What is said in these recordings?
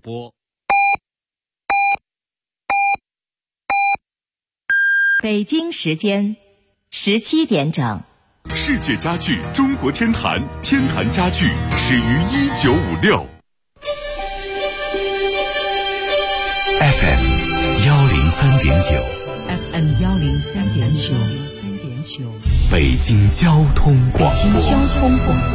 播。 北京时间17点整。 世界家具中国天坛，天坛家具始于1956。FM 103.9，FM 103.9， 北京交通广播， 北京交通广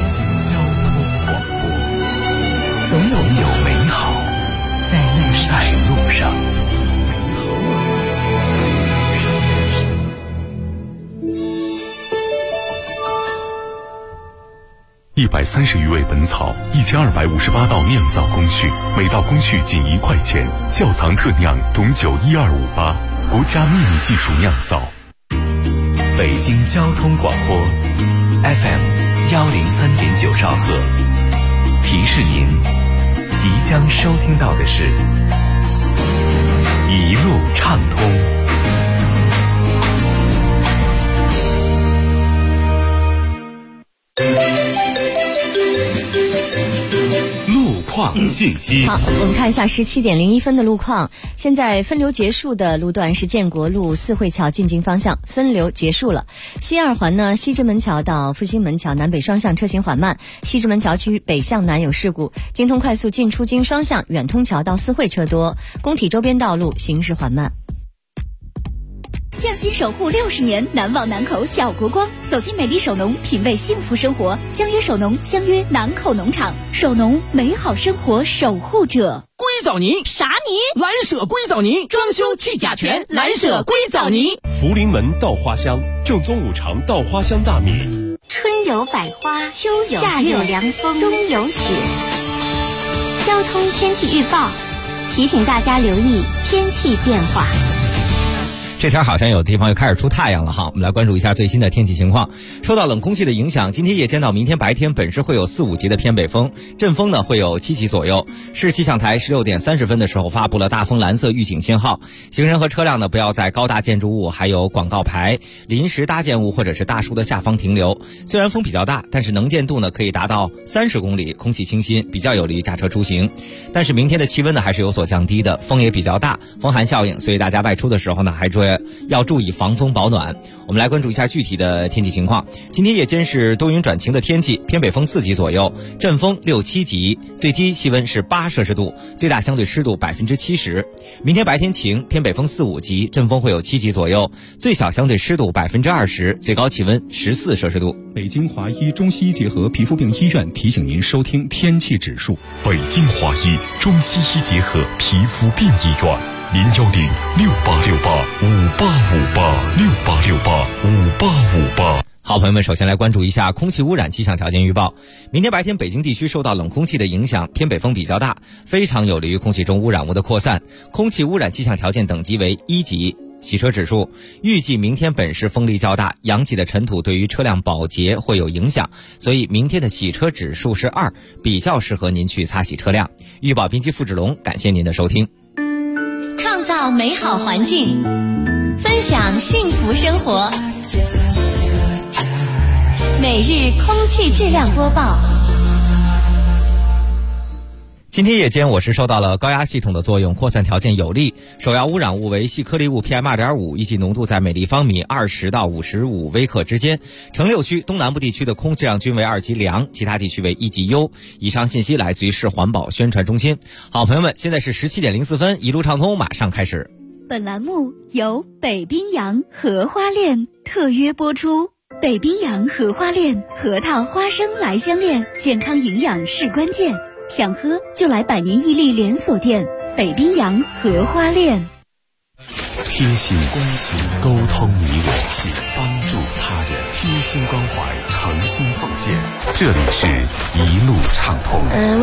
播， 总有美好在路上。130余味本草，1258道酿造工序，每道工序仅1块钱。窖藏特酿种酒12588，国家秘密技术酿造。北京交通广播 FM 103.9兆赫，提示您即将收听到的是一路畅通。信息。 好，我们看一下17点01分的路况。现在分流结束的路段是建国路四惠桥进京方向，分流结束了。西二环呢，西直门桥到复兴门桥南北双向车行缓慢，西直门桥区北向南有事故，京通快速进出京双向远通桥到四惠车多，工体周边道路行驶缓慢。 匠心守护60年，难忘南口小国光。走进美丽首农，品味幸福生活。相约首农，相约南口农场。首农，美好生活守护者。 硅藻泥啥泥？ 蓝舍硅藻泥，装修去甲醛，蓝舍硅藻泥。 福临门稻花香，正宗五常稻花香大米。 春有百花，秋有夏有凉风，冬有雪。交通天气预报提醒大家留意天气变化。 这天好像有地方又开始出太阳了哈，我们来关注一下最新的天气情况。受到冷空气的影响，今天夜间到明天白天本市会有4、5级的偏北风，阵风呢会有7级左右。市气象台16点30分的时候发布了大风蓝色预警信号，行人和车辆呢不要在高大建筑物、还有广告牌、临时搭建物或者是大树的下方停留。虽然风比较大，但是能见度呢可以达到30公里，空气清新，比较有利于驾车出行。但是明天的气温呢还是有所降低的，风也比较大，风寒效应，所以大家外出的时候呢要注意防风保暖。我们来关注一下具体的天气情况。今天夜间是多云转晴的天气，偏北风4级左右，阵风6、7级，最低气温是8摄氏度，最大相对湿度70%。明天白天晴，偏北风4、5级，阵风会有7级左右，最小相对湿度20%，最高气温14摄氏度。 北京华医中西医结合皮肤病医院提醒您收听天气指数。 北京华医中西医结合皮肤病医院。0106868586858 好，朋友们，首先来关注一下空气污染气象条件预报。明天白天北京地区受到冷空气的影响，偏北风比较大，非常有利于空气中污染物的扩散，空气污染气象条件等级为1级。洗车指数，预计明天本市风力较大，扬起的尘土对于车辆保洁会有影响，所以明天的洗车指数是2，比较适合您去擦洗车辆。预报编辑付志龙，感谢您的收听。 创造美好环境，分享幸福生活。每日空气质量播报。 今天夜间我市受到了高压系统的作用，扩散条件有利，首要污染物为细颗粒物 PM2.5， 预计浓度在每立方米20到55微克之间。城6区东南部地区的空气质量均为2级良，其他地区为1级优。以上信息来自于市环保宣传中心。好，朋友们，现在是17点04分，一路畅通马上开始。 本栏目由北冰洋荷花链特约播出。北冰洋荷花链，核桃花生来相恋，健康营养是关键。想喝就来百年屹立连锁店北冰洋荷花链。 贴心关心，沟通你我，帮助他人，贴心关怀，诚心奉献。这里是一路畅通。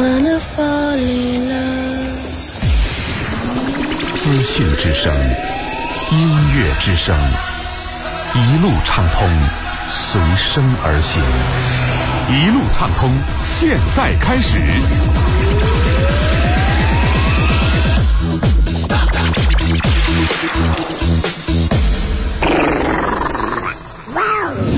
资讯之声，音乐之声，一路畅通，随声而行。一路畅通，现在开始。 今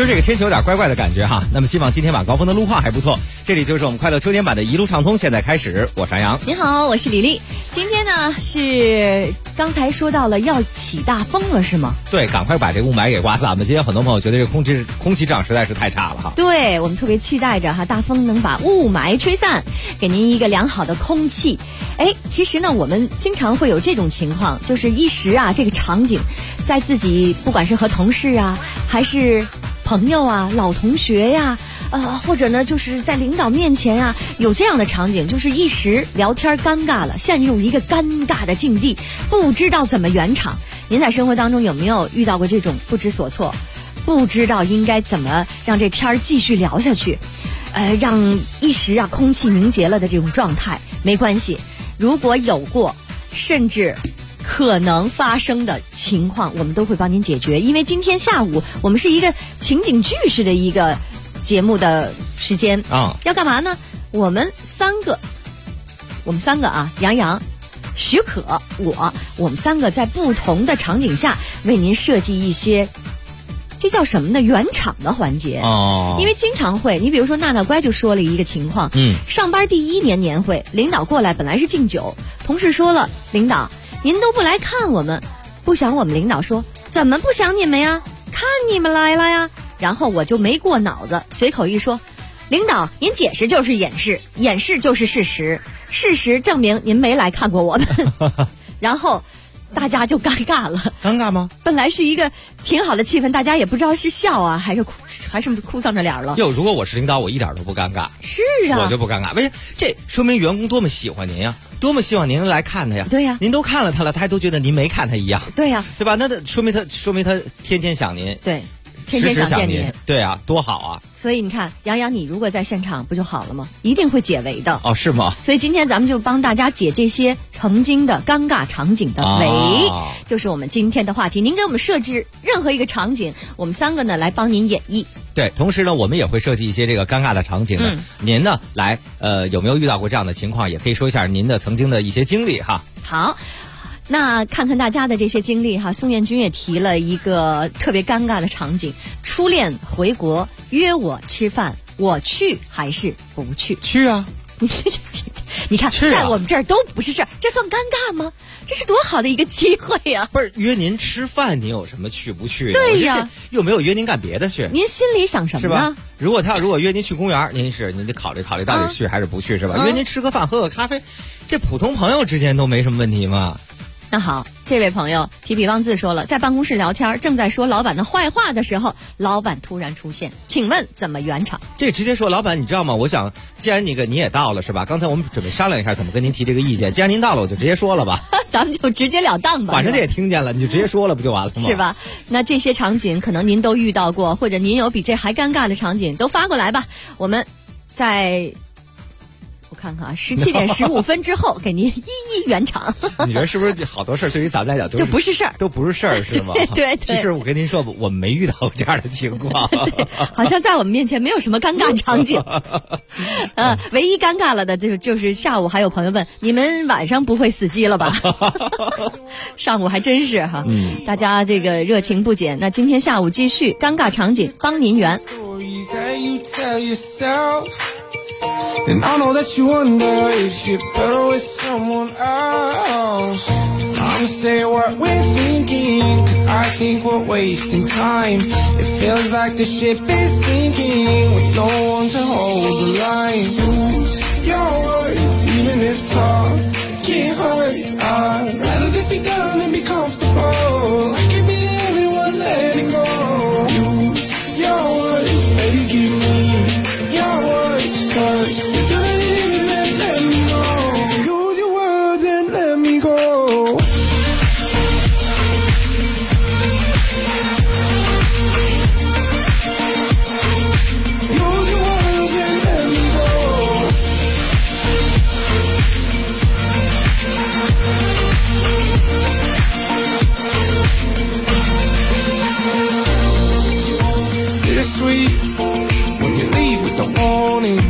这个天气有点怪怪的感觉哈。那么希望今天晚高峰的路况还不错。这里就是我们快乐秋天版的一路畅通，现在开始，我是杨洋。 你好，我是李丽。今天呢是刚才说到了要起大风了是吗？ 对，赶快把这雾霾给刮散吧。今天很多朋友觉得这个空气质量实在是太差了哈。 对，我们特别期待着哈，大风能把雾霾吹散，给您一个良好的空气。其实呢，我们经常会有这种情况，就是一时啊，这个场景，在自己不管是和同事啊，还是朋友啊、老同学呀、或者呢，就是在领导面前啊，有这样的场景，就是一时聊天尴尬了，陷入一个尴尬的境地，不知道怎么圆场。您在生活当中有没有遇到过这种不知所措，不知道应该怎么让这天儿继续聊下去，让一时啊空气凝结了的这种状态？没关系，如果有过，甚至可能发生的情况，我们都会帮您解决。因为今天下午我们是一个情景剧式的一个节目的时间啊，要干嘛呢？我们三个啊，杨洋、许可、我们三个在不同的场景下为您设计一些，这叫什么呢？圆场的环节哦。因为经常会，你比如说娜娜乖就说了一个情况，上班第1年年会，领导过来本来是敬酒，同事说了，领导您都不来看我们，不想我们领导说怎么不想你们呀？看你们来了呀。然后我就没过脑子，随口一说，领导您解释就是掩饰，掩饰就是事实，事实证明您没来看过我们。然后大家就尴尬了。 尴尬吗？ 本来是一个挺好的气氛，大家也不知道是笑啊还是哭丧着脸了。 如果我是领导，我一点都不尴尬。 是啊， 我就不尴尬。为什么？这说明员工多么喜欢您呀，多么希望您来看他呀。 对呀， 您都看了他了，他还都觉得您没看他一样。 对呀， 对吧？那说明他天天想您。 对，天天想见您。 对啊，多好啊。 所以你看，杨洋，你如果在现场不就好了吗？一定会解围的。 哦，是吗？ 所以今天咱们就帮大家解这些曾经的尴尬场景的围，就是我们今天的话题。您给我们设置任何一个场景，我们三个呢来帮您演绎。 对，同时呢，我们也会设计一些这个尴尬的场景呢。您呢来有没有遇到过这样的情况？也可以说一下您的曾经的一些经历哈。 好。那看看大家的这些经历哈，宋彦军也提了一个特别尴尬的场景：初恋回国约我吃饭，我去还是不去？ 去啊！ 你看，在我们这儿都不是事儿，这算尴尬吗？这是多好的一个机会呀！ 不是约您吃饭，您有什么去不去的？ 对呀， 又没有约您干别的去。 您心里想什么呢？ 如果约您去公园，您得考虑考虑到底去还是不去，是吧？约您吃个饭喝个咖啡，这普通朋友之间都没什么问题嘛。 那好，这位朋友提笔忘字说了，在办公室聊天，正在说老板的坏话的时候，老板突然出现，请问怎么圆场？ 这直接说，老板你知道吗？我想，既然你也到了是吧？刚才我们准备商量一下怎么跟您提这个意见，既然您到了，我就直接说了吧。 咱们就直截了当吧， 反正他也听见了，你就直接说了不就完了吗？ 是吧？那这些场景可能您都遇到过，或者您有比这还尴尬的场景，都发过来吧。我们在我看看啊，17点15分之后给您一一圆场。 你觉得是不是好多事儿对于咱们来讲就不是事儿， 都不是事儿是吗？ 对。 其实我跟您说，我们没遇到过这样的情况， 好像在我们面前没有什么尴尬场景。唯一尴尬了的就是下午还有朋友问，你们晚上不会死机了吧？上午还真是哈，大家这个热情不减。那今天下午继续尴尬场景帮您圆。 And I know that you wonder if you're better with someone else. It's time to say what we're thinking, cause I think we're wasting time. It feels like the ship is sinking with no one to hold the line. Lose your words, even if talking hurts. I'd rather this be done than be comfortable. I can be the only one letting go. Lose your words, baby give me your words, cause sweet when you leave with the warning.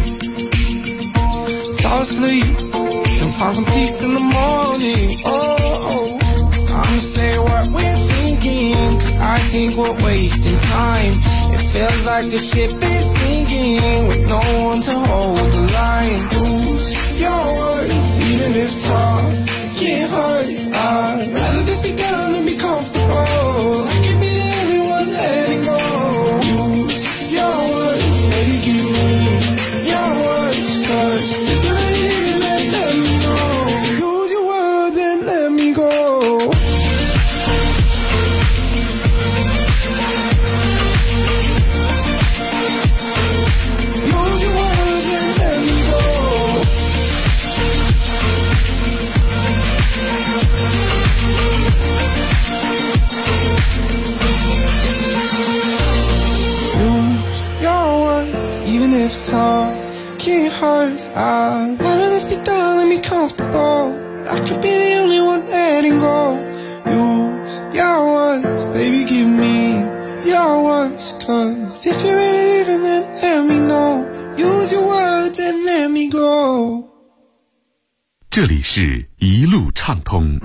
Fall asleep and find some peace in the morning. Oh, it's time to say what we're thinking. thinking, cause I think we're wasting time. It feels like the ship is sinking with no one to hold the line. Lose your words, even if talking hurts. I'd rather this be done than be comfortable. I can be the only one letting go. Use your words, maybe give me your words, cause if you're leaving, then let me know. Use your words and let me go. Even if talking hurts, I'd rather this be done than be comfortable. I could be the only one letting go. Use your words, baby, give me your words, cause if you're really leaving, then let me know. Use your words and let me go. 这里是一路畅通。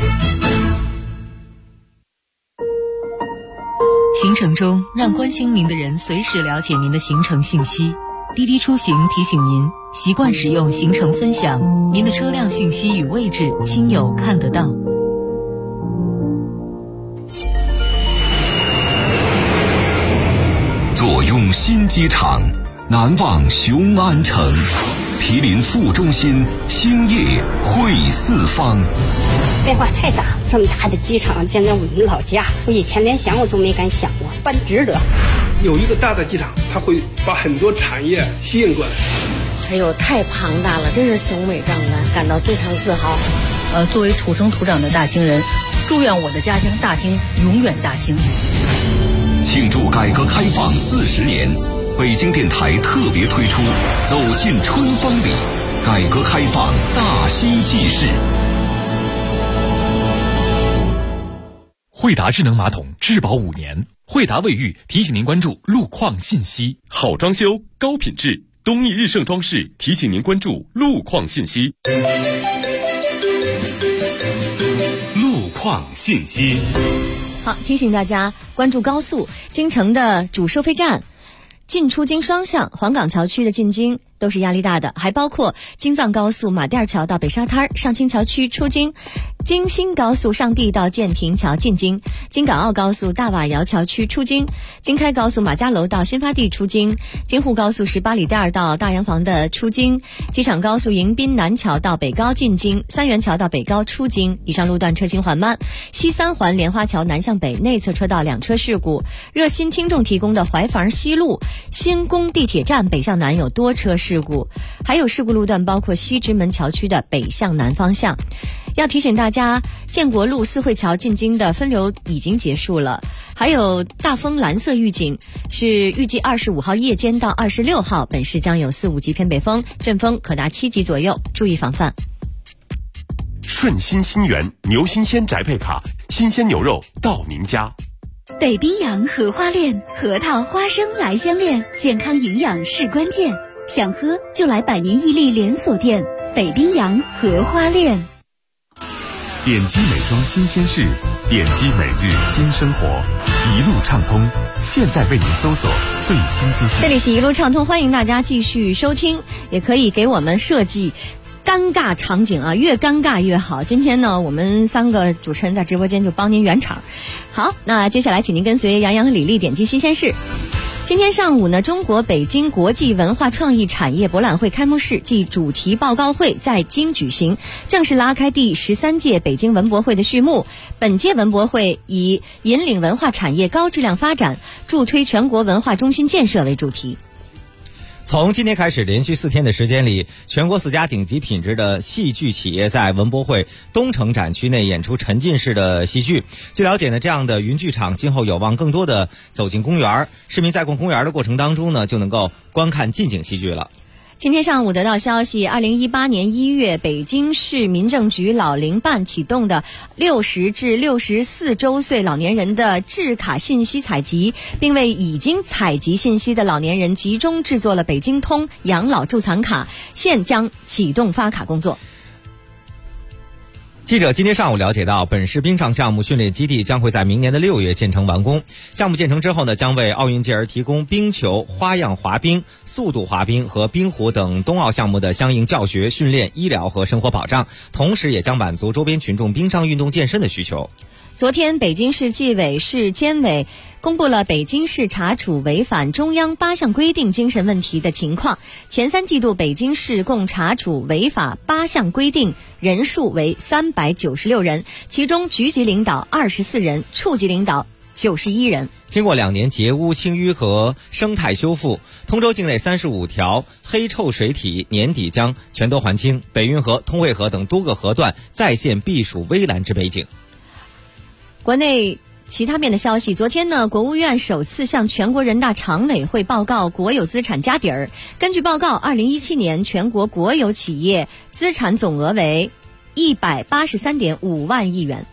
行程中，让关心您的人随时了解您的行程信息。滴滴出行提醒您，习惯使用行程分享，您的车辆信息与位置亲友看得到。 坐拥新机场，难忘雄安城，毗邻副中心，兴业汇四方。 变化太大，这么大的机场建在我们老家，我以前连想我都没敢想过，办值得。 有一个大的机场，它会把很多产业吸引过来。 哎呦，太庞大了，真是雄伟壮观，感到非常自豪。 作为土生土长的大兴人，祝愿我的家乡大兴永远大兴。 庆祝改革开放40年，北京电台特别推出《走进春风里》，改革开放大兴纪事。 惠达智能马桶质保5年，惠达卫浴提醒您关注路况信息。 好装修，高品质，东益日盛装饰提醒您关注路况信息。 路况信息。 好，提醒大家关注高速，京城的主收费站进出京双向，黄岗桥区的进京都是压力大的，还包括京藏高速马甸桥到北沙滩，上清桥区出京，京新高速上地到建亭桥进京，京港澳高速大瓦窑桥区出京，京开高速马家楼到新发地出京，京沪高速18里店到大洋房的出京，机场高速迎宾南桥到北高进京，三元桥到北高出京，以上路段车行缓慢。西三环莲花桥南向北内侧车道2车事故。热心听众提供的怀房西路新宫地铁站北向南有多车事故，还有事故路段包括西直门桥区的北向南方向。要提醒大家，建国路四惠桥进京的分流已经结束了，还有大风蓝色预警，是预计25号夜间到26号，本市将有4、5级偏北风，阵风可达7级左右，注意防范。 顺心新源牛新鲜宅配卡，新鲜牛肉到您家。 北冰洋荷花恋，核桃花生来相恋，健康营养是关键，想喝就来百年屹立连锁店北冰洋荷花恋。 点击美妆新鲜事，点击每日新生活，一路畅通，现在为您搜索最新资讯。 这里是一路畅通，欢迎大家继续收听，也可以给我们设计尴尬场景啊，越尴尬越好。今天呢，我们3个主持人在直播间就帮您圆场。好，那接下来请您跟随杨洋和李丽点击新鲜事。今天上午呢，中国北京国际文化创意产业博览会开幕式暨主题报告会在京举行，正式拉开第13届北京文博会的序幕。本届文博会以引领文化产业高质量发展，助推全国文化中心建设为主题。 从今天开始，连续4天的时间里，全国4家顶级品质的戏剧企业在文博会东城展区内演出沉浸式的戏剧。据了解呢，这样的云剧场今后有望更多的走进公园，市民在逛公园的过程当中呢，就能够观看近景戏剧了。 今天上午得到消息，2018年1月，北京市民政局老龄办启动的60至64周岁老年人的制卡信息采集，并为已经采集信息的老年人集中制作了北京通养老助残卡，现将启动发卡工作。 记者今天上午了解到，本市冰上项目训练基地将会在明年的6月建成完工。项目建成之后呢，将为奥运健儿提供冰球、花样滑冰、速度滑冰和冰壶等冬奥项目的相应教学、训练、医疗和生活保障，同时也将满足周边群众冰上运动健身的需求。 昨天，北京市纪委市监委公布了北京市查处违反中央8项规定精神问题的情况。前3季度，北京市共查处违法8项规定人数为396人，其中局级领导24人，处级领导91人。 经过2年截污清淤和生态修复，通州境内35条黑臭水体年底将全都还清，北运河、通惠河等多个河段再现避暑微澜之美景。 国内其他面的消息，昨天呢，国务院首次向全国人大常委会报告国有资产家底儿。根据报告，2017年全国国有企业资产总额为183.5万亿元。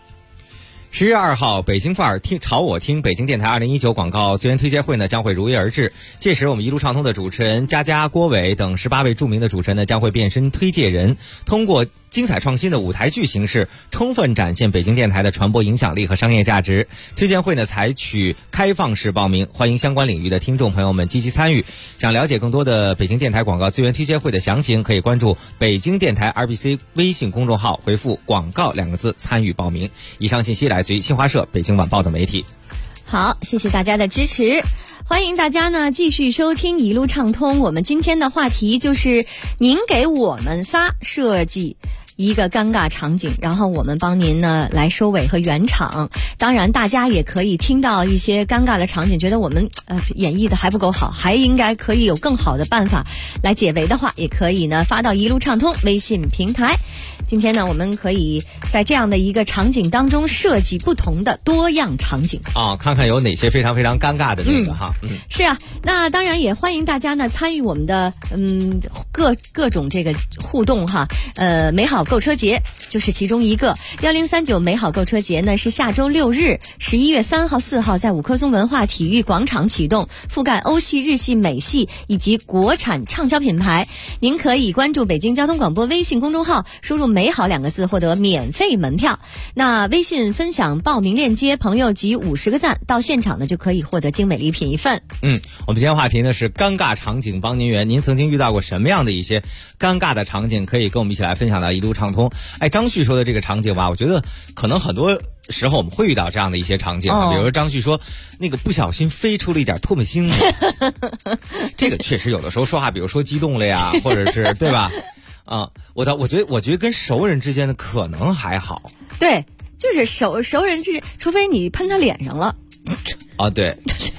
10月2号，北京范儿朝我听北京电台2019广告资源推介会呢将会如约而至。届时，我们一路畅通的主持人佳佳、郭伟等18位著名的主持人呢将会变身推介人，通过精彩创新的舞台剧形式，充分展现北京电台的传播影响力和商业价值。推荐会呢采取开放式报名，欢迎相关领域的听众朋友们积极参与。想了解更多的北京电台广告资源推介会的详情，可以关注北京电台 RBC 微信公众号，回复“广告”2个字参与报名。以上信息来自于新华社、北京晚报等媒体。 好，谢谢大家的支持。欢迎大家呢继续收听一路畅通。我们今天的话题就是您给我们仨设计一个尴尬场景，然后我们帮您呢来收尾和圆场。当然大家也可以听到一些尴尬的场景，觉得我们演绎的还不够好，还应该可以有更好的办法来解围的话，也可以呢发到一路畅通微信平台。今天呢，我们可以在这样的一个场景当中设计不同的多样场景啊，看看有哪些非常非常尴尬的那个哈。 是啊，那当然也欢迎大家呢参与我们的各种这个互动哈。美好购车节就是其中一个。1039美好购车节呢是下周6日11月3号、4号在五棵松文化体育广场启动，覆盖欧系、日系、美系以及国产畅销品牌。您可以关注北京交通广播微信公众号，输入美好2个字获得免费门票。那微信分享报名链接，朋友集50个赞，到现场呢就可以获得精美礼品1份。 我们今天话题呢是尴尬场景帮您圆。您曾经遇到过什么样的一些尴尬的场景，可以跟我们一起来分享到一路畅通。张旭说的这个场景吧，我觉得可能很多时候我们会遇到这样的一些场景，比如说张旭说那个不小心飞出了一点唾沫星子，这个确实有的时候说话，比如说激动了呀，或者是对吧？我觉得跟熟人之间的可能还好。 对，就是熟人之间，除非你喷他脸上了。 对。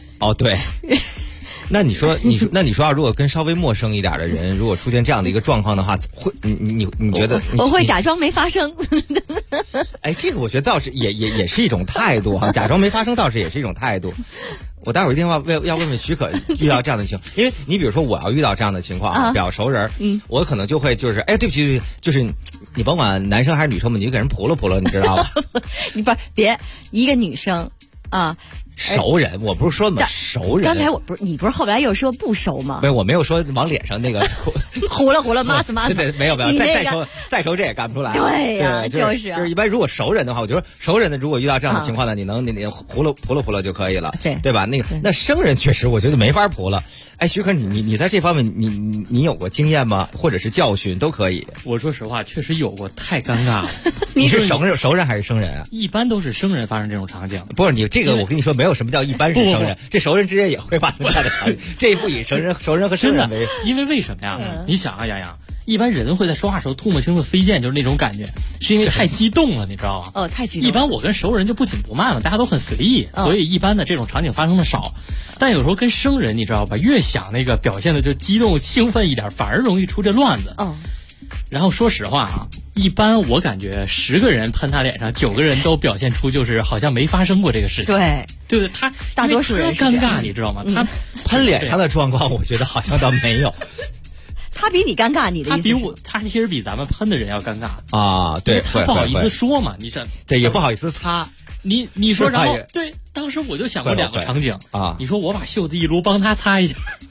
那你说如果跟稍微陌生一点的人，如果出现这样的一个状况的话，会你觉得我会假装没发生。 这个我觉得倒是也是一种态度哈，假装没发生倒是也是一种态度。我待会儿电话要问问许可遇到这样的情况，因为你比如说我要遇到这样的情况，比较熟人，我可能就会就是对不起，就是你甭管男生还是女生嘛，你就给人扑了，你知道吧？ 你别一个女生啊。 熟人，我不是说嘛熟人。 刚才你不是后来又说不熟吗？ 没有，我没有说往脸上那个糊了，骂死。 对，没有，再熟这也干不出来。 对呀， 就是一般如果熟人的话，我觉得熟人呢，如果遇到这样的情况呢，你糊了就可以了，对吧？那生人确实我觉得没法扑了。许可你在这方面你有过经验吗？或者是教训都可以。 我说实话，确实有过，太尴尬了。 你是熟人还是生人啊？ 一般都是生人发生这种场景。 不是你这个，我跟你说，没有什么叫一般是生人，这熟人之间也会发生这样的场景。这一步以熟人和生人为， 因为什么呀？你想啊，洋洋，一般人会在说话时候唾沫星子飞溅，就是那种感觉，是因为太激动了，你知道吗？ 太激动了。 一般我跟熟人就不紧不慢了，大家都很随意，所以一般的这种场景发生的少。但有时候跟生人，你知道吧？越想那个表现的就激动兴奋一点，反而容易出这乱子。然后说实话啊，一般我感觉10个人喷他脸上，9个人都表现出就是好像没发生过这个事情。对不对？他大多数人尴尬，你知道吗？他喷脸上的状况，我觉得好像倒没有。 他比你尴尬，你的意思？ 他其实比咱们喷的人要尴尬啊！对， 他不好意思说嘛，你这对也不好意思擦。 你说，然后对，当时我就想过2个场景啊。你说我把袖子一撸，帮他擦一下，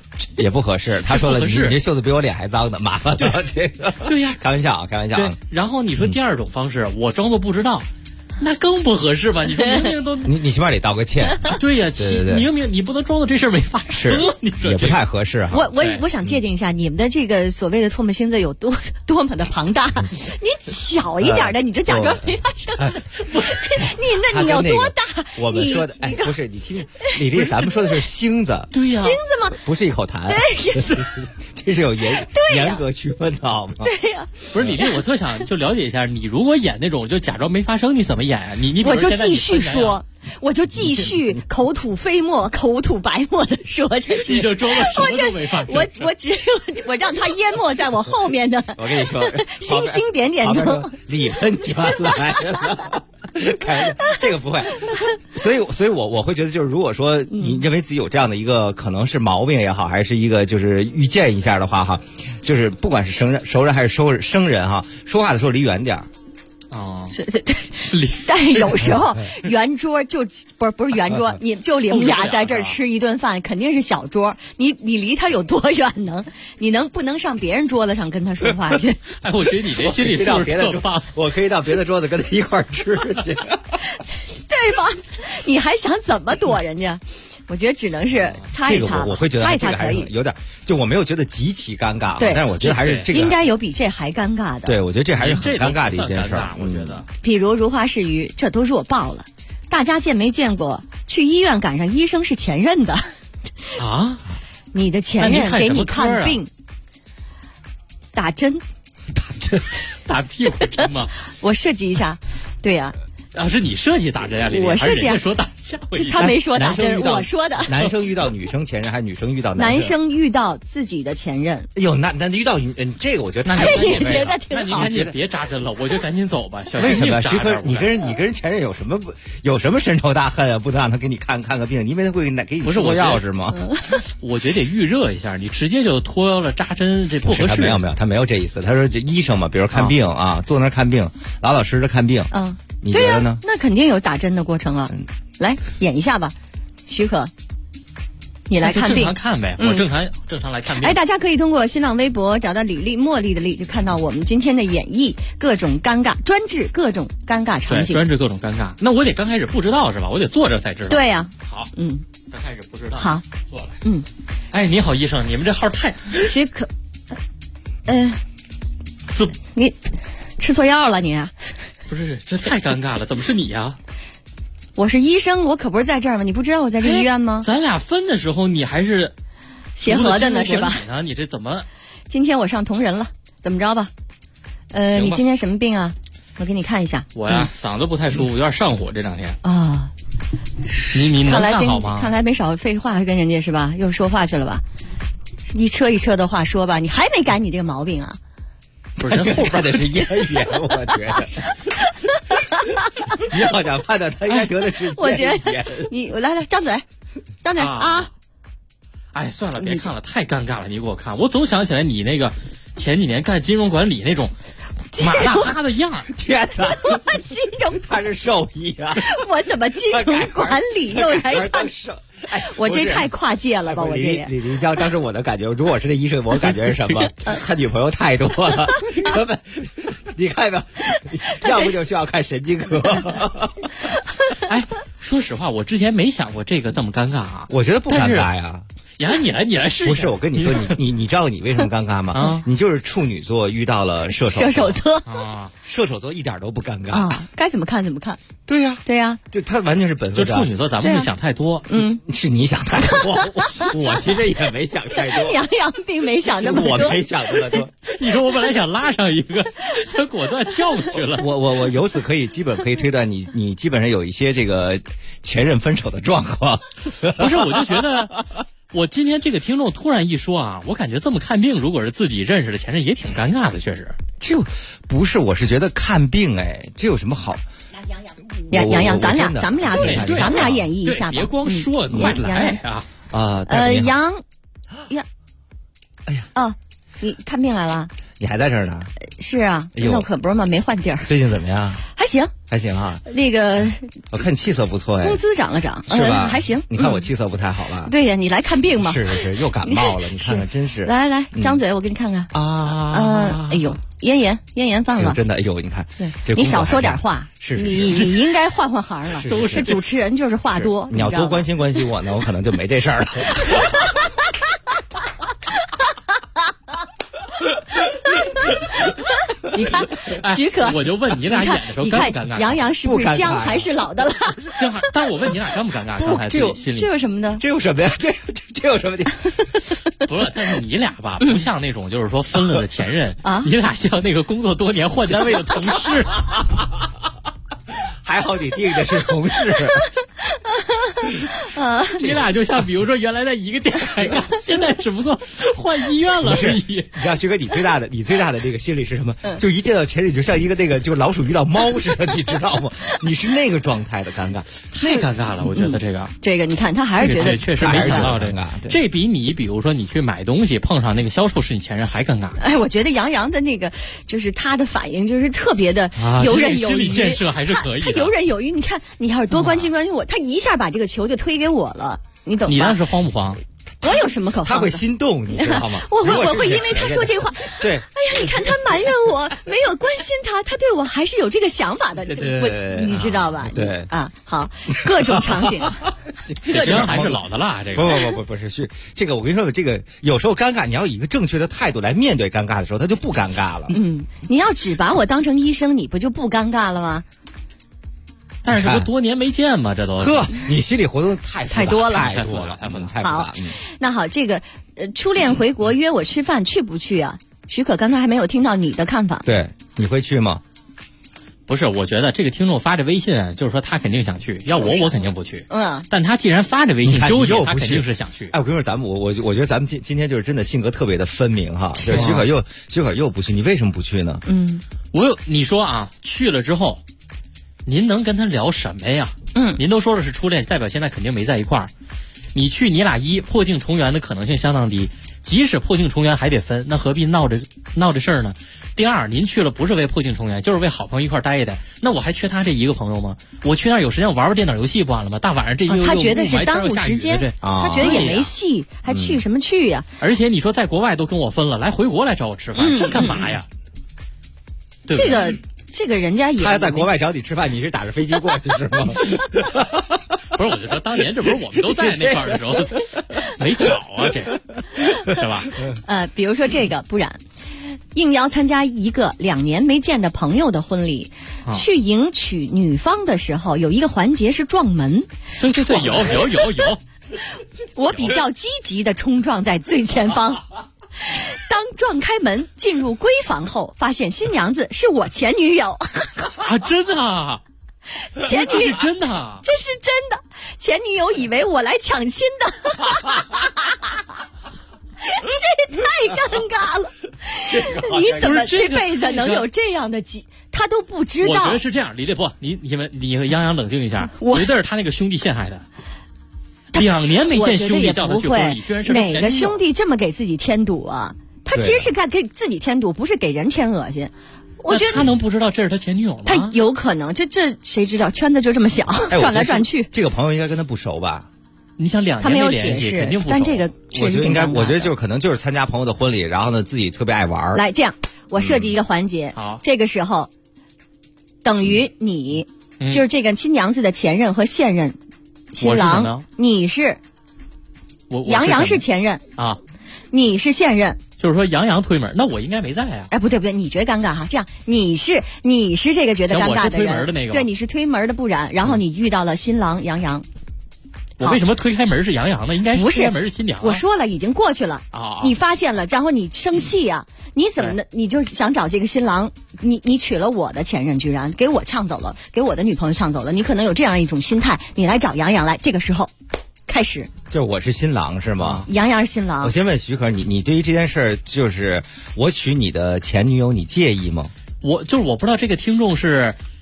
也不合适。他说了，你这袖子比我脸还脏的，麻烦了这个。 对呀， 开玩笑啊，开玩笑啊。 然后你说第二种方式，我装作不知道。那更不合适吧？你说明明都你起码得道个歉。 对呀，明明你不能装作这事儿没发生，你说也不太合适哈。 我想界定一下你们的这个所谓的唾沫星子有多么的庞大。你小一点的你就假装没发生，你有多大？ 我们说的不是，你听李丽，咱们说的是星子， 对呀， 星子吗？ 不是一口痰， 对， 这是有严格区分的好吗？ 对呀， 不是李丽，我特想就了解一下，你如果演那种就假装没发生，你怎么演啊？你我就继续说，我就继续口吐飞沫、口吐白沫的说下去。 你就装作什么都没发生。 我让他淹没在我后面的。 我跟你说， 星星点点中， 李喷泉来了。这个不会，所以我会觉得，就是如果说你认为自己有这样的一个可能是毛病也好，还是一个就是预见一下的话哈，就是不管是熟人还是生人哈，说话的时候离远点儿。 哦， 但有时候圆桌就不是圆桌，你就你们俩在这儿吃一顿饭，肯定是小桌，你离他有多远呢？你不能上别人桌子上跟他说话去？ 哎，我觉得你这心理素质特棒， 我可以到别的桌子跟他一块儿吃去，对吧？你还想怎么躲人家？我觉得只能是擦一擦， 这个我会觉得擦一擦可以， 有点，就我没有觉得极其尴尬， 对， 但是我觉得还是这个应该有比这还尴尬的。 对，我觉得这还是很尴尬的一件事， 我觉得。 比如如花似玉，这都弱爆了，大家见没见过？去医院赶上医生是前任的啊？ 你的前任给你看病，打针， 打屁股针吗？ 我设计一下，对呀。 啊，是你设计打针呀？ 我设计啊， 说打吓我一跳。 他没说打针，我说的。 男生遇到女生前任，还是女生遇到男生遇到自己的前任？ 哟，那遇到这个，我觉得这也觉得挺好。 那你赶紧别扎针了，我就赶紧走吧。 为什么？徐科，你跟人前任有什么深仇大恨啊？不能让他给你看个病？你以为他会给你说钥匙吗？ 我觉得得预热一下，你直接就脱了扎针，这不合适。 没有，他没有这意思。他说这医生嘛，比如看病啊，坐那儿看病，老老实实的看病。 嗯。 你觉得呢？ 那肯定有打针的过程啊！来演一下吧，许可，你来看病。 正常看呗，我正常来看病。 哎，大家可以通过新浪微博找到李丽茉莉的丽，就看到我们今天的演绎各种尴尬，专治各种尴尬场景。 专治各种尴尬。那我得刚开始不知道是吧？我得坐着才知道。 对呀。 好，刚开始不知道。 好， 坐来。哎，你好，医生，你们这号太许可，你吃错药了你啊？ 不是，这太尴尬了，怎么是你呀？ 我是医生，我可不是在这儿吗？你不知道我在这医院吗？ 咱俩分的时候，你还是协和的呢，是吧？ 你这怎么？ 今天我上同仁了，怎么着吧？你今天什么病啊？我给你看一下。 我呀，嗓子不太舒服，有点上火这2天。 啊， 你能看好吗？ 看来没少废话跟人家是吧？又说话去了吧？一车一车的话说吧，你还没改你这个毛病啊？ 不是，人后边的是咽炎，我觉得。你好想判断他应该得的是我觉得你来张嘴啊！ 哎，算了，别看了，太尴尬了。你给我看，我总想起来你那个前几年干金融管理那种马大哈的样儿。 天哪！ 金融他是兽医啊！ 我怎么金融管理又来干手？哎，我这太跨界了吧！我这也。 李当时我的感觉，如果是这医生，我感觉是什么？他女朋友太多了，根本你看吧，要不就需要看神经科。 哎，说实话，我之前没想过这个这么尴尬啊。 我觉得不尴尬呀。 你来试一下。 不是，我跟你说，你知道你为什么尴尬吗？你就是处女座遇到了射手座啊，射手座一点都不尴尬啊，该怎么看怎么看。 对呀，就他完全是本色。 就处女座，咱们是想太多。 是你想太多，我其实也没想太多。 杨并没想那么多， 我没想那么多。 你说我本来想拉上一个，他果断跳过去了。 我由此基本可以推断你基本上有一些这个前任分手的状况。 不是，我就觉得。我今天这个听众突然一说啊，我感觉这么看病，如果是自己认识的前任，也挺尴尬的，确实。 这不是，我是觉得看病，这有什么好？ 杨，咱们俩演绎一下吧。 别光说，快来啊！ 杨，哎呀，你看病来了？ 你还在这儿呢？ 是啊，那可不是嘛，没换地儿。 最近怎么样？ 还行， 还行啊。 那个， 我看你气色不错哎， 工资涨了涨， 是吧？ 还行。 你看我气色不太好吧？ 对呀，你来看病嘛。 是，又感冒了，你看看，真是。 来，张嘴，我给你看看啊。哎呦，咽炎犯了。 真的，哎呦，你看， 对，你少说点话。 是， 你应该换行了。都是主持人就是话多。 你要多关心关心我呢，我可能就没这事儿了。 你看，许可， 我就问你俩演的时候尴不尴尬？ 杨洋是不是姜还是老的了？ 姜，但是我问你俩尴不尴尬？刚才自己心里这有什么的？ 这有什么呀？这有什么的？ 不是，但是你俩吧，不像那种就是说分了的前任啊，你俩像那个工作多年换单位的同事。 还好你定的是同事。 你俩就像比如说原来在一个电台干，现在只不过换医院了而已。 你知道徐哥，你最大的这个心理是什么？就一见到前任就像一个那个就老鼠遇到猫似的，你知道吗？你是那个状态的尴尬， 太尴尬了，我觉得这个你看他还是觉得确实没想到这个，这比你比如说你去买东西碰上那个销售是你前任还尴尬。 哎，我觉得杨洋的那个就是他的反应就是特别的游刃有余， 心理建设还是可以的。 他游刃有余，你看你要是多关心关心我，他一下把这个球就推给我了，你懂吗？ 你当时慌不慌？ 我有什么可慌的？ 他会心动，你知道吗？ 我会因为他说这话， 对。 哎呀，你看他埋怨我没有关心他，他对我还是有这个想法的，你知道吧？ 对啊，好，各种场景， 这姜还是老的辣，这个不是这个，我跟你说，这个有时候尴尬，你要以一个正确的态度来面对尴尬的时候，他就不尴尬了。 你要只把我当成医生，你不就不尴尬了吗？ 但是这不多年没见吗？这都你心理活动太多了，太复杂。 好，那好，这个初恋回国约我吃饭去不去啊？许可刚才还没有听到你的看法。 对，你会去吗？ 不是，我觉得这个听众发这微信，就是说他肯定想去，要我肯定不去。但他既然发这微信纠结，他肯定是想去。 哎，我跟你说，我觉得咱们今天就是真的性格特别的分明哈。对，许可又不去，你为什么不去呢？ 你说啊，去了之后。您能跟他聊什么呀？您都说的是初恋，代表现在肯定没在一块儿。你去，你俩破镜重圆的可能性相当低。即使破镜重圆还得分，那何必闹这事儿呢？第二，您去了不是为破镜重圆，就是为好朋友一块待一待。那我还缺他这一个朋友吗？我去那儿有时间玩电脑游戏不完了吗？大晚上这他觉得是耽误时间，他觉得也没戏，还去什么去呀？ 而且你说在国外都跟我分了，来回国来找我吃饭，这干嘛呀？ 这个人家也他在国外找你吃饭，你是打着飞机过去是吗？ 不是，我就说当年这不是我们都在那块儿的时候没找啊，这是吧？ 比如说这个，不然应邀参加一个2年没见的朋友的婚礼，去迎娶女方的时候，有一个环节是撞门。 对，有。 我比较积极的冲撞在最前方。当撞开门进入闺房后，发现新娘子是我前女友。 啊，真的啊？这是真的？ 这是真的。前女友以为我来抢亲的。这也太尴尬了。你怎么这辈子能有这样的他都不知道。 我觉得是这样，李烈波，你和杨洋冷静一下，绝对是他那个兄弟陷害的。2年没见兄弟叫他去婚礼，居然是哪个兄弟这么给自己添堵啊？他其实是给自己添堵，不是给人添恶心。我觉得他能不知道这是他前女友吗？ 他有可能，这谁知道？圈子就这么小，转来转去。 这个朋友应该跟他不熟吧？ 你想2年他没有联系，肯定不熟。 但这个我觉得应该，我觉得就是可能就是参加朋友的婚礼，然后呢自己特别爱玩。 来，这样我设计一个环节，这个时候等于你就是这个新娘子的前任和现任。新郎，你是杨洋是前任啊， 你是现任， 就是说杨洋推门，那我应该没在啊。 哎，不对，你觉得尴尬哈？这样，你是这个觉得尴尬的人， 我是推门的那个， 对，你是推门的，不然，然后你遇到了新郎杨洋。 我为什么推开门是杨洋呢？应该是推开门是新娘。 我说了，已经过去了你发现了，然后你生气呀？你怎么的？你就想找这个新郎？你娶了我的前任，居然给我抢走了，给我的女朋友抢走了。你可能有这样一种心态，你来找杨洋来。这个时候，开始。 就是我是新郎是吗？ 杨洋是新郎。 我先问许可，你对于这件事儿，就是我娶你的前女友，你介意吗？ 我不知道这个听众是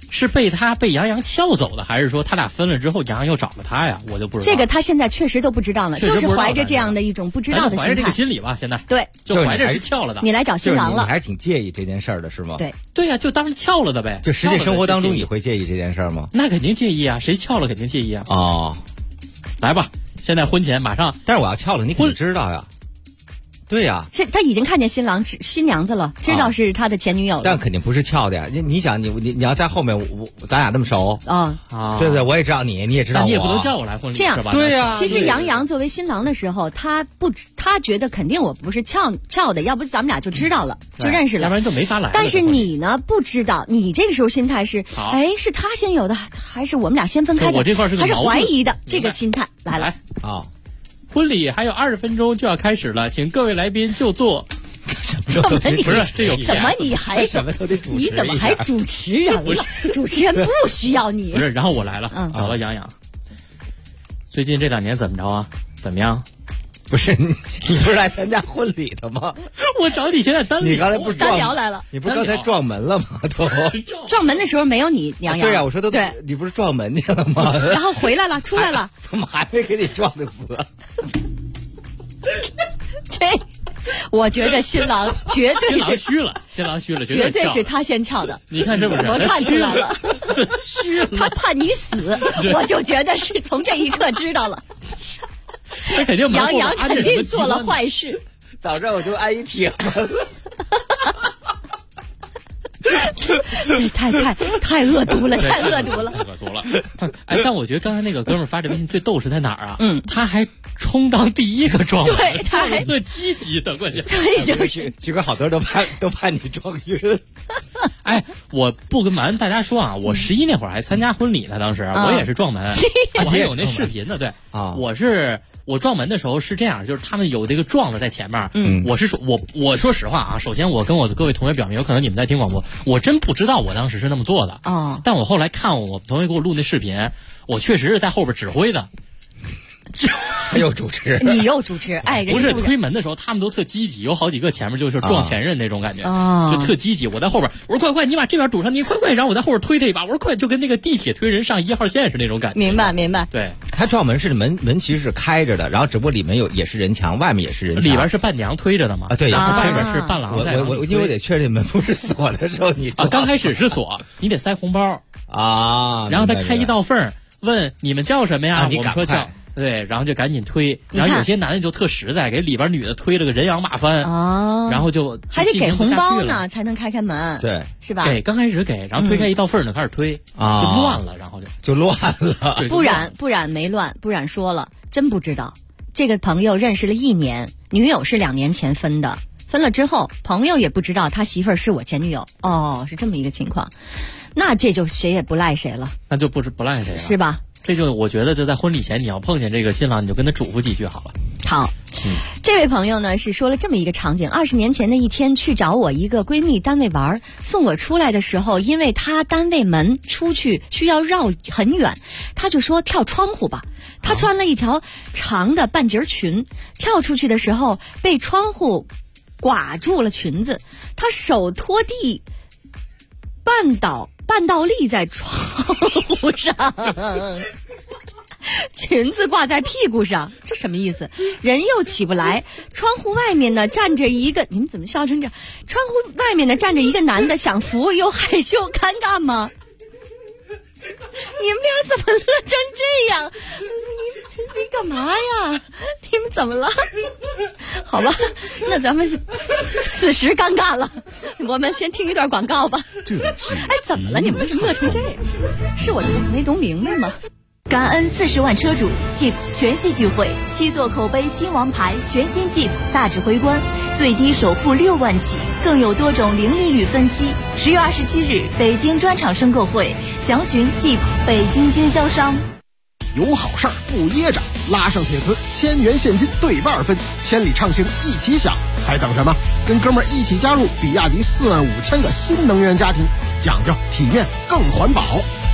是被杨洋撬走的，还是说他俩分了之后杨洋又找了他呀？我就不知道。 这个他现在确实都不知道了，就是怀着这样的一种不知道的心态。 怀着这个心理吧，现在对， 就怀着是撬了的。 你来找新郎了， 你还是挺介意这件事儿的是吗？ 对呀，就当是撬了的呗。 就实际生活当中你会介意这件事儿吗？ 那肯定介意啊，谁撬了肯定介意啊。 哦， 来吧，现在婚前马上， 但是我要撬了，你肯定知道呀。对呀， 他已经看见新娘子了，知道是他的前女友了， 但肯定不是撬的呀。你想，你要在后面，咱俩那么熟对不对？我也知道你也知道我， 你也不能叫我来婚礼， 这样对呀。 其实杨洋作为新郎的时候，他觉得肯定我不是撬的，要不咱们俩就知道了，就认识了， 要不然就没法来。 但是你呢，不知道，你这个时候心态是，是他先有的，还是我们俩先分开的？ 我这块是还是怀疑的这个心态来了啊。 婚礼还有20分钟就要开始了，请各位来宾就坐。 怎么你不是这有怎么你还什么都得主持？ 你怎么还主持人了？主持人不需要你。 不是，然后我来了，找到杨洋。最近这2年怎么着啊？怎么样？ 不是你不是来参加婚礼的吗？ 我找你现在单聊， 你刚才不是单聊来了？ 你不是刚才撞门了吗？都撞门的时候没有你，杨洋。 对呀，我说对，你不是撞门去了吗？ 然后回来了，出来了， 怎么还没给你撞个死？ 我觉得新郎绝对是新郎虚了， 绝对是他先撬的。 你看是不是？ 我看出来了， 虚了。 他怕你死，我就觉得是从这一刻知道了。 他肯定杨洋肯定做了坏事。 早上我就按一铁门。 这太恶毒了，太恶毒了， 太恶毒了。哎，但我觉得刚才那个哥们儿发这微信最逗是在哪儿啊？他还充当第一个撞门， 对，他还特积极的，关键。 所以就是其实好多人都怕你撞晕。 哎，我不跟瞒大家说啊，我11那会儿还参加婚礼呢，当时我也是撞门，我还有那视频呢。对啊， 我撞门的时候是这样，就是他们有这个撞的在前面。我说实话啊，首先我跟我的各位同学表明，有可能你们在听广播，我真不知道我当时是那么做的。但我后来看我同学给我录那视频，我确实是在后边指挥的。 又主持， 你又主持，哎， 不是推门的时候，他们都特积极，有好几个前面就是撞前任那种感觉，就特积极。我在后边，我说快，你把这边堵上，你快，然后我在后边推他一把，我说快，就跟那个地铁推人上1号线是那种感觉。 明白。 对， 他撞门是门其实是开着的，然后只不过里面也是人墙，外面也是人墙， 里边是伴娘推着的嘛。 啊，对， 外边是伴郎在。 我因为我得确认门不是锁的时候，你刚开始是锁，你得塞红包啊， 然后他开一道缝，问你们叫什么呀？ 我们说叫。对，然后就赶紧推，然后有些男的就特实在，给里边女的推了个人仰马翻，然后就还得给红包呢，才能开门， 对， 是吧？ 刚开始给，然后推开一道缝就开始推，就乱了，然后就乱了。 不然没乱，不然说了，真不知道。这个朋友认识了1年，女友是2年前分的，分了之后，朋友也不知道他媳妇儿是我前女友，是这么一个情况，那这就谁也不赖谁了， 那就不赖谁了， 是吧？ 这就我觉得就在婚礼前，你要碰见这个新郎，你就跟他嘱咐几句好了。 好，这位朋友呢是说了这么一个场景：20年前的一天，去找我一个闺蜜单位玩，送我出来的时候，因为她单位门出去需要绕很远，她就说跳窗户吧。她穿了一条长的半截裙，跳出去的时候被窗户刮住了裙子，她手拖地绊倒立在窗户上，裙子挂在屁股上，这什么意思？人又起不来，窗户外面呢站着一个，你们怎么笑成这样？窗户外面呢站着一个男的，想扶又害羞尴尬吗？你们俩怎么乐成这样？你干嘛呀？你们怎么了？好吧，那咱们此时尴尬了，我们先听一段广告吧。哎，怎么了？你们为什么乐成这样？是我没读明白吗？ 感恩40万车主 Jeep 全系聚会，7座口碑新王牌全新 Jeep 大指挥官，最低首付6万起，更有多种零利率分期。10月27日，北京专场申购会，详询 Jeep 北京经销商。 有好事儿不噎着，拉上铁磁，1000元现金对半分，千里畅行一起享，还等什么？跟哥们儿一起加入比亚迪45000个新能源家庭，讲究体面更环保。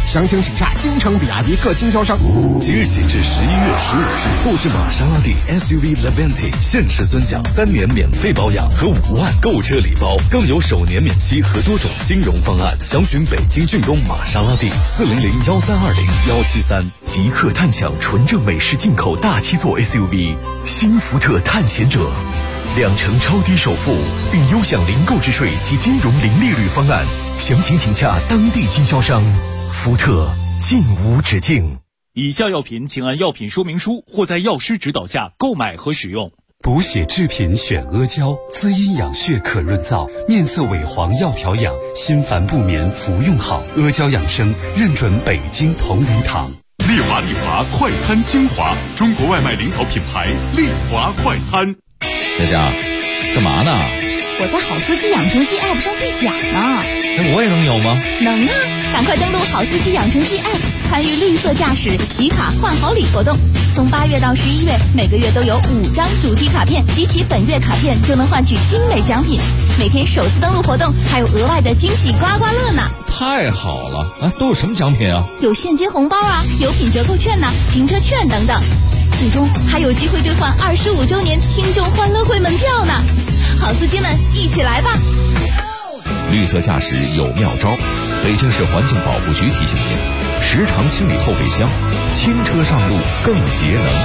详情请洽京城比亚迪各经销商。 即日起至11月15日，购置玛莎拉蒂 SUV Levante 限时尊享3年免费保养和5万购车礼包，更有首年免息和多种金融方案。详询北京骏东玛莎拉蒂400-1320-173。 即刻探享纯正美式进口大7座 SUV 新福特探险者，2成超低首付，并优享零购置税及金融零利率方案。详情请洽当地经销商。福特尽无止境。 以下药品请按药品说明书或在药师指导下购买和使用。 补血制品选阿胶，滋阴养血可润燥，面色萎黄要调养，心烦不眠服用好。阿胶养生认准北京同仁堂。 丽华快餐精华，中国外卖领导品牌丽华快餐。 佳佳，干嘛呢？ 我在好司机养成记 App 上兑奖呢。 那我也能有吗？ 能啊！赶快登录好司机养成记 App， 参与绿色驾驶集卡换好礼活动。从8月到11月，每个月都有5张主题卡片，集齐本月卡片就能换取精美奖品。每天首次登录活动还有额外的惊喜刮刮乐呢！ 太好了啊！都有什么奖品啊？ 有现金红包啊，有品折扣券呐、停车券等等。最终还有机会兑换25周年听众欢乐会门票呢！好司机们，一起来吧！ 绿色驾驶有妙招，北京市环境保护局提醒您，时常清理后备箱，轻车上路更节能。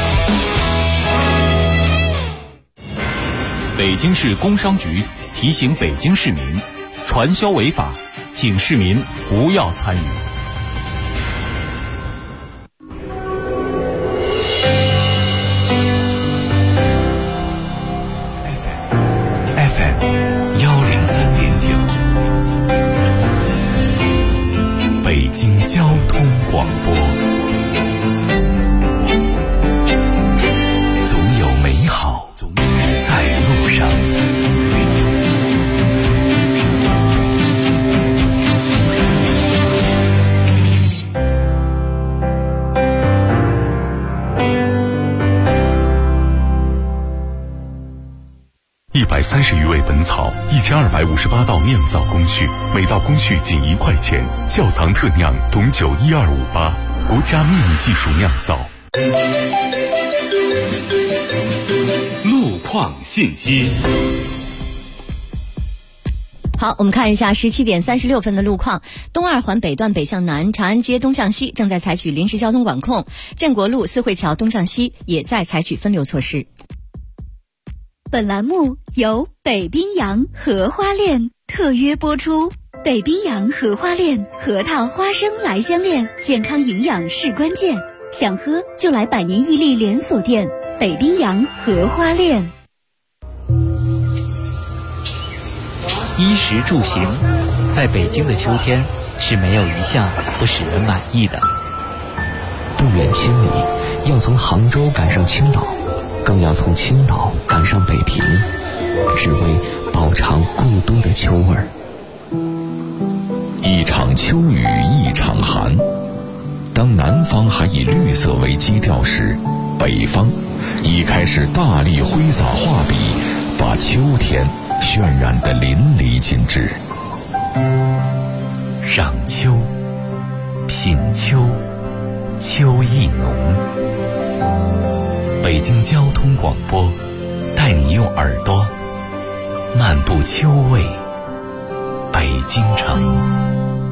北京市工商局提醒北京市民，传销违法，请市民不要参与。 北京交通广播，总有美好在路上。130余味本草，1258道酿造工序，每道工序仅1块钱。窖藏特酿董酒12588，国家秘密技术酿造。路况信息。 好，我们看一下17点36分的路况。东二环北段北向南，长安街东向西正在采取临时交通管控，建国路四惠桥东向西也在采取分流措施。 本栏目由北冰洋荷花链特约播出。北冰洋荷花链核桃花生来香链，健康营养是关键，想喝就来百年屹立连锁店北冰洋荷花链。 衣食住行，在北京的秋天是没有一项不使人满意的。 不远千里，要从杭州赶上青岛，更要从青岛赶上北平，只为饱尝故都的秋味儿。 一场秋雨一场寒，当南方还以绿色为基调时，北方已开始大力挥洒画笔，把秋天渲染得淋漓尽致。 赏秋，品秋，秋意浓。北京交通广播带你用耳朵漫步秋味北京城。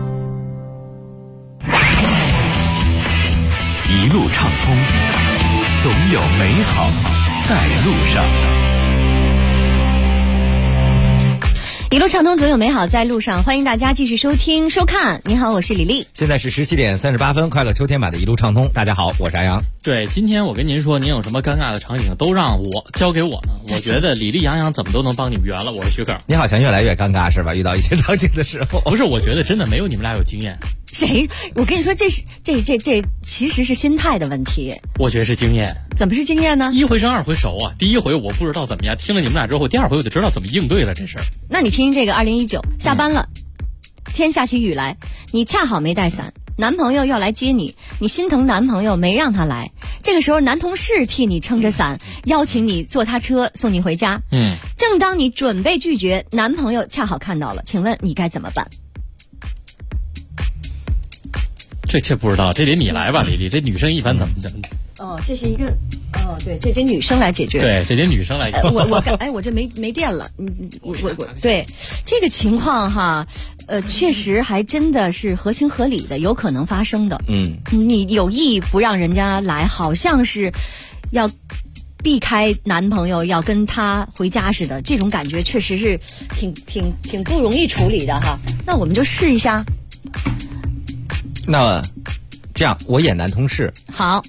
一路畅通，总有美好在路上。 一路畅通，总有美好在路上。欢迎大家继续收听收看。你好，我是李丽。 现在是17点38分，快乐秋天版的一路畅通。大家好，我是阿阳。 对，今天我跟您说，您有什么尴尬的场景都让我交给我呢？我觉得李丽杨洋怎么都能帮你们圆了。我是徐可。 你好像越来越尴尬是吧？遇到一些场景的时候， 不是，我觉得真的没有你们俩有经验。 谁？我跟你说，这其实是心态的问题。 我觉得是经验。 怎么是经验呢？ 一回生二回熟啊！第一回我不知道怎么样，听了你们俩之后，第二回我就知道怎么应对了这事儿。 那你听这个2019，下班了，天下起雨来，你恰好没带伞，男朋友要来接你，你心疼男朋友没让他来，这个时候男同事替你撑着伞，邀请你坐他车送你回家。正当你准备拒绝，男朋友恰好看到了，请问你该怎么办？ 这不知道，这得你来吧，李丽。这女生一般怎么？ 哦，这是一个，对，这得女生来解决。 对，这得女生来。 我这没电了，我对这个情况哈，确实还真的是合情合理的，有可能发生的。你有意不让人家来，好像是要避开男朋友，要跟他回家似的，这种感觉确实是挺不容易处理的哈。那我们就试一下。 那这样，我演男同事。 好，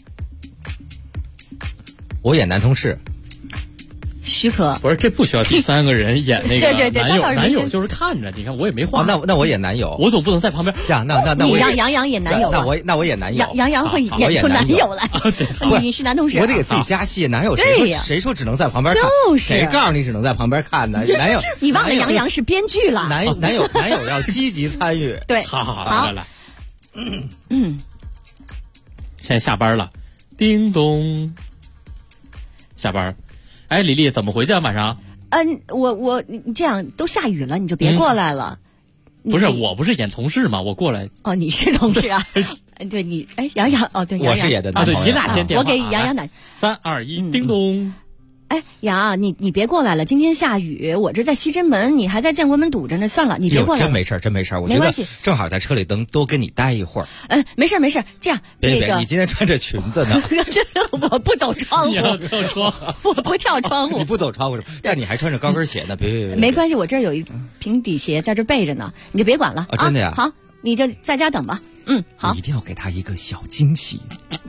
我演男同事。 许可不是，这不需要第三个人演那个对男友，男友就是看着。你看，我也没话。 那我演男友， 我总不能在旁边。 这样，那你让杨洋演男友， 那我演男友， 杨洋会演出男友来。你是男同事， 我得给自己加戏。男友谁说只能在旁边看？ 就是谁告诉你只能在旁边看呢？男友， 你忘了杨洋是编剧了。 男友要积极参与。 对， 好，来。现在下班了，叮咚，下班。哎，李丽怎么回去啊？晚上？ 我这样都下雨了，你就别过来了。 不是，我不是演同事吗？我过来。 哦，你是同事啊？对你，杨洋，对， 我是演的男朋友。 对，你俩先电话。 我给杨洋打。 3、2、1，叮咚。 哎，杨，你别过来了，今天下雨，我这在西直门，你还在建国门堵着呢。算了，你别过来了。 真没事，我觉得正好在车里能多跟你待一会儿。 没事，这样。 别，你今天穿着裙子呢。 我不走窗户。 你要跳窗？ 我不跳窗户。 你不走窗户是吧？但你还穿着高跟鞋呢，别。 没关系，我这儿有一平底鞋在这备着呢，你就别管了。 真的呀？ 好，你就在家等吧。好。 你一定要给他一个小惊喜。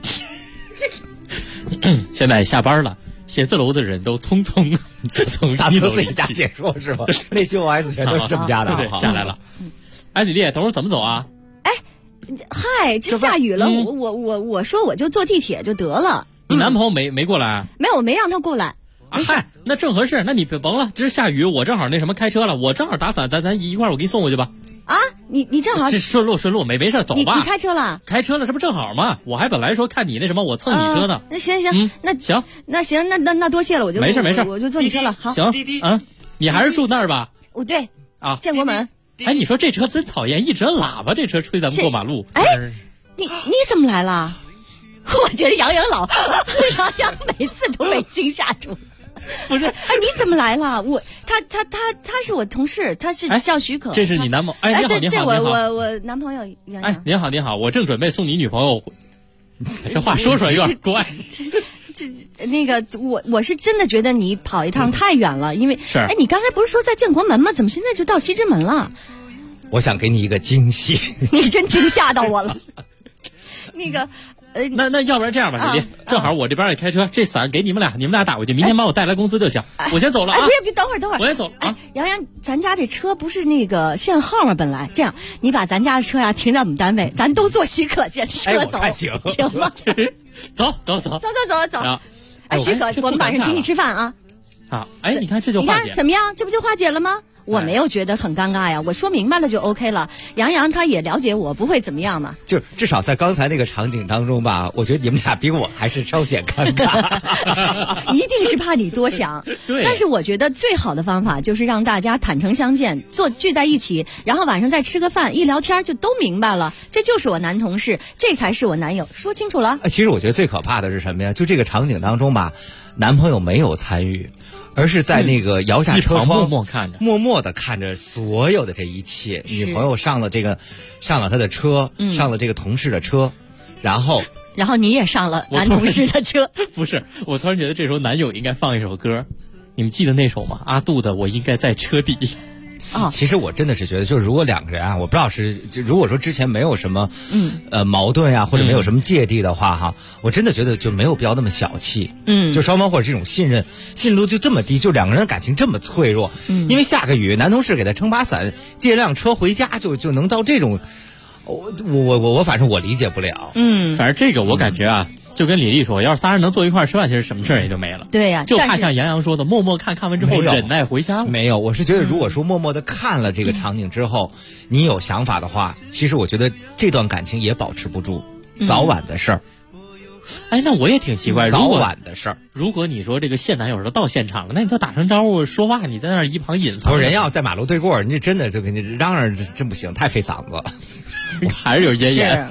现在下班了。写字楼的人都匆匆从咱们自己家解说是吧？那些 OS 全都是这么加的。 对，下来了。哎，李丽，等会儿怎么走啊？ 哎，嗨，这下雨了，我说我就坐地铁就得了。 你男朋友没过来？ 没有，我没让他过来。 嗨，那正合适。那你别甭了，今儿下雨，我正好那什么开车了，我正好打伞，咱一块儿我给你送过去吧。 啊，你正好这顺路没事，走吧。 你开车了？ 开车了，这不正好吗？我还本来说看你那什么，我蹭你车呢。 那行，那行，那多谢了，我就没事， 我就坐你车了。好， 行你还是住那儿吧？ 对啊， 建国门。 哎，你说这车真讨厌，一直喇叭，这车催咱们过马路。 哎，你怎么来了？我觉得杨洋每次都被惊吓住。 不是， 哎，你怎么来了？他是我同事，他是叫许可。 这是你男朋友？哎，你好， 这我男朋友杨洋。 哎，您好，我正准备送你女朋友。这话说出来有点怪。 那个，我是真的觉得你跑一趟太远了，因为是。 哎，你刚才不是说在建国门吗？怎么现在就到西直门了？ 我想给你一个惊喜。 你真惊吓到我了。那个。 那要不然这样吧，李丽，正好我这边也开车，这伞给你们俩打回去，明天把我带来公司就行。我先走了啊！ 别，等会儿， 我也走了啊！ 杨洋，咱家这车不是那个限号吗？本来这样，你把咱家的车呀停在我们单位，咱都坐许可这车走，行吗？ 走。 哎，许可，我们晚上请你吃饭啊！ 好，哎，你看这就化解， 你看怎么样？这不就化解了吗？我没有觉得很尴尬呀，我说明白了就 OK 了。杨洋他也了解我，不会怎么样嘛。 就至少在刚才那个场景当中吧，我觉得你们俩比我还是稍显尴尬。 一定是怕你多想。 对。 但是我觉得最好的方法就是让大家坦诚相见，聚在一起，然后晚上再吃个饭，一聊天就都明白了。这就是我男同事，这才是我男友，说清楚了。 其实我觉得最可怕的是什么呀？就这个场景当中吧，男朋友没有参与。而是在那个摇下车窗，默默的看着所有的这一切。女朋友上了他的车，上了这个同事的车，然后你也上了男同事的车。 不是，我突然觉得这时候男友应该放一首歌，你们记得那首吗？阿杜的《我应该在车底》。 其实我真的是觉得，就是如果两个人啊，我不知道如果说之前没有什么矛盾呀，或者没有什么芥蒂的话哈，我真的觉得就没有必要那么小气。就双方或者这种信任度就这么低，就两个人的感情这么脆弱。因为下个雨，男同事给他撑把伞，借辆车回家就能到这种，我反正我理解不了。 反正这个我感觉啊。就跟李丽说，要是仨人能坐一块吃饭，其实什么事儿也就没了。 对呀， 就怕像杨洋说的，默默看完之后忍耐回家了。 没有，我是觉得，如果说默默的看了这个场景之后，你有想法的话，其实我觉得这段感情也保持不住，早晚的事儿。 哎，那我也挺奇怪， 早晚的事儿。 如果你说这个现男友都到现场了，那你都打声招呼说话，你在那儿一旁隐藏。 不是人要在马路对过，人家真的就给你嚷嚷，真不行，太费嗓子了。 还是有咽炎。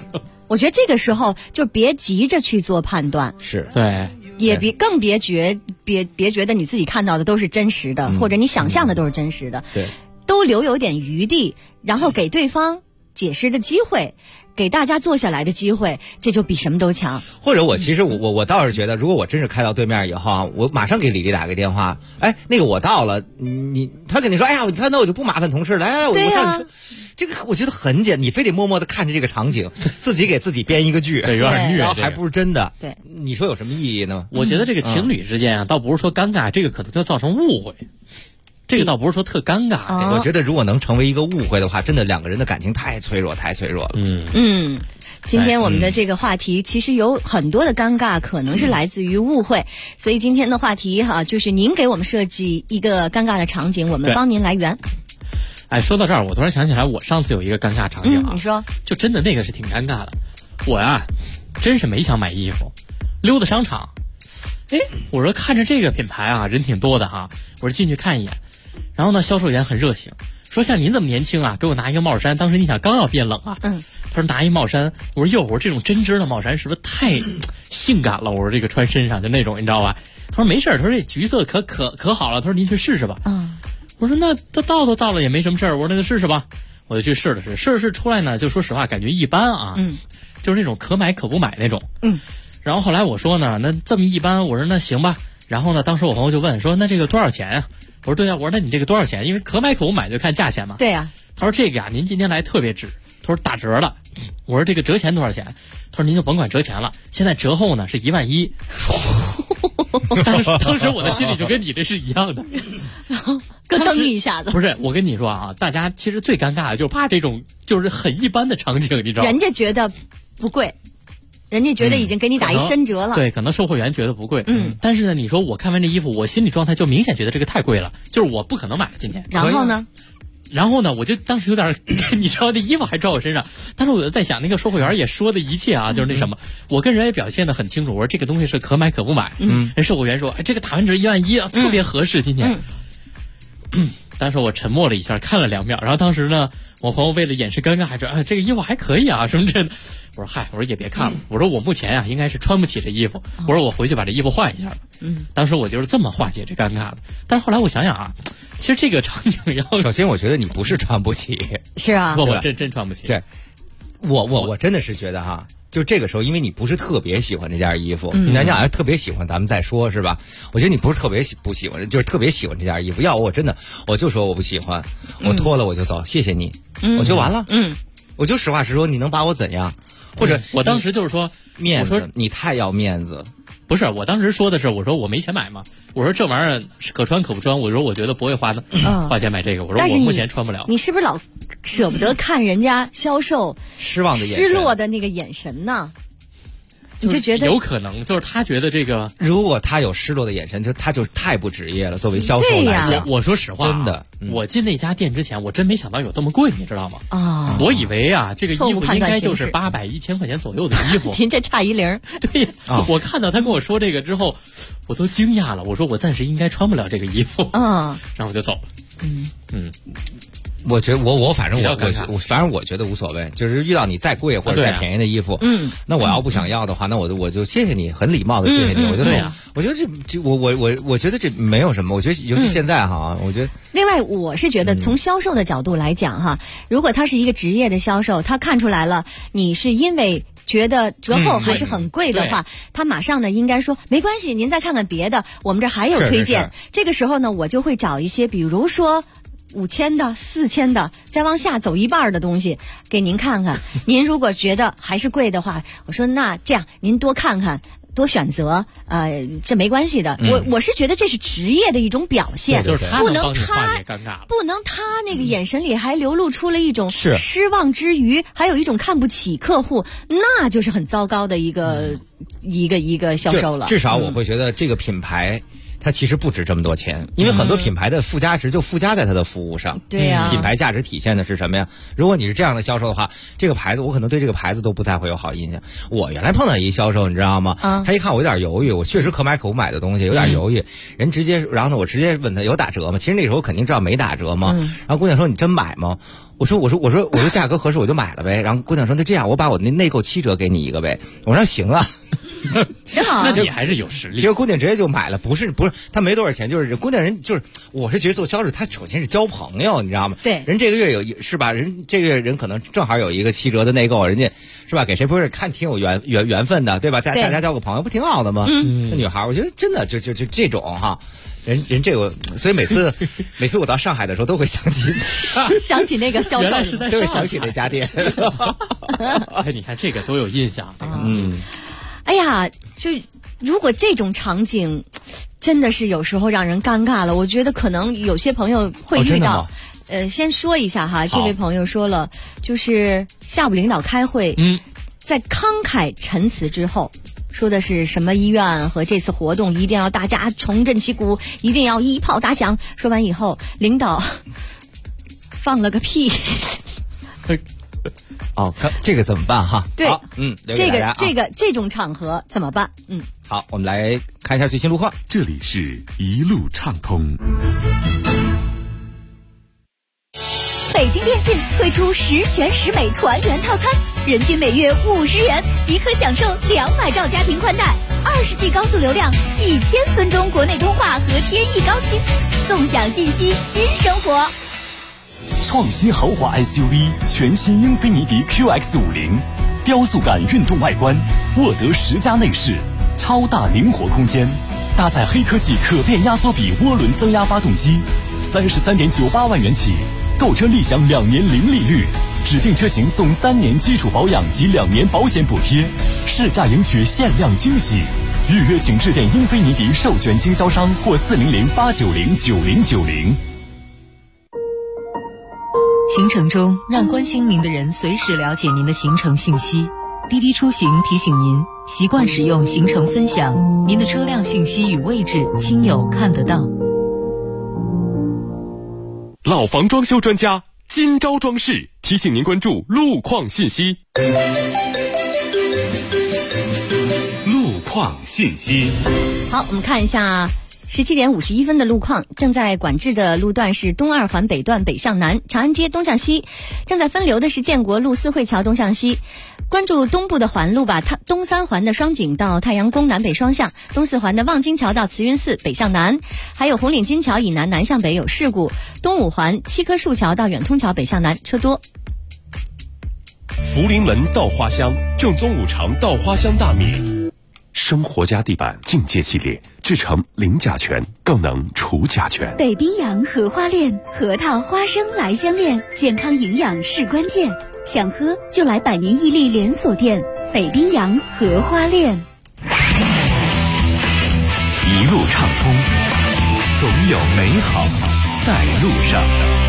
我觉得这个时候就别急着去做判断， 是对， 也更别觉得你自己看到的都是真实的，或者你想象的都是真实的， 对， 都留有点余地，然后给对方解释的机会，给大家坐下来的机会，这就比什么都强。 或者其实我倒是觉得，如果我真是开到对面以后啊，我马上给李丽打个电话，哎，那个我到了，他跟你说，哎呀，你看那我就不麻烦同事了，来，我上你车。这个我觉得很简单，你非得默默的看着这个场景，自己给自己编一个剧， 对，有点虐， 然后还不是真的。 对， 你说有什么意义呢？ 我觉得这个情侣之间啊，倒不是说尴尬，这个可能就造成误会。这个倒不是说特尴尬， 我觉得如果能成为一个误会的话，真的两个人的感情太脆弱，太脆弱了。 今天我们的这个话题其实有很多的尴尬，可能是来自于误会，所以今天的话题就是您给我们设计一个尴尬的场景，我们帮您来圆。 哎，说到这儿，我突然想起来，我上次有一个尴尬场景啊， 你说，就真的那个是挺尴尬的。我呀，真是没想买衣服，溜达商场，哎，我说看着这个品牌啊，人挺多的哈，我说进去看一眼，然后呢，销售员很热情，说像您这么年轻啊，给我拿一个帽衫，当时你想刚要变冷啊，他说拿一帽衫，我说哟，我说这种针织的帽衫是不是太性感了？我说这个穿身上就那种，你知道吧？他说没事，他说这橘色可好了，他说您去试试吧。我说那都到了也没什么事儿，我说那就试试吧，我就去试了试出来呢，就说实话感觉一般啊，就是那种可买可不买那种，然后后来我说呢，那这么一般，我说那行吧，然后呢，当时我朋友就问说，那这个多少钱呀？我说对呀，我说那你这个多少钱？因为可买可不买就看价钱嘛。 对呀， 他说这个呀，您今天来特别值，他说打折了，我说这个折钱多少钱？他说您就甭管折钱了，现在折后呢是11000。当时我的心里就跟你这是一样的， 然后咯噔一下子。 不是，我跟你说啊，大家其实最尴尬的就是怕这种就是很一般的场景，你知道吗？ 人家觉得不贵，人家觉得已经给你打一深折了。 对，可能售货员觉得不贵。但是呢，你说我看完这衣服，我心理状态就明显觉得这个太贵了，就是我不可能买今天。然后呢，我就当时有点，你知道那衣服还照我身上，但是我就在想，那个售货员也说的一切啊，就是那什么，我跟人也表现得很清楚，我说这个东西是可买可不买。人售货员说，哎，这个打完折11000啊，特别合适今天。当时我沉默了一下，看了2秒，然后当时呢，我朋友为了掩饰尴尬，还说，这个衣服还可以啊，什么这的。我说嗨，我说也别看了，我说我目前啊应该是穿不起这衣服，我说我回去把这衣服换一下。当时我就是这么化解这尴尬的。但是后来我想想啊，其实这个场景要， 首先我觉得你不是穿不起， 是啊， 不真穿不起。 对，我真的是觉得哈。就这个时候，因为你不是特别喜欢这件衣服，你要特别喜欢，咱们再说，是吧？我觉得你不是特别不喜欢，就是特别喜欢这件衣服。要我真的，我就说我不喜欢，我脱了我就走，谢谢你，我就完了。我就实话实说，你能把我怎样？或者我当时就是说面子，我说你太要面子。 不是，我当时说的是，我说我没钱买嘛，我说这玩意儿可穿可不穿，我说我觉得不会花钱买这个，我说我目前穿不了。 你是不是老舍不得看人家销售失望的眼神、 失落的那个眼神呢？你就觉得有可能，就是他觉得这个， 如果他有失落的眼神，他就太不职业了。作为销售来讲， 我说实话， 真的， 我进那家店之前，我真没想到有这么贵，你知道吗？我以为啊，这个衣服应该就是800、1000块钱左右的衣服。 您这差一零。 对，我看到他跟我说这个之后，我都惊讶了。我说我暂时应该穿不了这个衣服。然后我就走了。 我觉得反正我觉得无所谓，就是遇到你再贵或者再便宜的衣服，那我要不想要的话，那我就谢谢你，很礼貌的谢谢你，我就走。我觉得我觉得这没有什么，我觉得尤其现在哈，我觉得。 另外，我是觉得从销售的角度来讲哈，如果他是一个职业的销售，他看出来了你是因为觉得折后还是很贵的话，他马上呢应该说没关系，您再看看别的，我们这还有推荐。这个时候呢，我就会找一些，比如说5000的、4000的，再往下走一半的东西给您看看。您如果觉得还是贵的话，我说那这样您多看看，多选择，这没关系的。我是觉得这是职业的一种表现， 就是他不能他那个眼神里还流露出了一种失望之余，还有一种看不起客户，那就是很糟糕的一个销售了。 至少我会觉得这个品牌它其实不值这么多钱，因为很多品牌的附加值就附加在它的服务上。 对呀， 品牌价值体现的是什么呀？如果你是这样的销售的话，这个牌子我可能对这个牌子都不再会有好印象。我原来碰到一销售，你知道吗？他一看我有点犹豫，我确实可买可不买的东西有点犹豫，人直接，然后呢，我直接问他有打折吗？其实那时候我肯定知道没打折嘛。然后姑娘说你真买吗？我说价格合适我就买了呗。然后姑娘说那这样我把我那内购7折给你一个呗。我说行啊。 那你还是有实力。 结果姑娘直接就买了，不是，她没多少钱，就是姑娘人就是，我是觉得做销售，她首先是交朋友，你知道吗？ 对， 人这个月是吧？人这个月人可能正好有一个7折的内购，人家是吧？给谁不是看挺有缘分的，对吧？大家交个朋友不挺好的吗？那女孩，我觉得真的就这种哈。人这个，所以每次我到上海的时候都会想起那个销售， 原来是在都会想起那家店。 哎，你看这个都有印象。 哎呀，就如果这种场景真的是有时候让人尴尬了，我觉得可能有些朋友会遇到。先说一下哈，这位朋友说了，就是下午领导开会，在慷慨陈词之后，说的是什么医院和这次活动一定要大家重振旗鼓，一定要一炮打响。说完以后，领导放了个屁。 这个怎么办哈？ 对，这种场合怎么办？ 好，我们来看一下最新路况。 这里是一路畅通。 北京电信推出10全10美团圆套餐，人均每月50元即可享受200兆家庭宽带，20G 高速流量，1000分钟国内通话和天翼高清，纵享信息新生活。 创新豪华 SUV 全新英菲尼迪 QX50， 雕塑感运动外观，沃德10加内饰，超大灵活空间，搭载黑科技可变压缩比涡轮增压发动机，33.98万元起，购车立享2年零利率，指定车型送3年基础保养及2年保险补贴，试驾赢取限量惊喜。预约请致电英菲尼迪授权经销商或400-890-9090。 行程中，让关心您的人随时了解您的行程信息。滴滴出行提醒您，习惯使用行程分享，您的车辆信息与位置亲友看得到。 老房装修专家今朝装饰提醒您关注路况信息。 路况信息。 好，我们看一下17点51分的路况。正在管制的路段是东2环北段北向南，长安街东向西；正在分流的是建国路四惠桥东向西。关注东部的环路吧，东3环的双井到太阳宫南北双向，东4环的望京桥到慈云寺北向南，还有红岭金桥以南南向北有事故。东5环7棵树桥到远通桥北向南车多。 福临门稻花香，正宗5常稻花香大米。生活家地板境界系列制成零甲醛，更能除甲醛。 北冰洋荷花恋，核桃花生来香恋，健康营养是关键。想喝就来百年屹立连锁店北冰洋荷花恋。 一路畅通，总有美好在路上。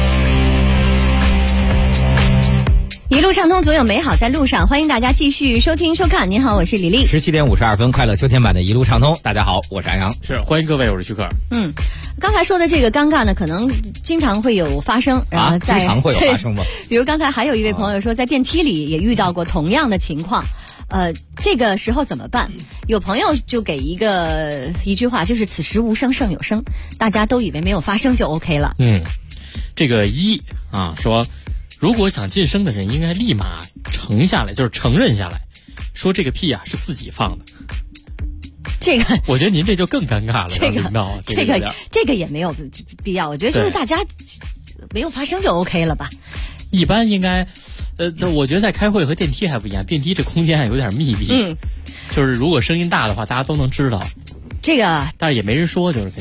一路畅通，总有美好在路上。欢迎大家继续收听收看。您好，我是李丽。 17点52分，快乐秋天版的一路畅通。大家好，我是安阳。 是，欢迎各位，我是徐克。 刚才说的这个尴尬呢，可能经常会有发生。然后经常会有发生吗？ 比如刚才还有一位朋友说，在电梯里也遇到过同样的情况。这个时候怎么办？有朋友就给一句话，就是此时无声胜有声，大家都以为没有发生就 OK 了。 这个说，如果想晋升的人应该立马承下来，就是承认下来，说这个屁是自己放的。 这个我觉得您这就更尴尬了。 这个也没有必要，我觉得就是大家没有发生就 OK 了吧。 一般应该我觉得在开会和电梯还不一样，电梯这空间还有点密闭，就是如果声音大的话大家都能知道， 这个但是也没人说，就是肯定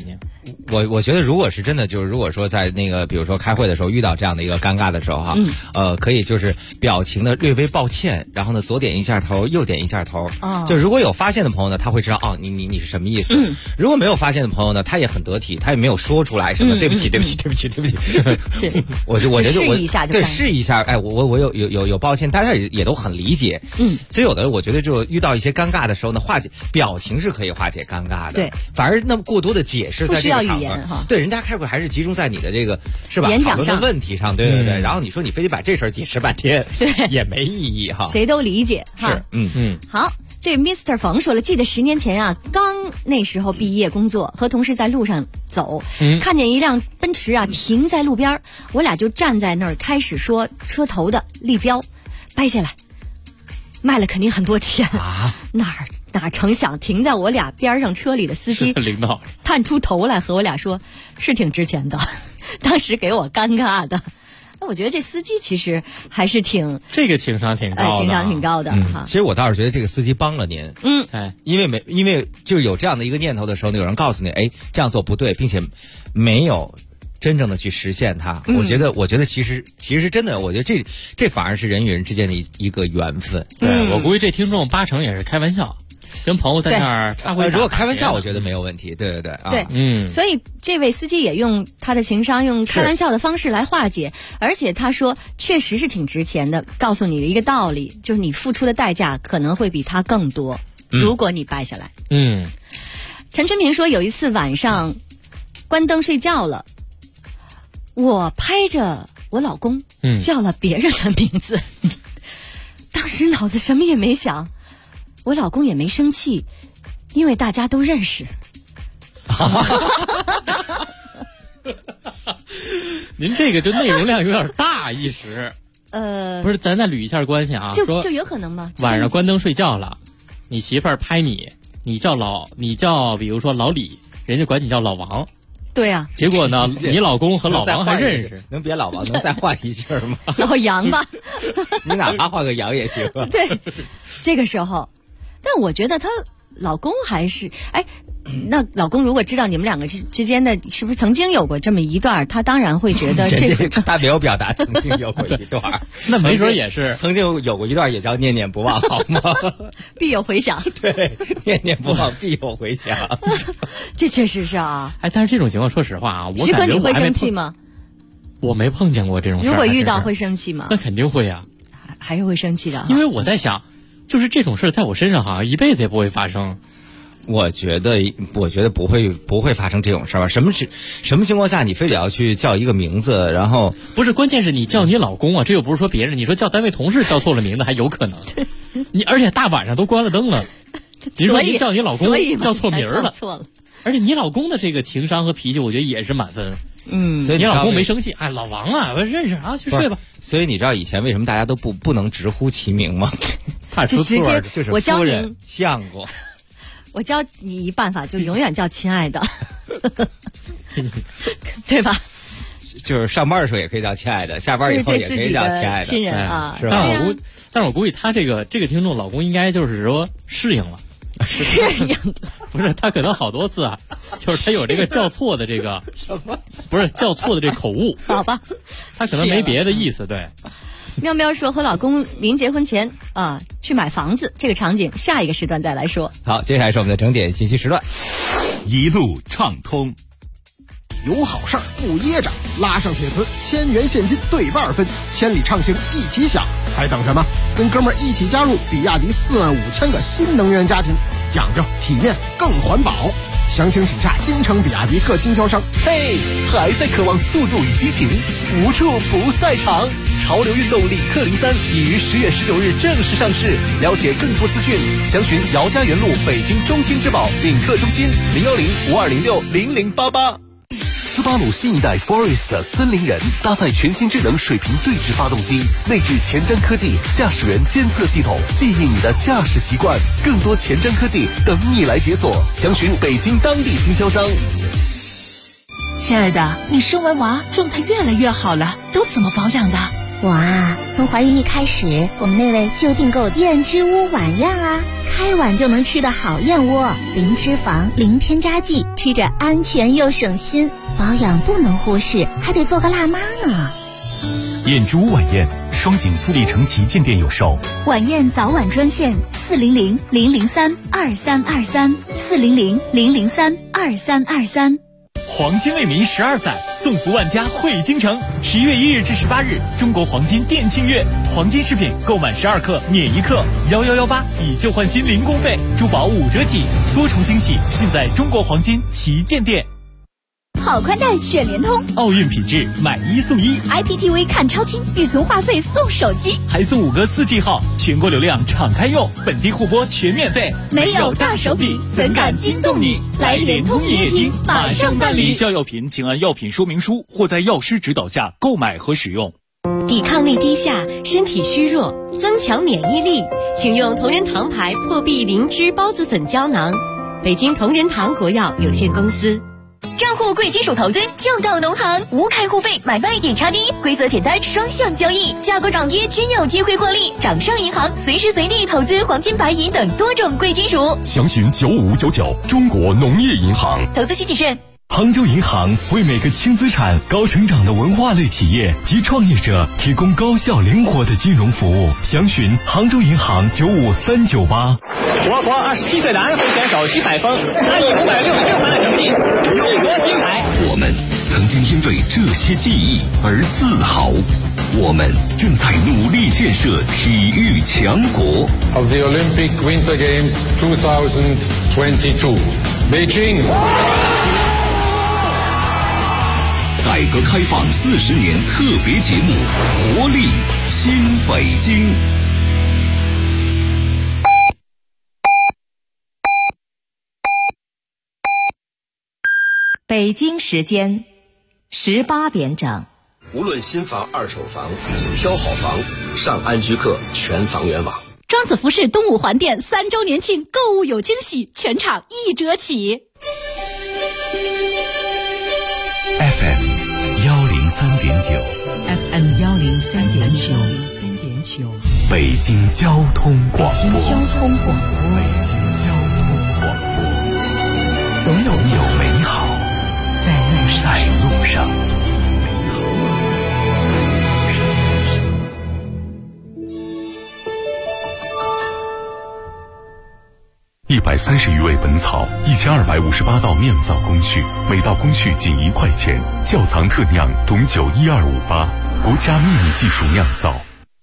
我觉得如果是真的，就是如果说在那个比如说开会的时候遇到这样的一个尴尬的时候哈，可以就是表情的略微抱歉，然后呢左点一下头，右点一下头。就如果有发现的朋友呢，他会知道你是什么意思。如果没有发现的朋友呢，他也很得体，他也没有说出来什么对不起。是，我觉得试一下就对试一下，哎，我有抱歉，大家也都很理解。所以有的我觉得就遇到一些尴尬的时候呢，化解表情是可以化解尴尬的。 对， 反而那么过多的解释在这个场合，对人家开会还是集中在你的这个是吧？ 演讲上讨论的问题上，对。然后你说你非得把这事儿解释半天， 对， 也没意义哈。 谁都理解哈。 是， 好。这 Mr. 冯说了，记得10年前啊，刚那时候毕业工作，和同事在路上走，看见一辆奔驰啊停在路边，我俩就站在那儿开始说车头的立标，掰下来，卖了肯定很多钱啊！哪成想停在我俩边上车里的司机领导探出头来和我俩说，是挺值钱的，当时给我尴尬的。那我觉得这司机其实还是这个情商挺高的， 情商挺高的哈。 其实我倒是觉得这个司机帮了您，因为就有这样的一个念头的时候，有人告诉你，哎，这样做不对，并且没有真正的去实现它。我觉得其实真的，我觉得这反而是人与人之间的一个缘分。 对，我估计这听众80%也是开玩笑。跟朋友在那儿插会， 如果开玩笑，我觉得没有问题。对所以这位司机也用他的情商，用开玩笑的方式来化解，而且他说确实是挺值钱的，告诉你的一个道理，就是你付出的代价可能会比他更多，如果你掰下来。陈春平说，有一次晚上关灯睡觉了，我拍着我老公叫了别人的名字，当时脑子什么也没想。我老公也没生气，因为大家都认识。 您这个就内容量有点大一时。不是，咱再捋一下关系啊。 就有可能吗？ 晚上关灯睡觉了，你媳妇儿拍你叫比如说老李，人家管你叫老王。 对啊。 结果呢，你老公和老王还认识， 能别老王，能再换一句吗？ 老杨吧。 你哪怕换个杨也行。 对，这个时候。但我觉得她老公还是那老公如果知道你们两个之间的是不是曾经有过这么一段，他当然会觉得这个他没有表达曾经有过一段， 那没准也是曾经有过一段，也叫念念不忘，好吗？ 必有回响。 对，念念不忘必有回响。 这确实是啊。 但是这种情况，说实话啊，我感觉你会生气吗？ 我没碰见过这种事。 如果遇到会生气吗？ 那肯定会啊， 还是会生气的。 因为我在想。就是这种事在我身上好像一辈子也不会发生。 我觉得不会发生这种事儿吧？什么情况下你非得要去叫一个名字？然后不是，关键是你叫你老公啊，这又不是说别人，你说叫单位同事叫错了名字还有可能。你而且大晚上都关了灯了，你说你叫你老公叫错名了，而且你老公的这个情商和脾气，我觉得也是满分。 所以你老公没生气，老王啊，我认识啊，去睡吧。 所以你知道以前为什么大家都不能直呼其名吗？ 怕出错， 就是夫人相公。 我教你一办法，就永远叫亲爱的，对吧？ 就是上班的时候也可以叫亲爱的，下班以后也可以叫亲爱的， 亲人啊， 是吧？ 但是我估计他这个听众老公应该就是说适应了。不是他可能好多次啊，就是他有这个叫错的这个什么，不是叫错的这口误， 好吧， 他可能没别的意思。对， 喵喵说和老公临结婚前去买房子，这个场景下一个时段再来说。 好，接下来是我们的整点信息时段， 一路畅通。 有好事儿不噎着，拉上铁丝，1000元现金对半分，千里畅行一起享，还等什么？跟哥们儿一起加入比亚迪45000个新能源家庭，讲究体面更环保。详情请洽京城比亚迪各经销商。 嘿，还在渴望速度与激情，无处不赛场。潮流运动领克03已于10月19日正式上市，了解更多资讯，详询姚家园路北京中心之宝领克中心010-5206-0088。斯巴鲁新一代 Forest 森林人搭载全新智能水平对置发动机，内置前瞻科技驾驶员监测系统，记忆你的驾驶习惯，更多前瞻科技等你来解锁。详询北京当地经销商。 亲爱的，你生完娃状态越来越好了，都怎么保养的？ 哇，从怀孕一开始，我们那位就订购燕之屋晚宴啊，开碗就能吃的好燕窝，零脂肪，零添加剂，吃着安全又省心，保养不能忽视，还得做个辣妈呢。 燕之屋晚宴，双井富力城旗舰店有售。 晚宴早晚专线400-003-2323，400-003-2323。 黄金为民12载，送福万家汇京城。11月1日至18日，中国黄金店庆月，黄金饰品购满12克免1克，1118以旧换新零工费，珠宝5折起，多重惊喜尽在中国黄金旗舰店。 好宽带选联通， 奥运品质买1送1 ，IPTV 看超清，预存话费送手机， 还送5个4G 号，全国流量敞开用，本地互播全免费。 没有大手笔，怎敢惊动你？来联通营业厅马上办理。 有效药品请按药品说明书或在药师指导下购买和使用。 抵抗力低下，身体虚弱，增强免疫力，请用同仁堂牌破壁灵芝孢子粉胶囊。北京同仁堂国药有限公司。 账户贵金属投资就到农行，无开户费，买卖点差低，规则简单，双向交易，价格涨跌均有机会获利。掌上银行随时随地投资黄金、白银等多种贵金属。 详询9599中国农业银行。 投资需谨慎。 杭州银行为每个轻资产、高成长的文化类企业及创业者提供高效灵活的金融服务。详询杭州银行95398。 我国27岁男会选手徐海峰，他以566分的成绩入夺金牌。 我们曾经因为这些记忆而自豪，我们正在努力建设体育强国。 Of the Olympic Winter Games 2022, Beijing。 改革开放40年特别节目，活力新北京。 北京时间18点整。 无论新房、二手房，挑好房，上安居客全房源网。 庄子服饰东五环店3周年庆购物有惊喜，全场1折起。 FM 103.9 FM 103.9， 北京交通广播。 北京交通广播，总有美好在路上。 130余味本草，1258道酿造工序，每道工序仅1块钱。窖藏特酿董酒12588，国家秘密技术酿造。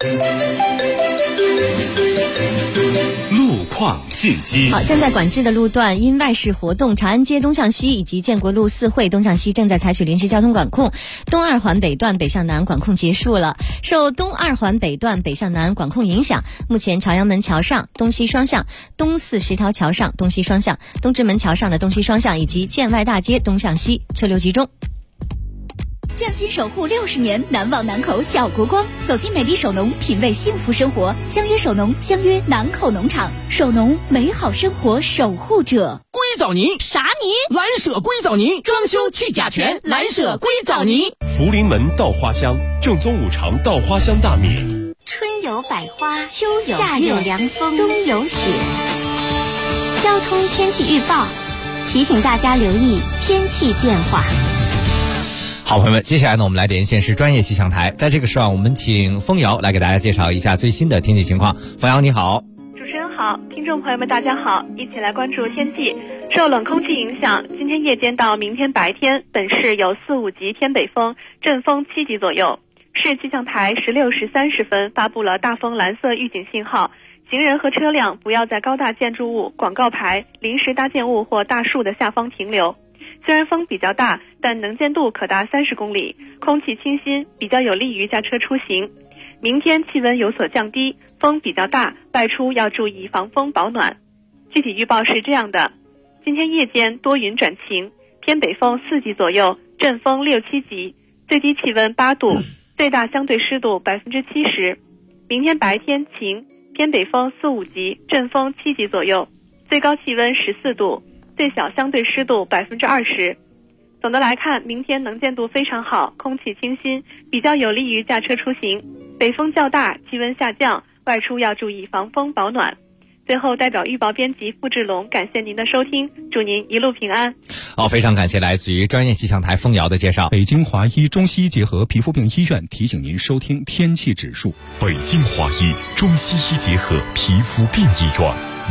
路况信息。 好，正在管制的路段因外事活动，长安街东向西以及建国路四惠东向西正在采取临时交通管控。东二环北段北向南管控结束了。受东二环北段北向南管控影响，目前朝阳门桥上东西双向、东四十条桥上东西双向、东直门桥上的东西双向以及建外大街东向西车流集中。 匠心守护60年，难忘南口小国光。走进美丽首农，品味幸福生活。相约首农，相约南口农场。首农，美好生活守护者。 硅藻泥啥泥？ 蓝舍硅藻泥，装修去甲醛，蓝舍硅藻泥。 福临门稻花香，正宗五常稻花香大米。 春有百花，秋有夏有凉风，冬有雪。交通天气预报提醒大家留意天气变化。 好，朋友们，接下来呢，我们来连线是专业气象台。在这个时候，我们请风瑶来给大家介绍一下最新的天气情况。风瑶，你好。 主持人好，听众朋友们大家好，一起来关注天气。受冷空气影响，今天夜间到明天白天，本市有4、5级偏北风，阵风7级左右。市气象台16时30分发布了大风蓝色预警信号，行人和车辆不要在高大建筑物、广告牌、临时搭建物或大树的下方停留。虽然风比较大，但能见度可达30公里，空气清新，比较有利于驾车出行。明天气温有所降低，风比较大，外出要注意防风保暖。具体预报是这样的：今天夜间多云转晴，偏北风4级左右，阵风6、7级，最低气温8度，最大相对湿度70%。明天白天晴，偏北风4、5级，阵风7级左右，最高气温14度，最小相对湿度20%。总的来看，明天能见度非常好，空气清新，比较有利于驾车出行。 北风较大，气温下降，外出要注意防风保暖。最后，代表预报编辑付志龙感谢您的收听，祝您一路平安。 好，非常感谢来自于专业气象台凤瑶的介绍。 北京华医中西医结合皮肤病医院提醒您收听天气指数。 北京华医中西医结合皮肤病医院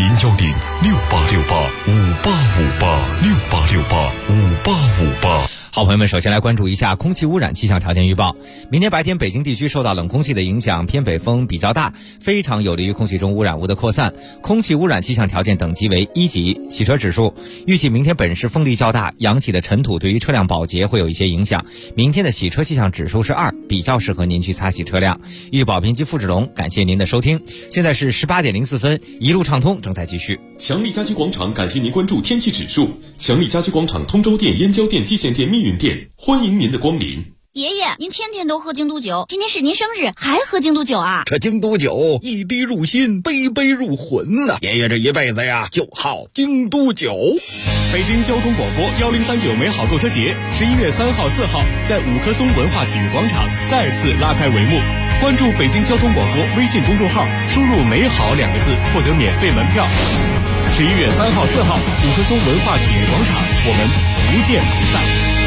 ，0106868586868685858。 好，朋友们，首先来关注一下空气污染气象条件预报。明天白天北京地区受到冷空气的影响，偏北风比较大，非常有利于空气中污染物的扩散。空气污染气象条件等级为1级。汽车指数预计明天本市风力较大，扬起的尘土对于车辆保洁会有一些影响。明天的洗车气象指数是2，比较适合您去擦洗车辆。预报编辑付志龙，感谢您的收听。现在是18点04分，一路畅通正在继续。 强力家居广场感谢您关注天气指数。强力家居广场通州店、燕郊店、蓟县店、密云店，欢迎您的光临。 爷爷，您天天都喝京都酒，今天是您生日，还喝京都酒啊？ 这京都酒一滴入心，杯杯入魂呐！爷爷这一辈子呀，就好京都酒。 北京交通广播1039美好购车节11月3号、4号在五棵松文化体育广场再次拉开帷幕。关注北京交通广播微信公众号，输入“美好”2个字，获得免费门票。11月3号、4号，五棵松文化体育广场，我们不见不散。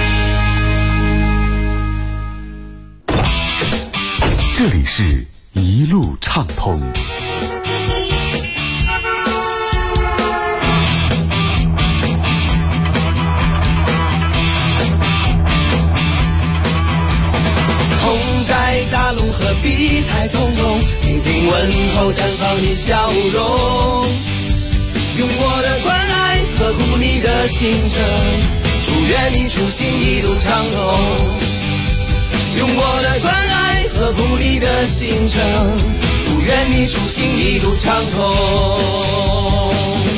这里是一路畅通。 风在大路何必太匆匆，听听问候绽放你笑容，用我的关爱呵护你的行程，祝愿你出行一路畅通。用我的关爱呵护你的行程，祝愿你出行一路畅通。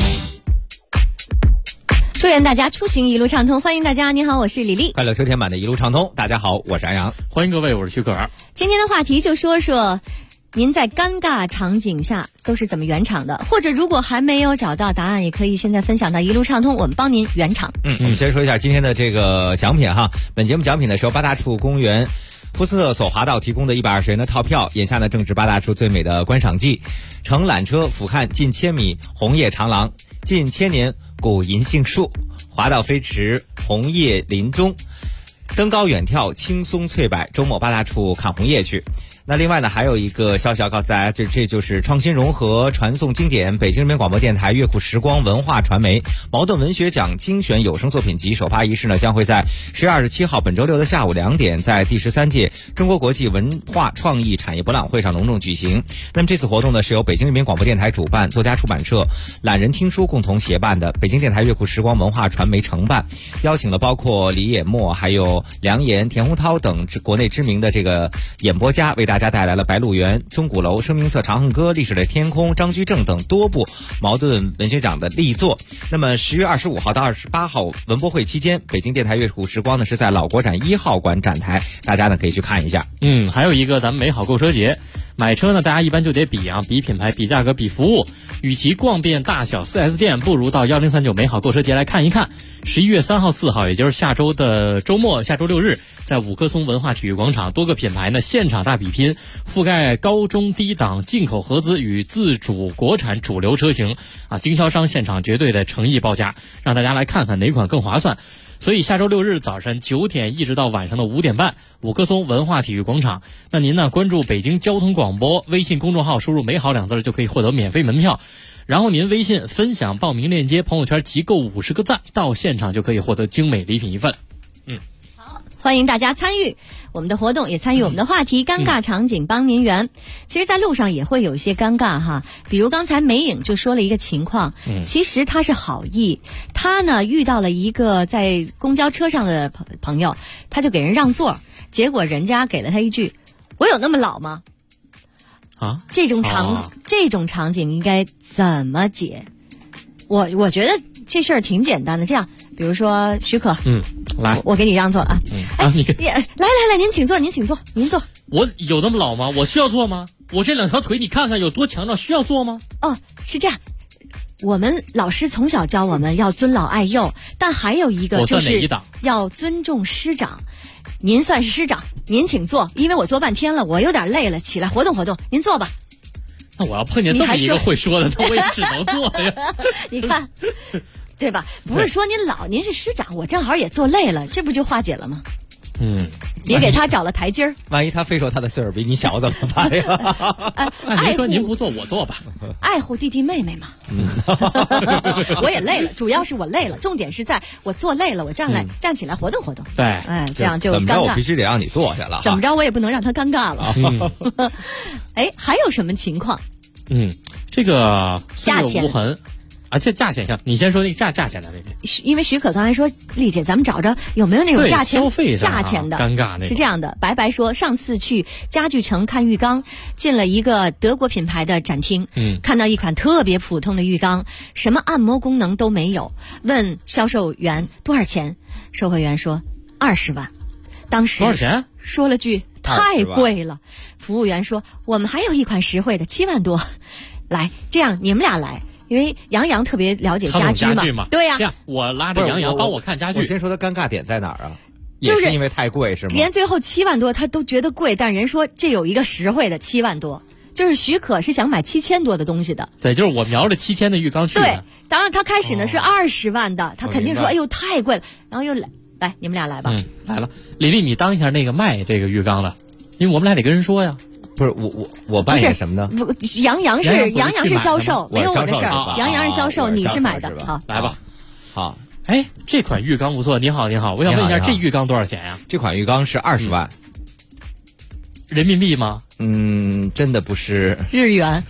祝愿大家出行一路畅通，欢迎大家。你好，我是李丽。 快乐秋天版的一路畅通，大家好，我是安阳。 欢迎各位，我是徐可儿。 今天的话题就说说您在尴尬场景下都是怎么圆场的，或者如果还没有找到答案，也可以现在分享到一路畅通，我们帮您圆场。 我们先说一下今天的这个奖品哈。本节目奖品呢是由八大处公园福斯特索华道提供的120元的套票，眼下呢正值八大处最美的观赏季，乘缆车俯瞰近1000米红叶长廊，近1000年古银杏树，华道飞驰红叶林中，登高远眺青松翠柏，周末八大处看红叶去。那另外呢，还有一个消息要告诉大家，这就是创新融合传颂经典，北京人民广播电台乐库时光文化传媒茅盾文学奖精选有声作品集首发仪式呢，将会在10月27号本周六的下午2点，在第13届中国国际文化创意产业博览会上隆重举行。那么这次活动呢，是由北京人民广播电台主办，作家出版社、懒人听书共同协办的，北京电台乐库时光文化传媒承办，邀请了包括李野墨、还有梁岩、田洪涛等国内知名的这个演播家，为大家带来了《白鹿原》、钟鼓楼、生命册、长恨歌、历史的天空、张居正等多部茅盾文学奖的力作。那么10月25号到28号文博会期间，北京电台乐库时光呢是在老国展1号馆展台，大家呢可以去看一下。 还有一个咱们美好购车节，买车呢大家一般就得比品牌、比价格、比服务，与其逛遍大小 4S 店，不如到1039美好购车节来看一看。11月3号、4号，也就是下周的周末，下周6日，在五棵松文化体育广场，多个品牌呢现场大比拼，覆盖高中低档进口合资与自主国产主流车型经销商现场绝对的诚意报价，让大家来看看哪款更划算。所以下周6日早晨9点一直到晚上的5点半，五棵松文化体育广场。那您呢关注北京交通广播微信公众号，输入美好2字就可以获得免费门票。然后您微信分享报名链接，朋友圈集够50个赞，到现场就可以获得精美礼品一份。 好，欢迎大家参与我们的活动，也参与我们的话题，尴尬场景帮您圆。其实在路上也会有一些尴尬哈，比如刚才梅影就说了一个情况，其实他是好意，他呢遇到了一个在公交车上的朋友，他就给人让座，结果人家给了他一句，我有那么老吗？这种场景应该怎么解？我觉得这事儿挺简单的。这样，比如说许可， 来， 我给你让座啊。 你来，您请坐，您坐。 我有那么老吗？我需要坐吗？我这2条腿你看看有多强壮，需要坐吗？ 哦，是这样。我们老师从小教我们要尊老爱幼，但还有一个就是要尊重师长。 您算是师长，您请坐，因为我坐半天了，我有点累了，起来活动活动，您坐吧。 那我要碰见这么一个会说的，那我也只能坐呀。 你看，对吧？不是说您老，您是师长，我正好也坐累了，这不就化解了吗？也给他找了台阶儿。 万一他非说他的岁数比你小怎么办呀？ 那您说您不做我做吧， 爱护弟弟妹妹嘛。我也累了，主要是我累了，重点是在我坐累了，我站起来活动活动。 对， 这样就怎么着我必须得让你坐下了， 怎么着我也不能让他尴尬了。还有什么情况？ 这个价钱无痕。价钱上，你先说那个价钱的那边。 因为许可刚才说，丽姐，咱们找着有没有那种价钱的？ 尴尬那是这样的，白白说，上次去家具城看浴缸，进了一个德国品牌的展厅，看到一款特别普通的浴缸，什么按摩功能都没有，问销售员多少钱，售货员说20万，当时多少钱？ 说了句太贵了，服务员说我们还有一款实惠的7万多，来，这样你们俩来。因为杨洋特别了解家居嘛，对呀。 这样，我拉着杨洋帮我看家具。 我先说他尴尬点在哪儿啊？ 就是也是因为太贵是吗？ 连最后7万多他都觉得贵，但人说这有一个实惠的7万多，就是许可是想买7000多的东西的。 对，就是我瞄着7000的浴缸去的。 对，当然他开始呢是20万的，他肯定说哎呦太贵了，然后又来你们俩来吧。 来了，李丽你当一下那个卖这个浴缸的，因为我们俩得跟人说呀。 不是我扮演什么呢？ 杨洋是销售，没有我的事儿。杨洋是销售，你是买的。好， 来吧。 好， 这款浴缸不错。你好，我想问一下，这浴缸多少钱呀？ 这款浴缸是20万， 人民币吗？ 真的不是日元。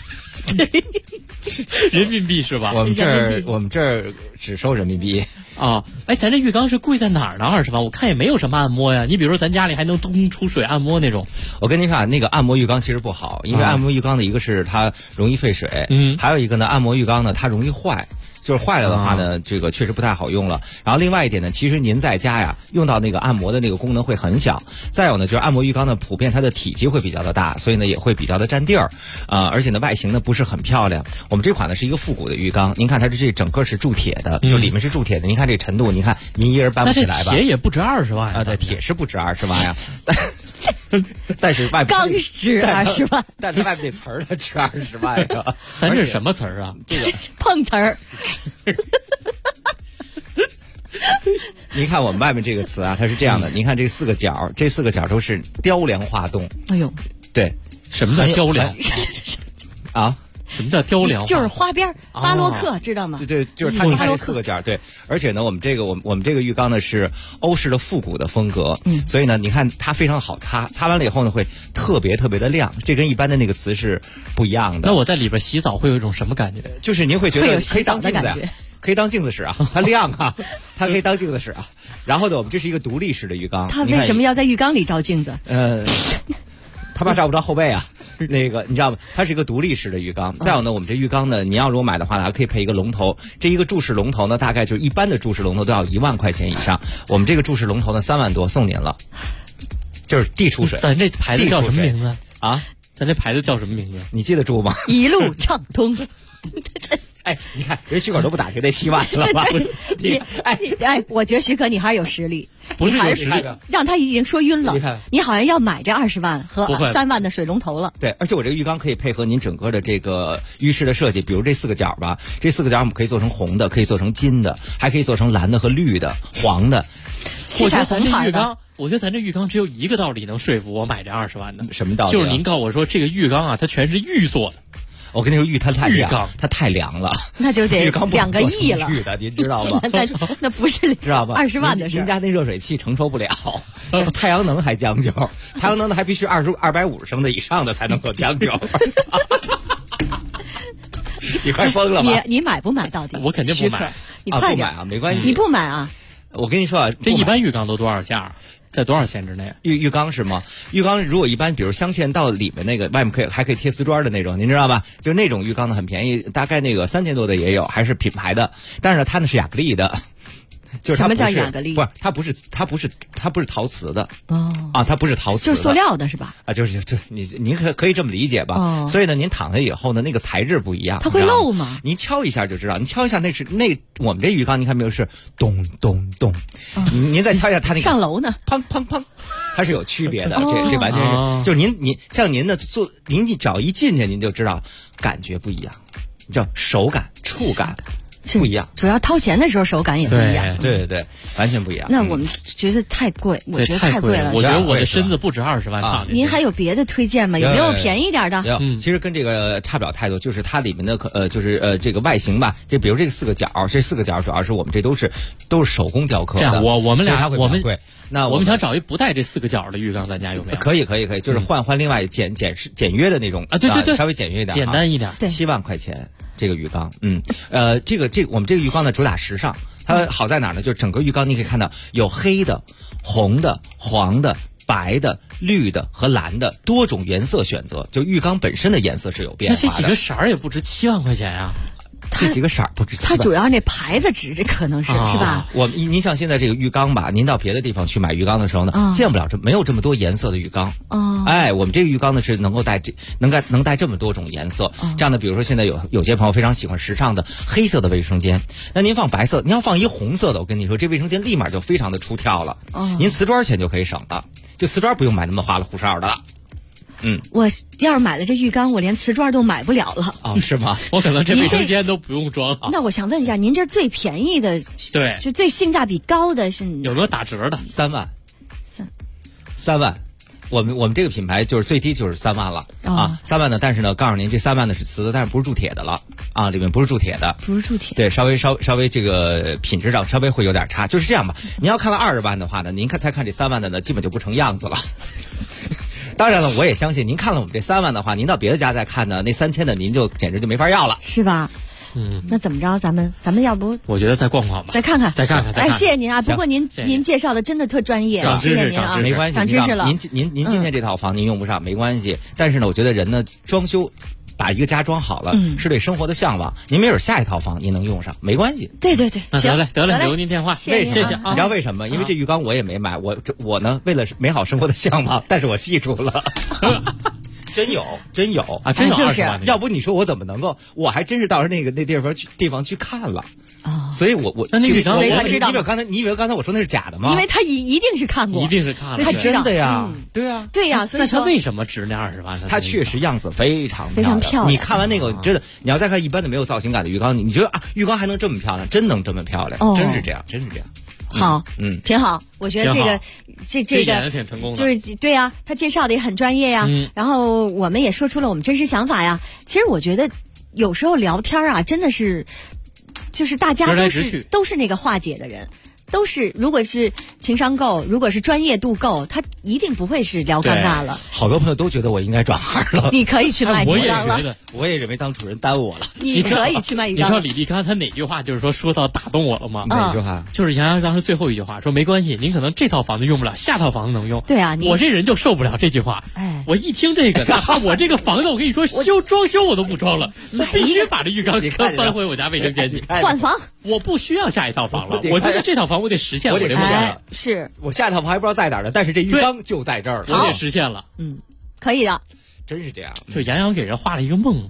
人民币是吧？ 我们这儿只收人民币啊！咱这浴缸是贵在哪儿呢？20万，我看也没有什么按摩呀。你比如说咱家里还能咚出水按摩那种。 我跟您看，那个按摩浴缸其实不好，因为按摩浴缸的一个是它容易费水，还有一个呢，按摩浴缸呢它容易坏。就是坏了的话呢，这个确实不太好用了。然后另外一点呢，其实您在家呀用到那个按摩的那个功能会很小。再有呢，就是按摩浴缸呢普遍它的体积会比较的大，所以呢也会比较的占地儿，而且呢外形呢不是很漂亮。我们这款呢是一个复古的浴缸，您看它这整个是铸铁的，就里面是铸铁的。您看这程度，您看您一人搬不起来吧？ 铁也不值20万啊，对，铁是不值20万呀。但是外钢值20万， 但它外面那词儿它值20万呀。 咱这是什么词儿啊？ 这个碰瓷儿。 您看我们外面这个词啊，它是这样的。您看这4个角，这4个角都是雕梁画栋。 哎呦， 对， 什么叫雕梁啊？ 什么叫雕梁？ 就是花边巴洛克，知道吗？ 对，就是它这4个角。对，而且呢，我们这个浴缸呢是欧式的复古的风格，所以呢，你看它非常好擦，擦完了以后呢会特别特别的亮，这跟一般的那个瓷是不一样的。 那我在里边洗澡会有一种什么感觉？ 就是您会觉得可以当镜子呀，可以当镜子使啊，它亮啊，它可以当镜子使啊。然后呢，我们这是一个独立式的浴缸。 它为什么要在浴缸里照镜子？ 他怕照不着后背啊。那个你知道吗？它是一个独立式的浴缸。再有呢，我们这浴缸呢，你要如果买的话呢，还可以配一个龙头。这一个注式龙头呢，大概就是一般的注式龙头都要1万块钱以上。我们这个注式龙头呢，3万多送您了，就是地出水。 咱这牌子叫什么名字啊？ 咱这牌子叫什么名字？ 你记得住吗？ 一路畅通。 哎，你看人许可都不打这7万了吧？ 我觉得许可你还是有实力， 不是有实力， 让他已经说晕了。你好像要买这20万和3万的水龙头了。 对，而且我这个浴缸可以配合您整个的这个浴室的设计，比如这4个角吧，这4个角我们可以做成红的，可以做成金的，还可以做成蓝的和绿的、黄的。 我觉得咱这浴缸只有一个道理能说服我买这20万的。 什么道理？ 就是您告诉我说这个浴缸啊，它全是玉做的。 我跟你说，浴它太凉，它太凉了， 那就得2个亿了。 浴的，您知道吗？ 那不是知道吗 ？20万的事。 您家那热水器承受不了，太阳能还将就，太阳能的还必须250升的以上的才能够将就。你快疯了吧？ 你买不买到底？ 我肯定不买。 你快点啊，没关系。 你不买啊？ 我跟你说啊， 这一般浴缸都多少价？在多少钱之内？ 浴缸是吗？浴缸如果一般，比如镶嵌到里面那个，外面还可以贴瓷砖的那种，您知道吧？就那种浴缸呢很便宜，大概那个3000多的也有，还是品牌的。但是呢，它呢是雅克利的。 就是什么叫亚克力？ 不是，它不是陶瓷的它不是陶瓷的， 就是塑料的是吧？ 您可以这么理解吧？所以呢，您躺下以后呢，那个材质不一样， 它会漏吗？ 您敲一下就知道，你敲一下那我们这浴缸，你看没有是咚咚咚，您再敲一下它那个上楼呢， 砰砰砰，它是有区别的，这完全是，就是您像您的您只要一进去，您就知道感觉不一样，叫手感、触感。不一样， 主要掏钱的时候手感也不一样。 对，完全不一样。 那我们觉得太贵，我觉得太贵了。 我觉得我的身子不止20万趟。 您还有别的推荐吗？有没有便宜点的？ 其实跟这个差不了太多，就是它里面的就是这个外形吧，就比如这4个角，这4个角主要是我们这都是手工雕刻的。 这样，我们俩贵。那我们想找一不带这4个角的浴缸，咱家有没有？ 可以，就是换另外简约的那种啊，对， 稍微简约一点， 简单一点 ，7万块钱。这个浴缸，这个我们这个浴缸呢主打时尚，它好在哪儿呢？就是整个浴缸你可以看到有黑的、红的、黄的、白的、绿的和蓝的多种颜色选择，就浴缸本身的颜色是有变化的。 那这几个色儿也不值7万块钱啊。 这几个色儿不值7万， 它主要那牌子值，这可能是吧？ 您像现在这个浴缸吧，您到别的地方去买浴缸的时候呢，见不了没有这么多颜色的浴缸。我们这个浴缸呢是能够能带这么多种颜色。这样的，比如说现在有些朋友非常喜欢时尚的黑色的卫生间，那您放白色，您要放一红色的，我跟你说，这卫生间立马就非常的出挑了。您瓷砖钱就可以省了，就瓷砖不用买那么花里胡哨的了。 我要是买了这浴缸，我连瓷砖都买不了了。 是吗？ 我可能这卫生间都不用装。 那我想问一下，您这最便宜的， 对， 就最性价比高的是有没有打折的 ？3万，3万。我们这个品牌就是最低就是3万了3万呢。但是呢，告诉您这3万呢是瓷的，但是不是铸铁的了里面不是铸铁的， 不是铸铁。 对，稍微这个品质上稍微会有点差，就是这样吧。您要看到20万的话呢，您再看这3万的呢，基本就不成样子了。当然了，我也相信您看了我们这3万的话，您到别的家再看呢，那3000的您就简直就没法要了， 是吧？那怎么着？咱们要不？ 我觉得再逛逛吧， 再看看。 哎， 谢谢您啊！不过您介绍的真的特专业，谢谢您啊！ 没关系， 长知识了。 您今天这套房您用不上没关系，但是呢，我觉得人呢装修。把一个家装好了，是对生活的向往。您没准下一套房您能用上，没关系。 对， 那得了，留您电话， 谢谢啊。 你知道为什么？因为这浴缸我也没买，我呢为了美好生活的向往，但是我记住了。真有啊！真有 20 万， 要不你说我怎么能够？我还真是到那地方去看了。所以我那浴缸， 所以他知道。 你以为刚才我说那是假的吗？ 因为他一定是看过， 一定是看了， 他真的呀，对呀。 所以那他为什么值那20万呢？ 他确实样子非常漂亮。 你看完那个，真的，你要再看一般的没有造型感的浴缸，你觉得浴缸还能这么漂亮？真能这么漂亮？真是这样。 好，挺好。我觉得这个演的挺成功的， 就是对呀，他介绍的也很专业呀。然后我们也说出了我们真实想法呀。其实我觉得有时候聊天啊，真的是，就是大家都是那个化解的人。都是，如果是情商够，如果是专业度够，他一定不会是聊尴尬了。 好多朋友都觉得我应该转行了。 你可以去卖浴缸了。 我也认为当主人耽误我了。 你可以去卖浴缸。 你知道李丽刚才哪句话就是说到打动我了吗？ 哪句话？ 就是杨洋当时最后一句话说没关系，您可能这套房子用不了，下套房子能用。 对啊， 我这人就受不了这句话。我一听这个，哪怕我这个房子，我跟你说装修我都不装了，我必须把这浴缸搬回我家卫生间去换房。 我不需要下一套房了，我觉得这套房我得实现，我得实现。 是我下一套房还不知道在哪儿呢，但是这浴缸就在这儿了， 我得实现了。 可以的， 真是这样。 就杨洋给人画了一个梦，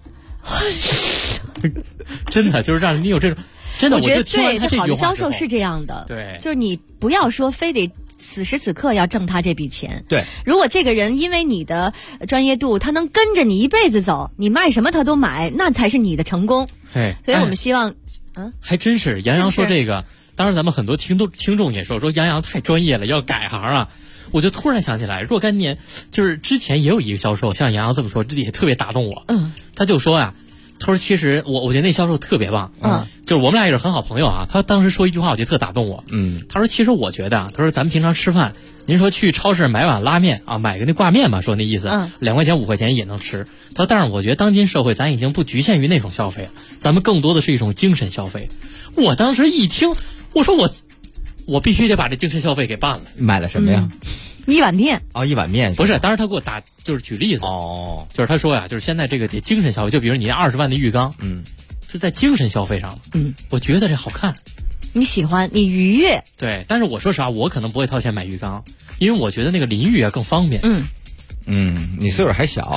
真的就是让你有这种真的。 我觉得对， 这好的销售是这样的， 对， 就是你不要说非得此时此刻要挣他这笔钱。 对， 如果这个人因为你的专业度，他能跟着你一辈子走，你卖什么他都买，那才是你的成功。所以我们希望， 还真是杨洋说这个。当然，咱们很多听众也说杨洋太专业了，要改行啊！我就突然想起来，若干年就是之前也有一个销售，像杨洋这么说，这也特别打动我。他就说呀，他说其实我觉得那销售特别棒。就是我们俩也是很好朋友啊。他当时说一句话，我觉得特打动我。他说其实我觉得啊，他说咱们平常吃饭，您说去超市买碗拉面啊，买个那挂面吧，说那意思，2块钱5块钱也能吃。他说但是我觉得当今社会咱已经不局限于那种消费了，咱们更多的是一种精神消费。我当时一听。我说我必须得把这精神消费给办了。 买了什么呀？ 一碗面。 一碗面不是，当时他给我就是举例子就是他说呀，就是现在这个得精神消费，就比如你那20万的浴缸，是在精神消费上，我觉得这好看， 你喜欢，你愉悦。 对，但是我说实话，我可能不会掏钱买浴缸，因为我觉得那个淋浴啊更方便。 你岁数还小。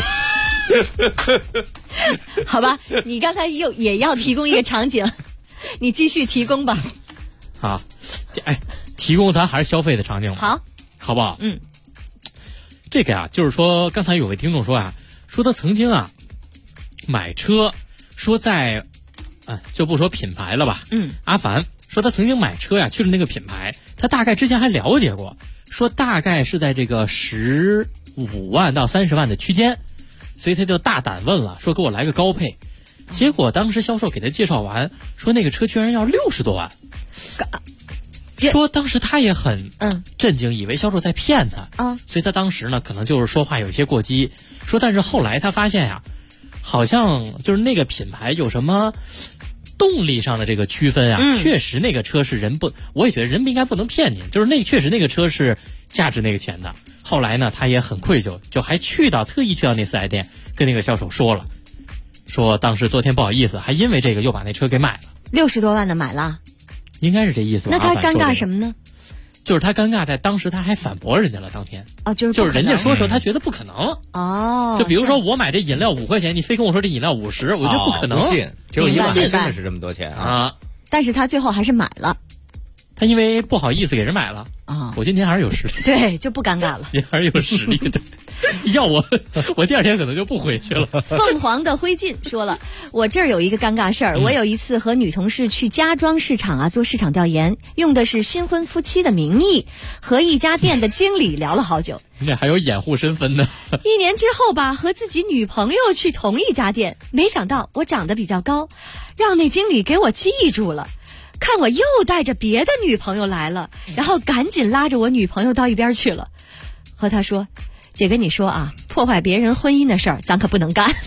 好吧，你刚才也要提供一个场景，你继续提供吧。 好，提供咱还是消费的场景吧。好不好？这个呀，就是说，刚才有位听众说啊，说他曾经啊买车，说在就不说品牌了吧。阿凡说他曾经买车呀，去了那个品牌，他大概之前还了解过，说大概是在这个15万到30万的区间，所以他就大胆问了，说给我来个高配。结果当时销售给他介绍完，说那个车居然要60多万。说当时他也很震惊，以为销售在骗他，所以他当时呢可能就是说话有些过激。说但是后来他发现呀，好像就是那个品牌有什么动力上的这个区分啊，确实那个车是我也觉得人应该不能骗你，就是确实那个车是价值那个钱的。后来呢他也很愧疚，就还特意去到那4S店跟那个销售说了，说当时昨天不好意思，还因为这个又把那车给买了 ，60多万的买了， 应该是这意思。 那他尴尬什么呢？ 就是他尴尬在当时他还反驳人家了，当天就是人家说他觉得不可能。就比如说我买这饮料5块钱，你非跟我说这饮料50，我觉得不可能。 不信，结果一买真的是这么多钱啊！ 但是他最后还是买了。 他因为不好意思给人买了啊！我今天还是有实力， 对，就不尴尬了。 你还是有实力的。要我第2天可能就不回去了。 凤凰的灰烬说了，我这儿有一个尴尬事儿。我有一次和女同事去家装市场做市场调研，用的是新婚夫妻的名义，和一家店的经理聊了好久。 那还有掩护身份呢。 1年之后吧，和自己女朋友去同一家店，没想到我长得比较高，让那经理给我记住了。看我又带着别的女朋友来了，然后赶紧拉着我女朋友到一边去了，和她说，姐跟你说啊，破坏别人婚姻的事儿咱可不能干。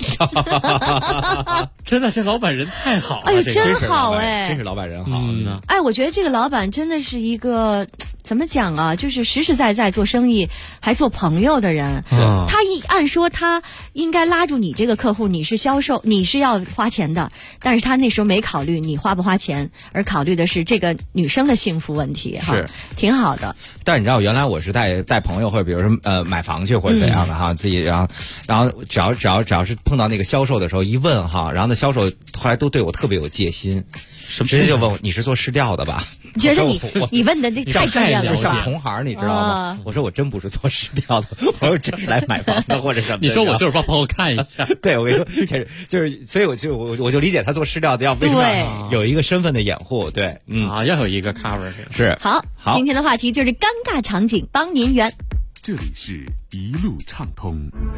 真的，这老板人太好了。 哎呦，真好真是老板人好。 我觉得这个老板真的是一个怎么讲啊，就是实实在在做生意还做朋友的人。他按说他应该拉住你这个客户，你是销售，你是要花钱的，但是他那时候没考虑你花不花钱，而考虑的是这个女生的幸福问题。 是挺好的。 但你知道原来我是带朋友或者比如说买房去或者怎样的哈，自己然后只要是碰到那个销售的时候一问哈，然后那销售后来都对我特别有戒心，直接就问我，你是做市调的吧？ 觉得你问的那太专业了， 像同行你知道吗？我说我真不是做市调的，我说真是来买房的或者什么的。 你说我就是帮朋友看一下。 对，我跟你说，就是所以我就理解他做市调的要为什么有一个身份的掩护。对， 要有一个 cover 是。 好，今天的话题就是尴尬场景帮您圆。 这里是一路畅通。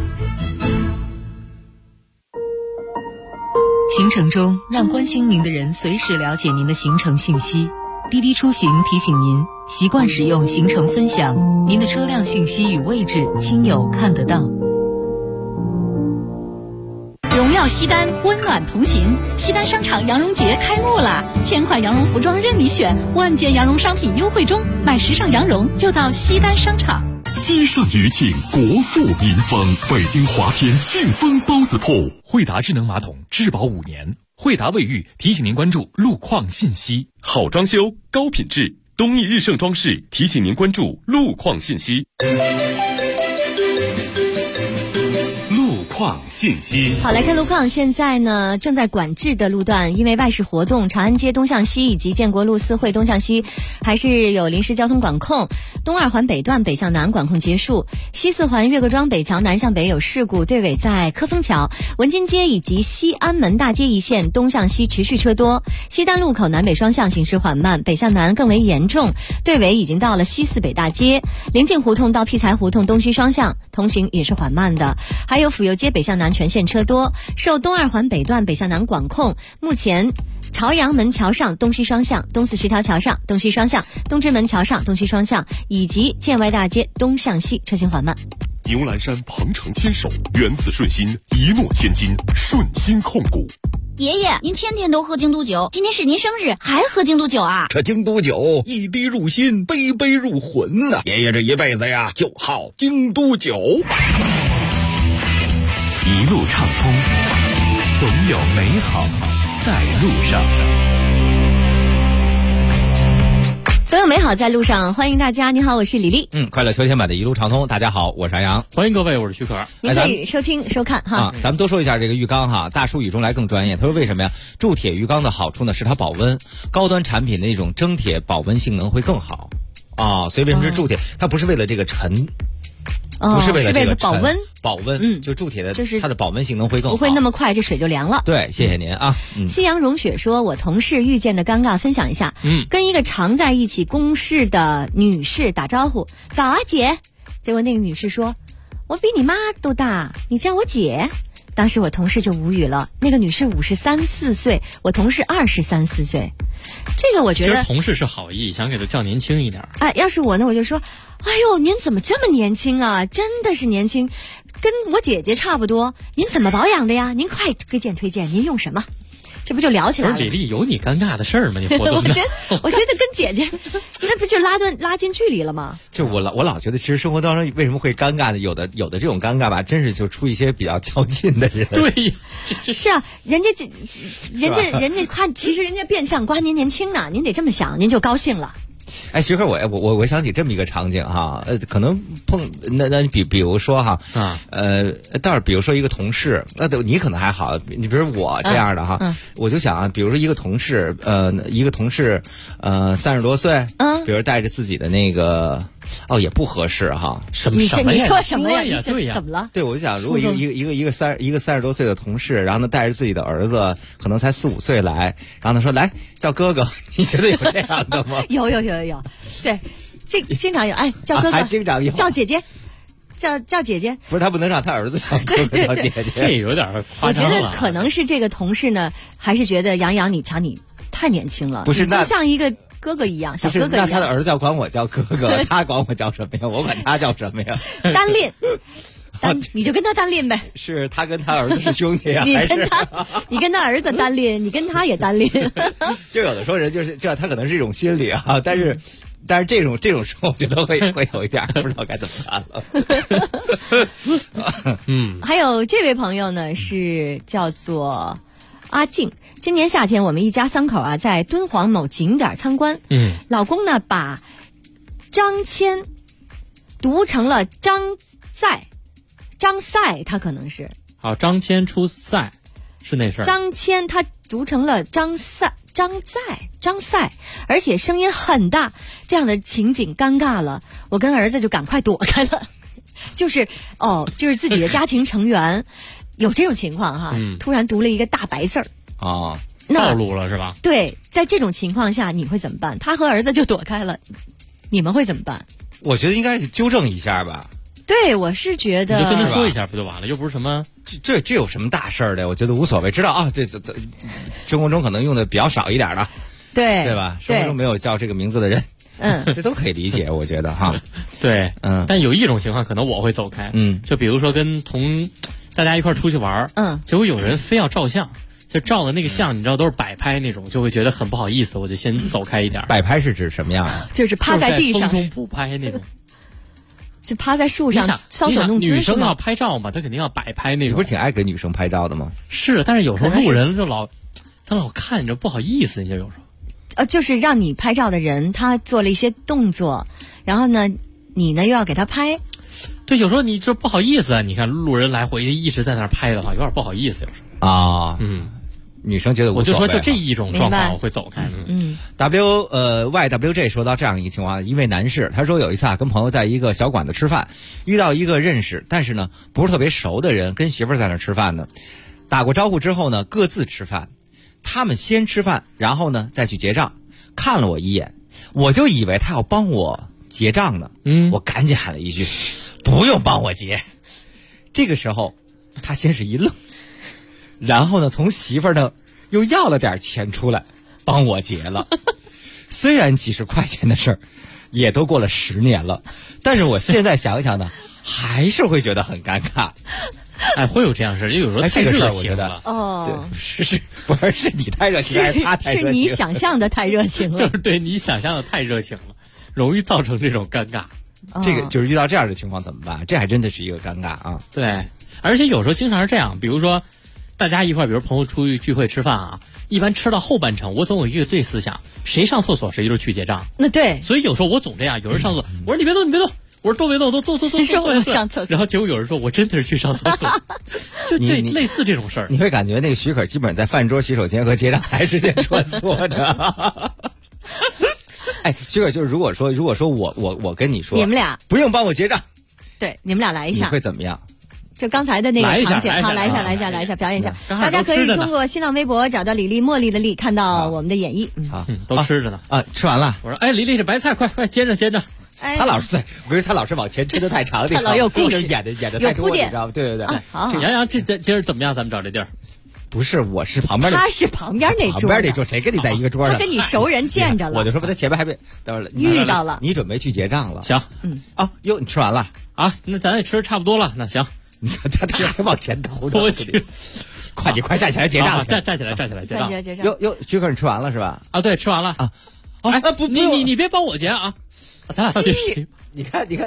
行程中，让关心您的人随时了解您的行程信息。滴滴出行提醒您，习惯使用行程分享，您的车辆信息与位置，亲友看得到。 荣耀西单，温暖同行。西单商场羊绒节开幕啦！1000款羊绒服装任你选，万件羊绒商品优惠中，买时尚羊绒就到西单商场。 积善余庆，国富民丰。北京华天庆丰包子铺， 惠达智能马桶质保5年。惠达卫浴提醒您关注路况信息。好装修，高品质，东义日盛装饰提醒您关注路况信息。况信息。 好，来看路况。现在呢，正在管制的路段，因为外事活动，长安街东向西以及建国路四惠东向西还是有临时交通管控。东2环北段北向南管控结束，西4环岳各庄北桥南向北有事故，队尾在科丰桥。文津街以及西安门大街一线东向西持续车多，西单路口南北双向行驶缓慢，北向南更为严重，队尾已经到了西4北大街。临近胡同到辟财胡同东西双向通行也是缓慢的，还有府右街北向南全线车多，受东2环北段北向南管控，目前朝阳门桥上东西双向、东4十条桥上东西双向、东直门桥上东西双向以及建外大街东向西车行缓慢。 牛栏山鹏程牵手，原子顺心，一诺千金，顺心控股。 爷爷，您天天都喝京都酒，今天是您生日，还喝京都酒啊？ 这京都酒一滴入心，杯杯入魂呐！爷爷这一辈子呀，就好京都酒。 一路畅通，总有美好在路上。 所有美好在路上，欢迎大家。你好，我是李丽。 快乐秋天版的一路畅通，大家好，我是安阳， 欢迎各位，我是徐可。 您可以收听收看哈。 咱们多说一下这个浴缸哈。大叔雨中来更专业，他说为什么呀？铸铁浴缸的好处呢是它保温，高端产品的那种蒸铁保温性能会更好所以为什么是铸铁？它不是为了这个沉。不是为了这个保温， 保温，就铸铁的，就是它的保温性能会更好， 不会那么快这水就凉了。 对，谢谢您啊。 夕阳融雪说，我同事遇见的尴尬分享一下。跟一个常在一起公事的女士打招呼，早啊姐。结果那个女士说，我比你妈都大，你叫我姐。当时我同事就无语了。那个女士53、4岁，我同事23、4岁。这个我觉得， 其实同事是好意，想给他叫年轻一点。 要是我呢，我就说，哎呦，您怎么这么年轻啊？真的是年轻，跟我姐姐差不多。您怎么保养的呀？您快推荐，您用什么？这不就聊起来了？ 不是李丽，有你尴尬的事儿吗？你活动的我觉得跟姐姐，那不就拉近距离了吗？ 就我老觉得，其实生活当中为什么会尴尬的，有的这种尴尬吧，真是就出一些比较较劲的人。 对， 是啊，人家夸，其实人家变相夸您年轻呢，您得这么想，您就高兴了。 徐克，我想起这么一个场景哈，可能那比如说哈倒是比如说一个同事，你可能还好，你比如我这样的哈，我就想比如说一个同事30多岁，比如带着自己的那个。也不合适哈。 什么你说什么呀？ 你对呀，怎么了？ 对，我就想，如果一个30多岁的同事，然后呢带着自己的儿子，可能才4、5岁来，然后他说来叫哥哥，你觉得有这样的吗？ 有，对，这经常有，叫哥哥， 还经常有叫姐姐。叫姐姐， 不是他不能让他儿子叫哥哥叫姐姐， 这有点夸张了。 我觉得可能是这个同事呢，还是觉得杨你太年轻了， 不是就像一个哥哥一样，小哥哥一样。 那他的儿子要管我叫哥哥，他管我叫什么呀？我管他叫什么呀？ 单恋，你就跟他单恋呗。 是他跟他儿子是兄弟啊？ 你跟他儿子单恋，你跟他也单恋。 就有的时候人就他可能是一种心理啊，但是这种时候，我觉得会有一点不知道该怎么办了。 还有这位朋友呢，是叫做阿静。今年夏天，我们一家3口在敦煌某景点参观。老公呢把张骞读成了张赛，他可能是张骞出塞是那事儿。 张骞他读成了张赛，而且声音很大，这样的情景尴尬了，我跟儿子就赶快躲开了。就是自己的家庭成员有这种情况哈，突然读了一个大白字儿暴露了是吧？ 对，在这种情况下你会怎么办？他和儿子就躲开了，你们会怎么办？ 我觉得应该是纠正一下吧。 对，我是觉得你就跟他说一下不就完了，又不是什么这有什么大事儿的？我觉得无所谓，知道啊，这生活中可能用的比较少一点的，对吧？生活中没有叫这个名字的人，这都可以理解，我觉得哈。 对，但有一种情况可能我会走开，就比如说跟大家一块出去玩，结果有人非要照相，就照的那个相，你知道都是摆拍那种，就会觉得很不好意思，我就先走开一点。 摆拍是指什么样啊？ 就是趴在地上， 风中补拍那种。 就趴在树上搔首弄姿。 女生要拍照嘛，她肯定要摆拍那种。 你不是挺爱给女生拍照的吗？ 是，但是有时候路人就他老看着不好意思，你就有时候。就是让你拍照的人，他做了一些动作，然后呢，你呢又要给他拍。 对，有时候你这不好意思啊！你看路人来回一直在那儿拍的话，有点不好意思，有时候啊。女生觉得无所谓， 我就说就这一种状况我会走开。 YWJ 说到这样一个情况，一位男士他说有一次跟朋友在一个小馆子吃饭，遇到一个认识但是呢不是特别熟的人，跟媳妇儿在那吃饭呢。打过招呼之后呢，各自吃饭，他们先吃饭，然后呢再去结账。看了我一眼，我就以为他要帮我结账呢。我赶紧喊了一句：“不用帮我结。”这个时候，他先是一愣。然后呢，从媳妇儿那又要了点钱出来，帮我结了。虽然几十块钱的事儿，也都过了10年了，但是我现在想一想呢，还是会觉得很尴尬。 会有这样事儿，因为有时候太热情了。 不是你太热情，还是他太热情？ 是你想象的太热情了。 就是对你想象的太热情了，容易造成这种尴尬。 这个就是遇到这样的情况怎么办？这还真的是一个尴尬啊。 对，而且有时候经常是这样，比如说大家一块，比如朋友出去聚会吃饭啊， 一般吃到后半程，我总有一个这思想：谁上厕所谁就是去结账。 那对， 所以有时候我总这样，有人上厕所，我说你别动，你别动。我说都别动，都坐。 你说我上厕所， 然后结果有人说我真的是去上厕所，就这类似这种事儿， 你会感觉那个许可基本上在饭桌、洗手间和结账台之间穿梭着。哎，许可就是如果说我跟你说， 你们俩不用帮我结账， 对，你们俩来一下， 你会怎么样？ 就刚才的那个场景，好，来一下，表演一下。大家可以通过新浪微博找到李丽茉莉的丽，看到我们的演绎。 好， 都吃着呢啊，吃完了。 我说，哎，李丽是白菜，快接着。 他老是我觉得他老是往前抻得太长， 他老有故事， 演的太多，你知道吗？对。 好， 杨洋，这今儿怎么样？咱们找这地儿。 不是，我是旁边的， 他是旁边那桌， 旁边那桌谁跟你在一个桌上？ 他跟你熟人见着了， 我就说吧，他前面还没遇到了， 你准备去结账了？ 行， 哟，你吃完了啊？那咱也吃差不多了，那行。 你看他往前投着， 我去， 你快站起来结账， 站起来结账。 哟，许可你吃完了是吧？ 啊，对，吃完了啊。哎，不，你别帮我结啊，咱俩到底谁？ 你看，尴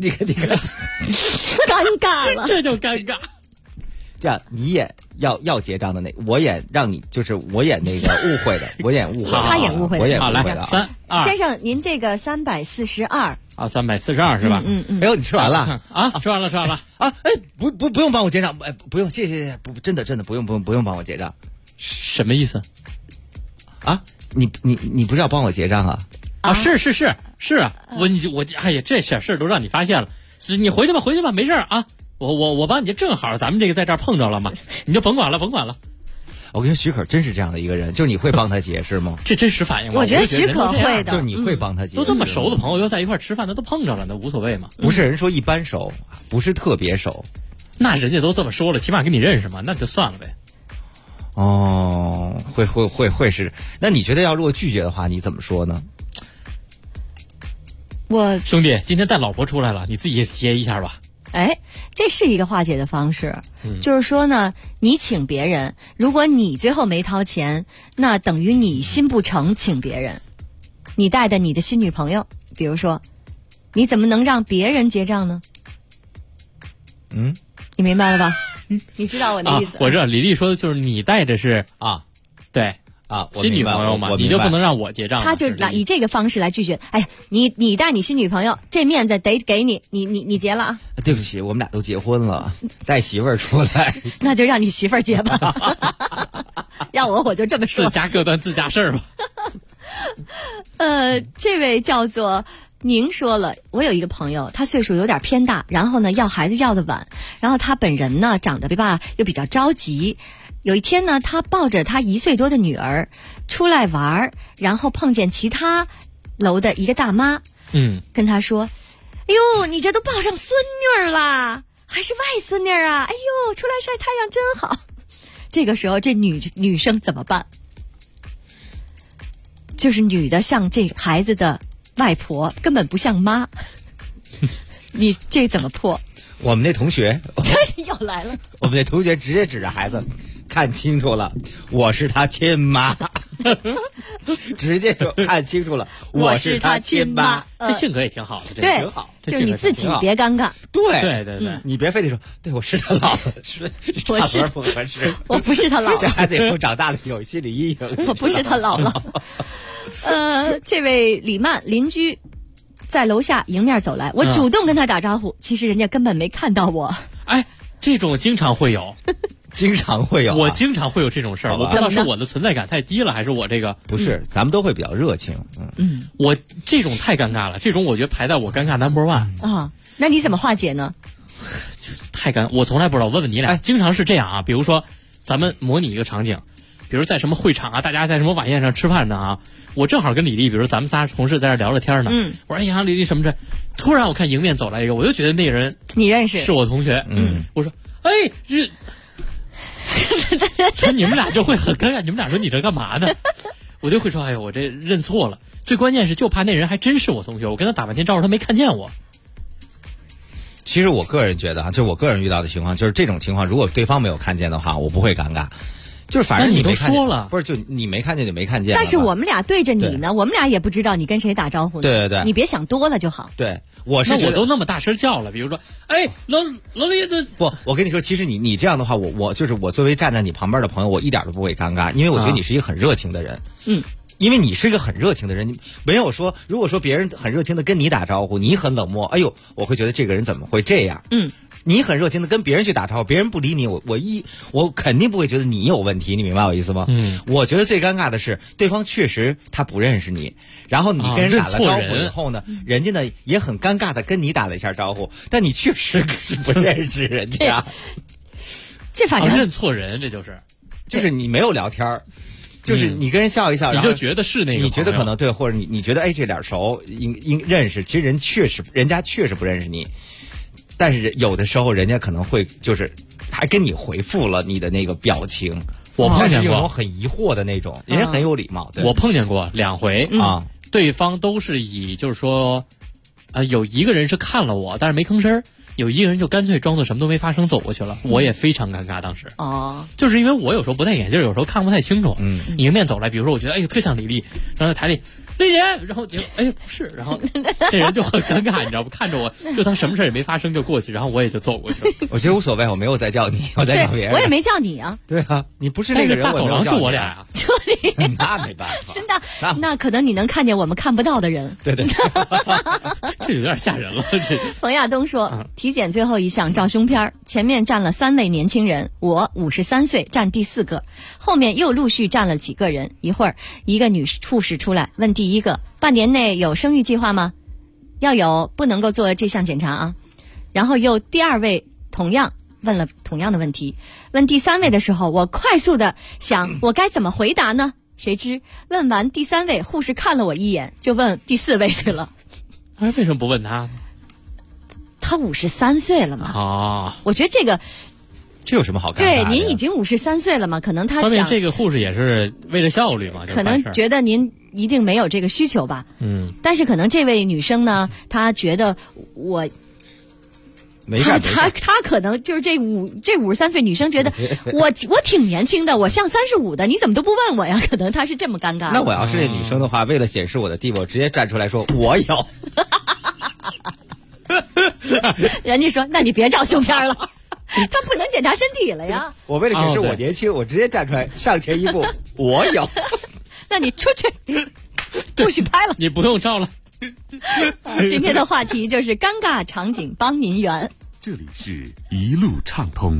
尬了， 这就尴尬。 这样你也要结账的我也让你就是我也那个误会的，我也误会， 他也误会的， 我也误会的。 3、2， 先生，您这个342 啊，342是吧？ 哎呦，你吃完了啊？吃完了啊？哎，不用帮我结账，哎，不用，谢，真的不用帮我结账， 什么意思？ 啊？你不是要帮我结账啊？ 啊，是啊，我哎呀，这事儿都让你发现了，你回去吧，没事啊。我帮你，正好咱们这个在这儿碰着了嘛，你就甭管了。 我跟许可真是这样的一个人，就是你会帮他结是吗？ 这真实反应吗？ 我觉得许可会的， 就是你会帮他结， 都这么熟的朋友又在一块吃饭，那都碰着了，那无所谓嘛。 不是人说一般熟，不是特别熟， 那人家都这么说了，起码跟你认识嘛，那就算了呗。 哦，会是。那你觉得如果拒绝的话，你怎么说呢？ 兄弟，今天带老婆出来了，你自己结一下吧。 哎，这是一个化解的方式，就是说呢，你请别人，如果你最后没掏钱，那等于你心不诚请别人。你带的你的新女朋友，比如说，你怎么能让别人结账呢？你明白了吧？你知道我的意思。 我知道，李丽说的就是你带的是对。新女朋友嘛，你就不能让我结账？ 他就以这个方式来拒绝。哎呀，你带你新女朋友，这面子得给你，你结了啊？ 对不起，我们俩都结婚了，带媳妇儿出来， 那就让你媳妇儿结吧。要我就这么说， 自家各断自家事儿吧。 这位叫做您说了，我有一个朋友，他岁数有点偏大，然后呢要孩子要的晚，然后他本人呢长得又比较着急。有一天呢，他抱着他1岁多的女儿出来玩，然后碰见其他楼的一个大妈，跟他说：“哎呦，你这都抱上孙女儿啦，还是外孙女啊？哎呦，出来晒太阳真好。”这个时候，这女生怎么办？就是女的像这孩子的外婆，根本不像妈。你这怎么破？ 我们那同学又来了， 我们那同学直接指着孩子。看清楚了，我是他亲妈，直接就看清楚了，我是他亲妈。 这性格也挺好的，这对， 挺好。 就是你自己别尴尬。 对，你别非得说，对我是他姥姥，差多不合适。 我不是他姥姥， 这孩子以后长大了有心理阴影。 我不是他姥姥。这位李曼邻居在楼下迎面走来，我主动跟他打招呼，其实人家根本没看到我。 哎，这种经常会有。 经常会有， 我经常会有这种事儿，我不知道是我的存在感太低了，还是我这个不是，咱们都会比较热情。 我这种太尴尬了，这种我觉得排在我尴尬 No.1 啊。那你怎么化解呢？ 太尴，我从来不知道。问问你俩，经常是这样啊。比如说，咱们模拟一个场景，比如在什么会场啊，大家在什么晚宴上吃饭呢啊，我正好跟李丽，比如咱们仨同事在这聊着天呢。我说：“哎呀，李丽什么这？”突然我看迎面走来一个，我就觉得那个人你认识， 是我同学。我说：“哎，你们俩就会很尴尬，你们俩说你这干嘛呢？我就会说，哎呦，我这认错了。最关键是，就怕那人还真是我同学，我跟他打半天招呼，他没看见我。 其实我个人觉得就我个人遇到的情况，就是这种情况，如果对方没有看见的话，我不会尴尬。就是反正你都说了， 不是就你没看见就没看见。 但是我们俩对着你呢，我们俩也不知道你跟谁打招呼呢。 对， 你别想多了就好。 对， 我是那我都那么大声叫了，比如说，哎，老李这不，我跟你说，其实你这样的话，我就是我作为站在你旁边的朋友，我一点都不会尴尬，因为我觉得你是一个很热情的人。因为你是一个很热情的人，你没有说，如果说别人很热情的跟你打招呼，你很冷漠，哎呦，我会觉得这个人怎么会这样？你很热情的跟别人去打招呼，别人不理你，我肯定不会觉得你有问题，你明白我意思吗？我觉得最尴尬的是对方确实他不认识你，然后你跟人打了招呼以后呢，人家呢也很尴尬的跟你打了一下招呼，但你确实是不认识人家。 这反正认错人，这就是你没有聊天就是你跟人笑一笑， 你就觉得是那个， 你觉得可能对，或者你觉得哎这脸熟，应认识，其实人家确实不认识你，但是有的时候人家可能会就是还跟你回复了你的那个表情， 我碰见过有种很疑惑的那种，人家很有礼貌。对， 我碰见过2回啊，对方都是以就是说，有一个人是看了我，但是没吭声。有一个人就干脆装作什么都没发生走过去了，我也非常尴尬。当时就是因为我有时候不戴眼镜，有时候看不太清楚。你迎面走来，比如说我觉得哎呦特像李丽，然后在台里丽姐，然后你哎不是，然后这人就很尴尬，你知道不？看着我就当什么事也没发生就过去，然后我也就走过去了。 我觉得无所谓，我没有再叫你，我在叫别人。 我也没叫你啊。 对啊，你不是那个人， 大走廊就我俩呀。 那没办法， 真的，那可能你能看见我们看不到的人。 对， 这有点吓人了。这冯亚东说，体检最后一项照胸片，前面站了3位年轻人，我53岁站第4个，后面又陆续站了几个人。一会儿，一个女护士出来问第一个，半年内有生育计划吗？要有，不能够做这项检查啊。然后又第2位同样问了同样的问题，问第3位的时候，我快速的想我该怎么回答呢？谁知问完第3位，护士看了我一眼，就问第4位去了。 为什么不问他？ 他53岁了嘛。我觉得这有什么好看的？ 对，您已经53岁了嘛，可能他想这个护士也是为了效率嘛， 可能觉得您一定没有这个需求吧。但是可能这位女生呢，她觉得我。她可能就是这53岁女生觉得我挺年轻的，我像35的，你怎么都不问我呀？可能她是这么尴尬。 那我要是这女生的话，为了显示我的地位，我直接站出来说我有。 人家说那你别照胸片了，他不能检查身体了呀。 我为了显示我年轻，我直接站出来上前一步，我有。 那你出去，不许拍了， 你不用照了。 今天的话题就是尴尬场景帮您圆。 这里是一路畅通。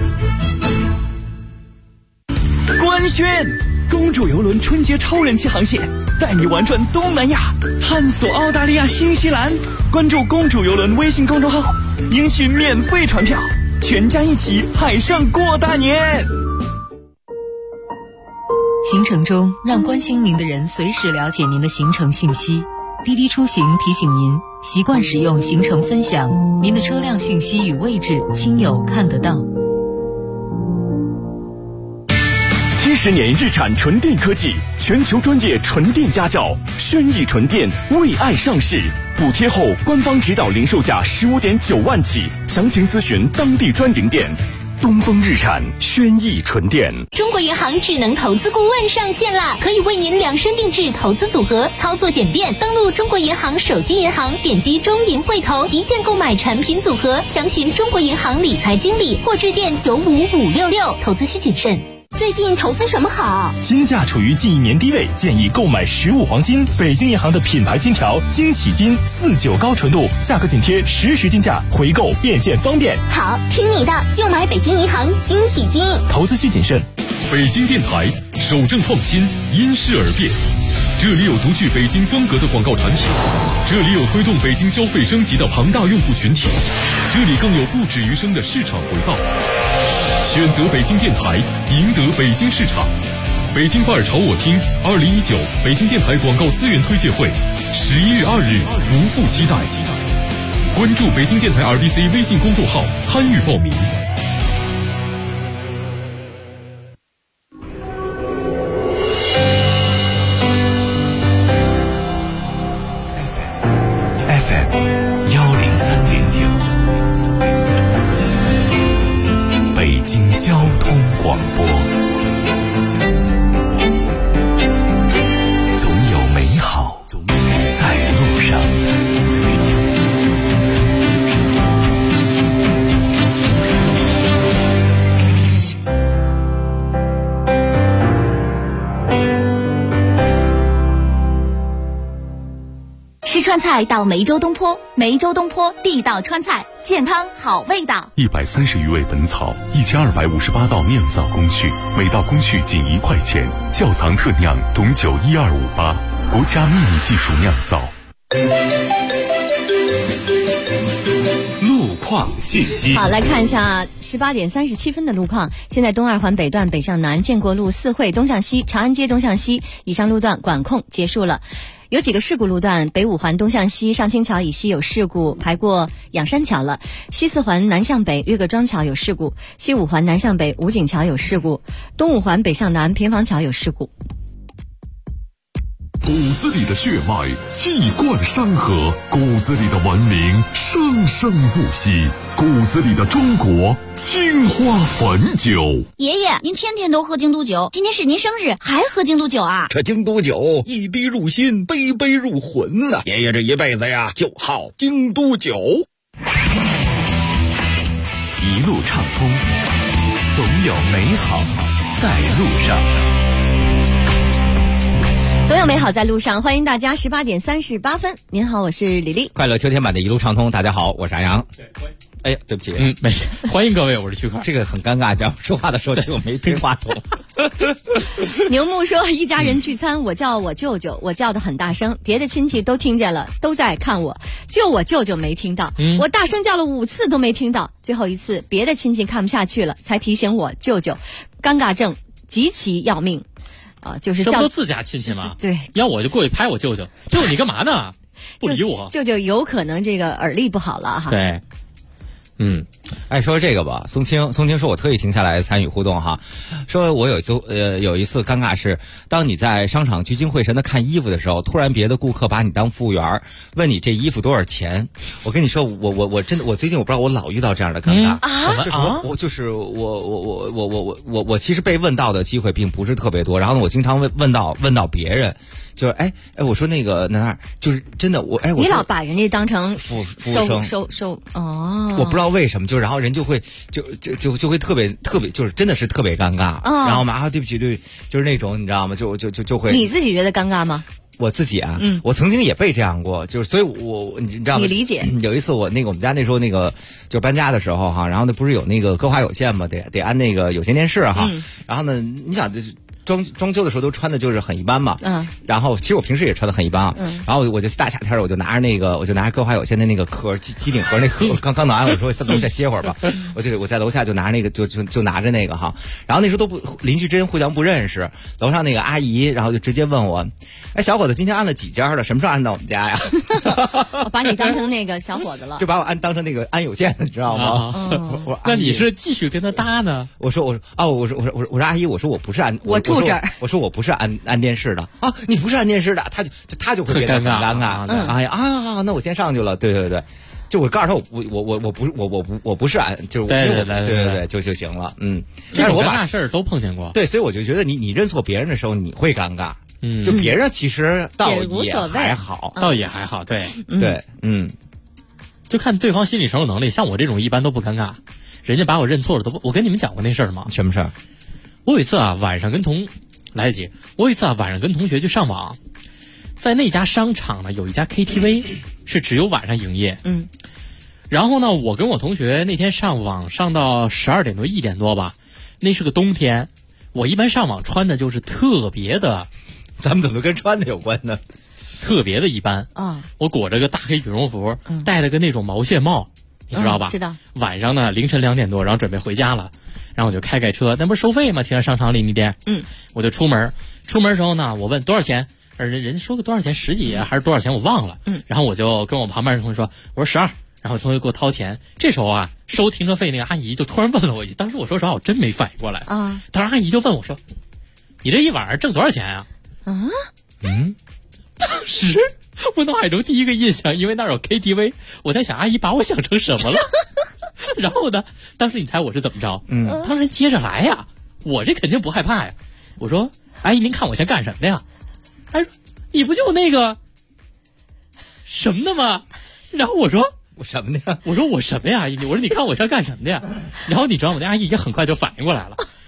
官宣，公主邮轮春节超人气航线，带你玩转东南亚，探索澳大利亚、新西兰。关注公主邮轮微信公众号，领取免费船票，全家一起海上过大年。 行程中，让关心您的人随时了解您的行程信息。滴滴出行提醒您，习惯使用行程分享，您的车辆信息与位置亲友看得到。 70年日产纯电科技，全球专业纯电家教，轩逸纯电为爱上市，补贴后官方指导零售价15.9万起，详情咨询当地专营店。东风日产轩逸纯电。 中国银行智能投资顾问上线啦，可以为您量身定制投资组合，操作简便。登录中国银行手机银行，点击中银汇投，一键购买产品组合，详询中国银行理财经理或致电95566。投资需谨慎。最近投资什么好？ 金价处于近1年低位，建议购买15黄金。北京银行的品牌金条金喜金49高纯度，价格紧贴实时金价，回购变现方便。 好，听你的，就买北京银行金喜金。 投资需谨慎。 北京电台守正创新，因势而变。这里有独具北京风格的广告产品，这里有推动北京消费升级的庞大用户群体，这里更有不止于生的市场回报。选择北京电台，赢得北京市场。北京范儿朝我听2019北京电台广告资源推介会，11月2日不负期待。关注北京电台 RBC 微信公众号参与报名。 FM 103.9。北京交通广播，总有美好在路上。 川菜到梅州东坡，梅州东坡地道川菜，健康好味道。 130余味本草，1258道酿造工序，每道工序仅1块钱，窖藏特酿董酒12588，国家秘密技术酿造。 路况信息。 好，来看一下18点37分的路况。现在东二环北段北向南，建国路四惠东向西，长安街东向西以上路段管控结束了。有几个事故路段，北五环东向西上清桥以西有事故，排过仰山桥了；西四环南向北岳各庄桥有事故，西五环南向北武警桥有事故，东五环北向南平房桥有事故。 骨子里的血脉气贯山河，骨子里的文明生生不息，骨子里的中国青花汾酒。 爷爷，您天天都喝京都酒，今天是您生日，还喝京都酒啊？ 这京都酒一滴入心，杯杯入魂呐！爷爷这一辈子呀，就好京都酒。 一路畅通，总有美好在路上。 总有美好在路上，欢迎大家。18点38分，您好，我是李丽。 快乐秋天版的一路畅通，大家好，我是阿阳。哎呀，对不起， 没事，欢迎各位，我是曲克。 这个很尴尬，讲说话的时候就没推话筒。 牛木说，一家人聚餐，我叫我舅舅，我叫得很大声，别的亲戚都听见了，都在看我，就我舅舅没听到。我大声叫了5次都没听到，最后一次别的亲戚看不下去了，才提醒我舅舅，尴尬症极其要命。就是这不都自家亲戚吗？ 对， 要我就过去拍我舅舅，舅舅你干嘛呢？不理我。 舅舅有可能这个耳力不好了哈。 对， 说这个吧，松青说，我特意停下来参与互动哈，说我有一次尴尬是，当你在商场聚精会神的看衣服的时候，突然别的顾客把你当服务员，问你这衣服多少钱。我跟你说，我真的，我最近我不知道，我老遇到这样的尴尬我其实被问到的机会并不是特别多，然后呢，我经常问到别人。就是我说那个那就是真的你老把人家当成服务生收哦， 我不知道为什么，就然后人就会就会特别就是真的是特别尴尬，然后嘛对不起，就是那种你知道吗？就会。 你自己觉得尴尬吗？ 我自己啊，我曾经也被这样过，就是所以你知道吗？ 你理解。 有一次我们家那时候那个就搬家的时候哈，然后呢不是有那个歌华有线嘛，得安那个有线电视哈，然后呢你想就是。装修的时候都穿的就是很一般嘛，然后其实我平时也穿的很一般啊，然后我就大夏天我就拿着歌华有线的那个壳机顶盒那壳，刚拿完我说在楼下歇会儿吧，我在楼下就拿那个就拿着那个哈，然后那时候邻居之间互相不认识，楼上那个阿姨然后就直接问我，小伙子今天安了几家了？什么时候安到我们家呀？ 我把你当成那个小伙子了， 就把我当成那个安有线的，知道吗？ 那你是继续跟他搭呢？ 我说阿姨，我说我不是安我住这儿，我说我不是安电视的啊，你不是安电视的，他就会变得很尴尬。哎呀那我先上去了，对，就我告诉他我不是安，就是对就行了， 这种尴尬事儿都碰见过， 对，所以我就觉得你认错别人的时候你会尴尬，就别人其实倒也还好， 对， 就看对方心理承受能力，像我这种一般都不尴尬，人家把我认错了都不，我跟你们讲过那事儿吗？ 什么事儿？ 我有一次晚上跟同学去上网，在那家商场呢有一家 KTV 是只有晚上营业，然后呢我跟我同学那天上网上到12点多1点多吧，那是个冬天，我一般上网穿的就是特别的， 咱们怎么跟穿的有关呢？ 特别的一般我裹着个大黑羽绒服，戴了个那种毛线帽，你知道吧？ 知道。 晚上呢凌晨2点多，然后准备回家了，然后我就开车，那不是收费吗？停在商场里那天，我就出门的时候呢，我问多少钱，人说个多少钱，10几还是多少钱我忘了，然后我就跟我旁边的同学说，我说12，然后同学给我掏钱，这时候收停车费那个阿姨就突然问了我一句，当时我说实话我真没反应过来当时阿姨就问我说，你这一晚上挣多少钱啊？当时我脑海中第一个印象，因为那儿有 KTV， 我在想阿姨把我想成什么了然后呢当时你猜我是怎么着？当然接着来呀，我这肯定不害怕呀，我说阿姨您看我像干什么的呀？她说你不就那个什么的吗？然后我说我什么的呀？ 我说我什么呀？我说你看我像干什么的呀？然后你知道吗？那阿姨也很快就反应过来了，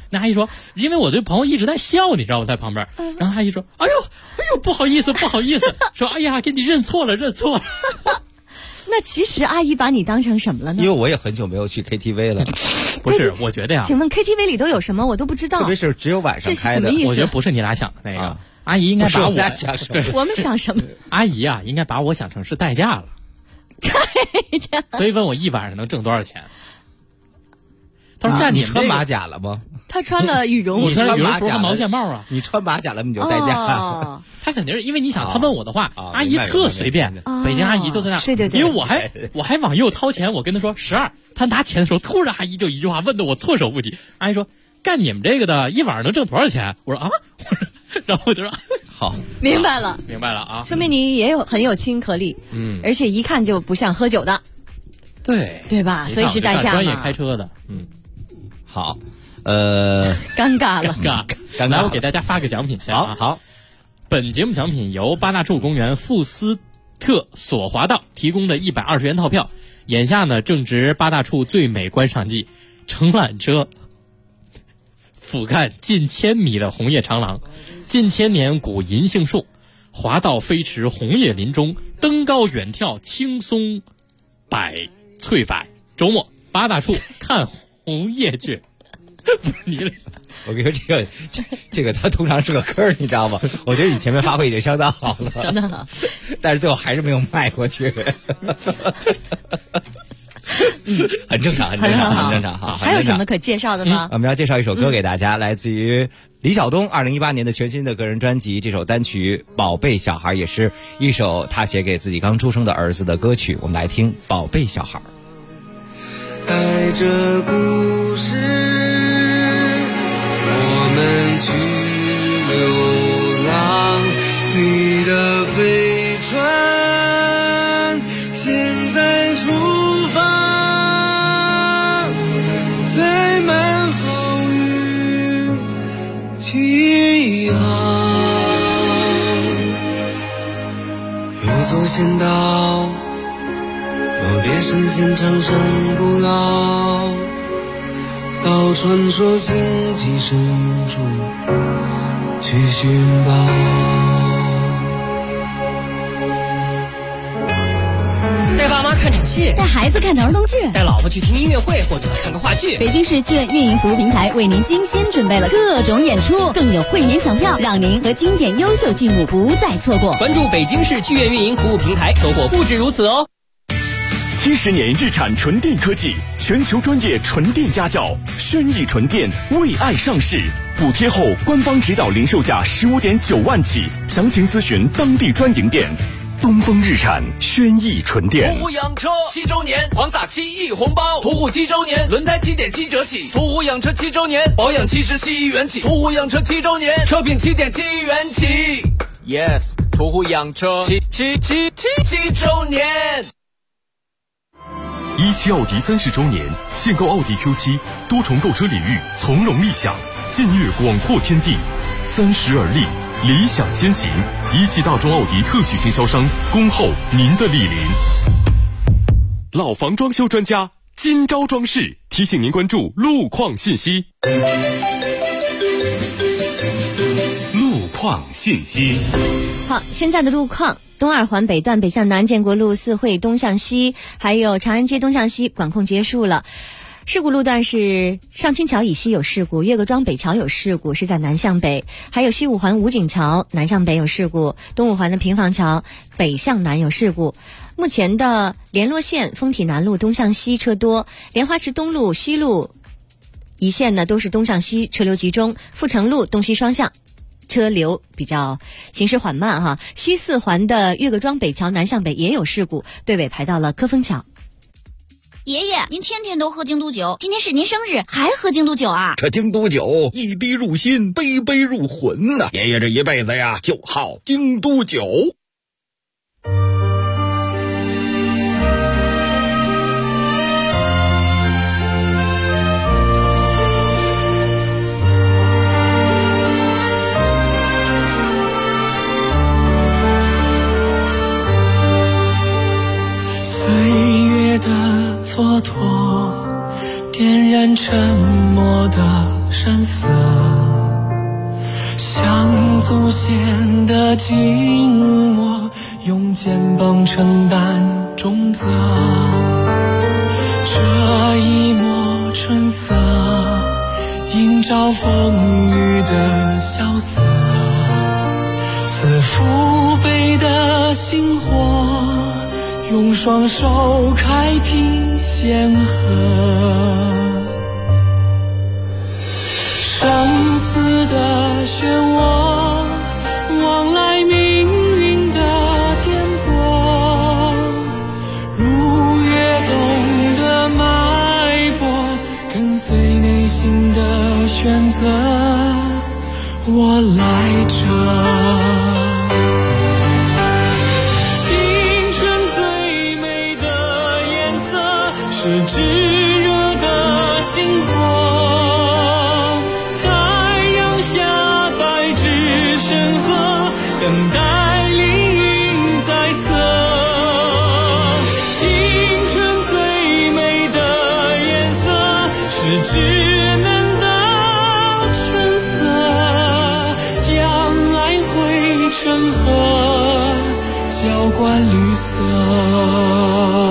那阿姨说，因为我对朋友一直在笑，你知道我在旁边。然后阿姨说，哎呦，不好意思，说哎呀，给你认错了。 那其实阿姨把你当成什么了呢？ 因为我也很久没有去 KTV 了。 不是，我觉得呀， 请问 KTV 里都有什么？我都不知道。 特别是只有晚上开的。 我觉得不是你俩想的那个。阿姨应该把我想什么？ 我们想什么？ 阿姨啊，应该把我想成是代驾了。所以问我一晚上能挣多少钱？他说：“ 你穿马甲了吗？” 他穿了羽绒， 我穿羽绒服和毛线帽啊。 你穿马甲了，你就代驾。 他肯定是因为你想，他问我的话，阿姨特随便，北京阿姨就在那。 对。 因为我还往右掏钱，我跟他说12，他拿钱的时候，突然阿姨就一句话问得我措手不及。阿姨说：“干你们这个的，一晚上能挣多少钱？”我说：“啊。”然后我就说：“ 好， 明白了啊。” 说明你也很有亲和力，而且一看就不像喝酒的，对吧？所以是代驾嘛。 专业开车的， 好， 尴尬了， 尴尬。来，我给大家发个奖品先啊。 好， 本节目奖品由八大处公园富斯特索华道提供的120元套票。眼下呢，正值八大处最美观赏季，乘缆车俯瞰近1000米的红叶长廊，近千年古银杏树，滑道飞驰红叶林中，登高远眺青松翠柏。周末八大处看红叶去。不是你， 我跟你说这个它通常是个坑，你知道吗？我觉得你前面发挥已经相当好了， 相当好， 但是最后还是没有迈过去。很正常哈。 还有什么可介绍的吗？ 我们要介绍一首歌给大家，来自于李晓东2018年的全新的个人专辑。这首单曲《宝贝小孩》也是一首他写给自己刚出生的儿子的歌曲。我们来听《宝贝小孩》。 带着故事，我们去流浪，你的飞船现在出发，载满好运起航。有座仙岛，告别神仙长生不老，到传说星际深处去寻宝。 带爸妈看场戏， 带孩子看儿童剧， 带老婆去听音乐会或者看个话剧。 北京市剧院运营服务平台为您精心准备了各种演出，更有会员抢票，让您和经典优秀剧目不再错过。 关注北京市剧院运营服务平台，收获不止如此哦。 70年日产纯电科技，全球专业纯电家教，轩逸纯电为爱上市，补贴后官方指导零售价15.9万起，详情咨询当地专营店。东风日产轩逸纯电。 途虎养车7周年，狂撒7亿红包。途虎7周年，轮胎7.7折起。途虎养车7周年，保养77亿元起。途虎养车7周年，车品7.7亿元起。Yes， 途虎养车7周年。 17奥迪30周年，限购奥迪 Q7，多重购车领域从容立享，近悦广阔天地，30而立，理想先行。17大众奥迪特许经销商，恭候您的莅临。老房装修专家金招装饰提醒您关注路况信息。路况信息。 好，现在的路况。东二环北段北向南建国路四惠东向西，还有长安街东向西管控结束了。事故路段是上清桥以西有事故，岳各庄北桥有事故，是在南向北；还有西五环武警桥南向北有事故，东五环的平房桥北向南有事故。目前的联络线丰体南路东向西车多，莲花池东路西路一线呢都是东向西车流集中，阜成路东西双向车流比较行驶缓慢哈。西四环的岳各庄北桥南向北也有事故，队尾排到了科丰桥。 爷爷，您天天都喝京都酒，今天是您生日，还喝京都酒啊？ 这京都酒一滴入心，杯杯入魂呐！爷爷这一辈子呀，就好京都酒。 的蹉跎，点燃沉默的山色，像祖先的静默，用肩膀承担重责。这一抹春色，映照风雨的萧瑟，似父辈的星火，用双手开辟险河。生死的漩涡，往来命运的颠簸，如跃动的脉搏，跟随内心的选择，我来这。青春最美的颜色，是炙热的星火。等待凌云在侧，青春最美的颜色，是稚嫩的春色，将爱汇成河，浇灌绿色。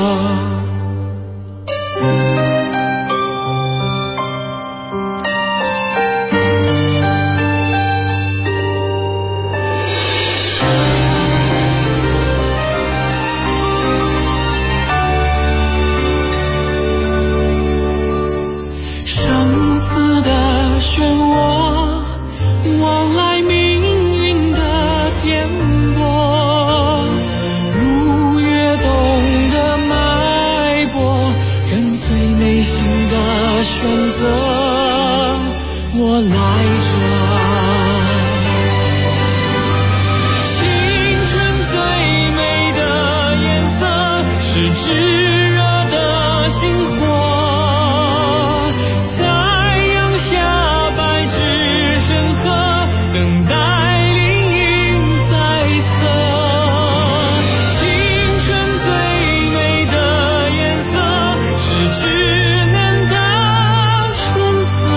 漩涡，往来命运的颠簸，如跃动的脉搏，跟随内心的选择，我来这。青春最美的颜色，是炙热的星火。等待凌云在侧，青春最美的颜色，是稚嫩的春色，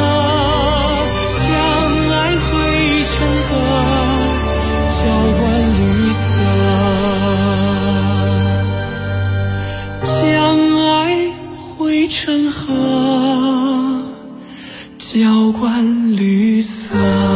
将爱汇成河，浇灌绿色，将爱汇成河，浇灌绿色。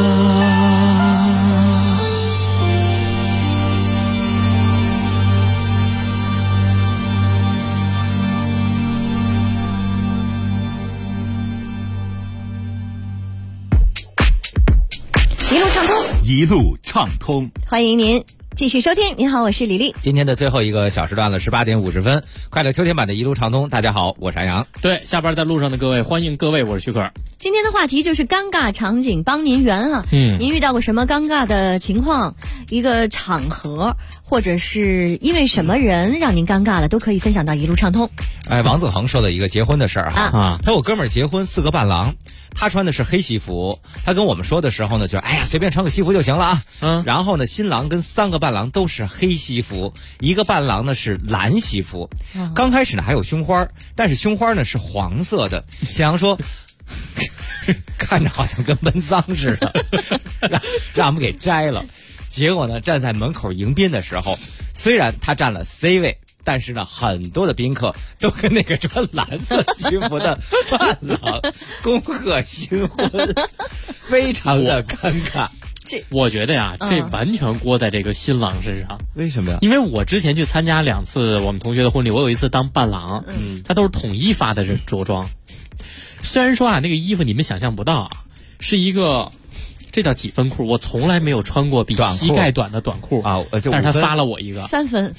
一路畅通， 欢迎您继续收听。您好，我是李丽。 今天的最后一个小时段了，18点50分，快乐秋天版的一路畅通。大家好，我是安阳。 对，下班在路上的各位，欢迎各位，我是徐可。 今天的话题就是尴尬场景帮您圆啊。您遇到过什么尴尬的情况？一个场合，或者是因为什么人让您尴尬了，都可以分享到一路畅通。 王子恒说的一个结婚的事儿哈，他有哥们儿结婚4个伴郎。他穿的是黑西服，他跟我们说的时候呢，就随便穿个西服就行了啊。然后呢，新郎跟3个伴郎都是黑西服，一个伴郎呢是蓝西服。刚开始呢还有胸花，但是胸花呢是黄色的。小杨说，看着好像跟奔丧似的，让我们给摘了。结果呢，站在门口迎宾的时候，虽然他占了 C 位。但是呢，很多的宾客都跟那个穿蓝色西服的伴郎恭贺新婚，非常的尴尬。 我觉得呀，这完全锅在这个新郎身上。 为什么呀？ 因为我之前去参加2次我们同学的婚礼，我有一次当伴郎，他都是统一发的着装。虽然说啊，那个衣服你们想象不到啊，是一个。这叫几分裤？我从来没有穿过比膝盖短的短裤啊！但是他发了我一个 3分。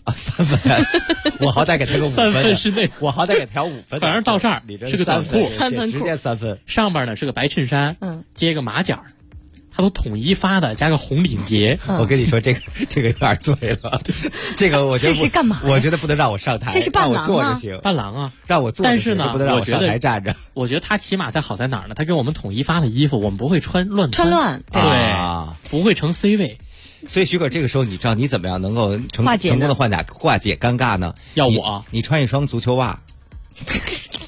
3分，我好歹给他个5分。 3分是内， 我好歹给他5分。 反正到这儿是个短裤 ，3分直接3分。 上边呢是个白衬衫，接个马甲，他都统一发的，加个红领结。 我跟你说，这个有点醉了。这个我觉得这是干嘛？ 我觉得不能让我上台， 这是伴郎让我坐着行。 伴郎啊， 让我坐着。 但是呢， 不能让我上台站着。 我觉得他起码在好在哪儿呢？他给我们统一发了衣服，我们不会穿乱， 对， 不会成 C 位。 所以徐哥，这个时候你知道你怎么样能够成功的化解尴尬呢？ 要我， 你穿一双足球袜，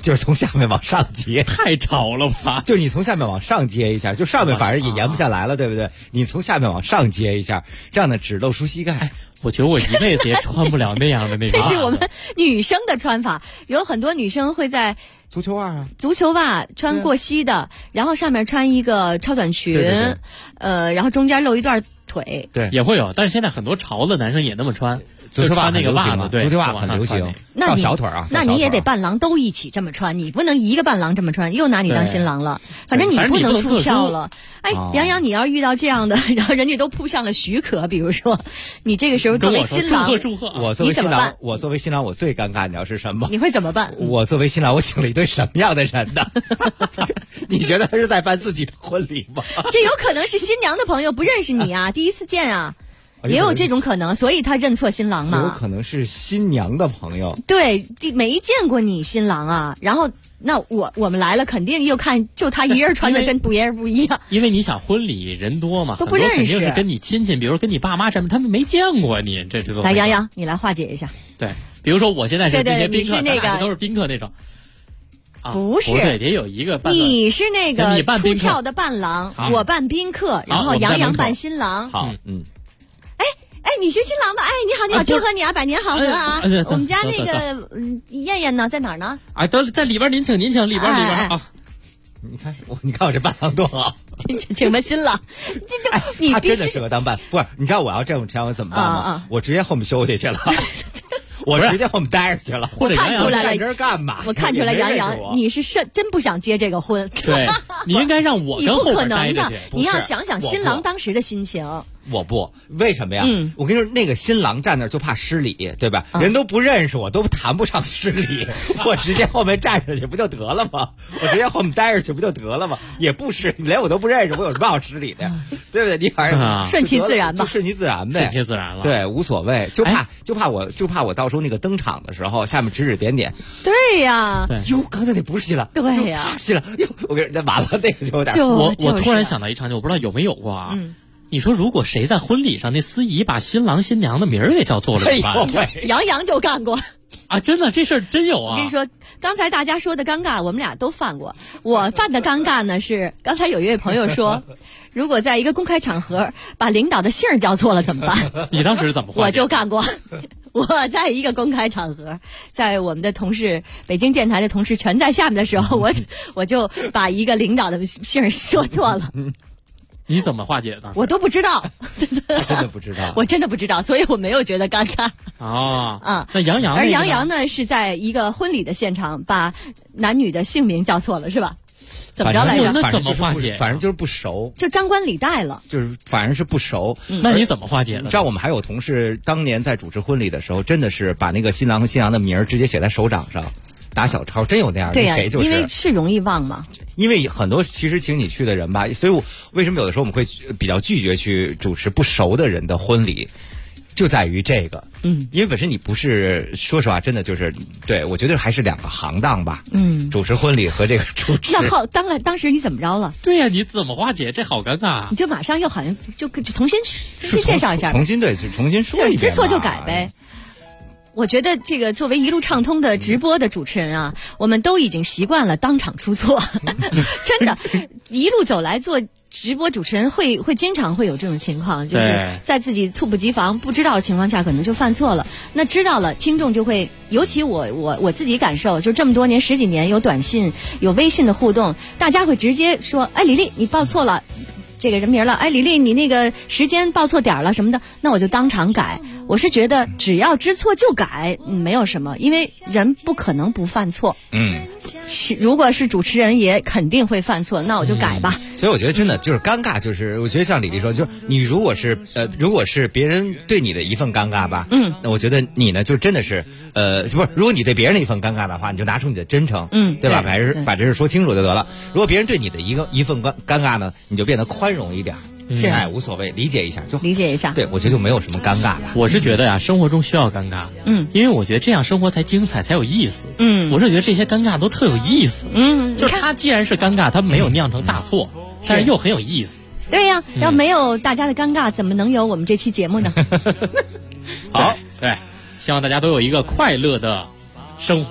就是从下面往上接， 太吵了吧？ 就是你从下面往上接一下，就上面反正也延不下来了，对不对？你从下面往上接一下，这样呢只露出膝盖。 我觉得我一辈子也穿不了那样的那个。 这是我们女生的穿法，有很多女生会在足球袜啊， 足球袜穿过膝的，然后上面穿一个超短裙，然后中间露一段腿， 对，也会有。但是现在很多潮的男生也那么穿。就穿那个袜子，对， 足球袜很流行。到小腿啊， 那你也得伴郎都一起这么穿，你不能一个伴郎这么穿，又拿你当新郎了。反正你不能出票了。哎，杨洋，你要遇到这样的，然后人家都铺上了许可，比如说，你这个时候作为新郎， 祝贺， 我作为新郎，我作为新郎，我最尴尬，你知道是什么？ 你会怎么办？ 我作为新郎，我请了一堆什么样的人呢？你觉得他是在办自己的婚礼吗？ 这有可能是新娘的朋友不认识你啊，第一次见啊。也有这种可能，所以他认错新郎嘛。 有可能是新娘的朋友。 对，没见过你新郎啊。然后，那我们来了，肯定又看就他一人穿的跟别人不一样。 因为你想婚礼人多嘛， 都不认识， 肯定是跟你亲戚，比如说跟你爸妈什么，他们没见过你，这都。 来，杨洋，你来化解一下。 对，比如说我现在是这些宾客， 那个都是宾客那种。 不是， 对，得有一个伴。 你是那个出跳的伴郎，我扮宾客，然后杨洋扮新郎。 好， 哎，你是新郎吧？哎，你好，你好，祝贺你啊，百年好合啊！我们家那个燕燕呢，在哪儿呢？ 啊，都在里边，您请，里边啊！ 你看我这伴郎多好， 请问新郎， 他真的适合当伴，不是？你知道我要这种情况怎么办吗？我直接后面休息去了。我直接后面待着去了， 我看出来了， 在这儿干嘛？ 我看出来，杨洋，你是真不想接这个婚。 对，你应该让我跟后面待着去。 你要想想新郎当时的心情。 我不，为什么呀？我跟你说，那个新郎站那儿就怕失礼，对吧？人都不认识我，都谈不上失礼。我直接后面站着去不就得了吗？我直接后面待着去不就得了吗？也不失，连我都不认识，我有什么好失礼的呀？对不对？你反正顺其自然吧， 就顺其自然呗， 顺其自然了。 对，无所谓，就怕我到时候那个登场的时候，下面指指点点。 对呀， 哟，刚才那不是新郎， 对呀， 他是新郎。哟，我跟人家完了，那个就有点。 我突然想到一场景，我不知道有没有过啊。你说如果谁在婚礼上那司仪把新郎新娘的名儿给叫错了怎么办？ 杨洋就干过啊！真的，这事儿真有啊！ 我跟你说，刚才大家说的尴尬，我们俩都犯过。我犯的尴尬呢是，刚才有一位朋友说，如果在一个公开场合把领导的姓儿叫错了怎么办？ 你当时怎么我就干过。我在一个公开场合，在我们的同事，北京电台的同事全在下面的时候，我就把一个领导的姓儿说错了。 你怎么化解的？ 啊我都不知道， 真的不知道， 我真的不知道，所以我没有觉得尴尬。 那杨洋， 而杨洋呢是在一个婚礼的现场把男女的姓名叫错了，是吧？怎么着来着？ 那怎么化解？ 反正就是不熟， 就张冠李戴了， 就是反正是不熟。 那你怎么化解的？ 你知道我们还有同事当年在主持婚礼的时候，真的是把那个新郎和新娘的名儿直接写在手掌上。打小抄，真有那样的。 对呀， 谁就是因为是容易忘嘛。 因为很多其实请你去的人吧，所以我为什么有的时候我们会比较拒绝去主持不熟的人的婚礼，就在于这个。因为本身你不是，说实话，真的就是对我觉得还是两个行当吧。主持婚礼和这个主持。 那当时你怎么着了？ 对呀，你怎么化解？这好尴尬。 你就马上又好像就重新介绍一下， 重新说一遍， 知错就改呗。我觉得这个作为一路畅通的直播的主持人啊，我们都已经习惯了当场出错，真的，一路走来做直播主持人会经常会有这种情况，就是在自己猝不及防不知道的情况下可能就犯错了。那知道了，听众就会，尤其我自己感受，就这么多年10几年有短信有微信的互动，大家会直接说，哎，李丽你报错了这个人名了，哎，李丽你那个时间报错点了什么的，那我就当场改。我是觉得只要知错就改，没有什么，因为人不可能不犯错。如果是主持人也肯定会犯错，那我就改吧。 所以我觉得真的就是尴尬，就是我觉得像李丽说，就是你如果是别人对你的一份尴尬吧，那我觉得你呢就真的是不是，如果你对别人的一份尴尬的话，你就拿出你的真诚，对吧？把这事说清楚就得了。如果别人对你的一份尴尬呢，你就变得宽容一点。 是， 无所谓，理解一下就理解一下。 对，我觉得就没有什么尴尬了。 我是觉得呀，生活中需要尴尬，因为我觉得这样生活才精彩，才有意思。我是觉得这些尴尬都特有意思。就是他既然是尴尬，他没有酿成大错，但是又很有意思。 对呀，要没有大家的尴尬，怎么能有我们这期节目呢？ 好，对，希望大家都有一个快乐的生活啊。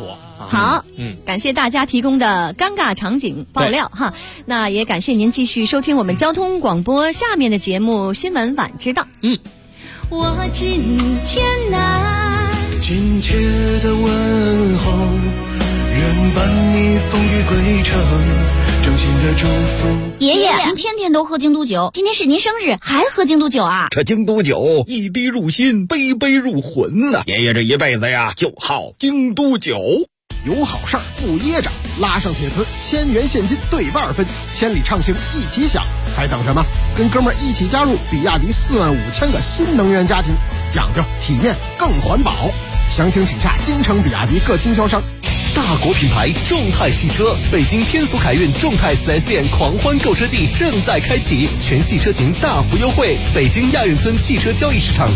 好，感谢大家提供的尴尬场景爆料哈。那也感谢您继续收听我们交通广播下面的节目《新闻晚知道》。 我今天来亲切的问候，愿伴你风雨归程，衷心的祝福。 爷爷，您天天都喝京都酒，今天是您生日，还喝京都酒啊？ 这京都酒一滴入心，杯杯入魂呐。爷爷这一辈子呀，就好京都酒。 有好事儿不噎着，拉上铁磁，1000元现金对半分，千里畅行一起享，还等什么？跟哥们儿一起加入比亚迪45000个新能源家庭，讲究体面更环保。详情请洽京城比亚迪各经销商。 大国品牌众泰汽车北京天府凯运众泰 4S 店狂欢购车季正在开启，全系车型大幅优惠。北京亚运村汽车交易市场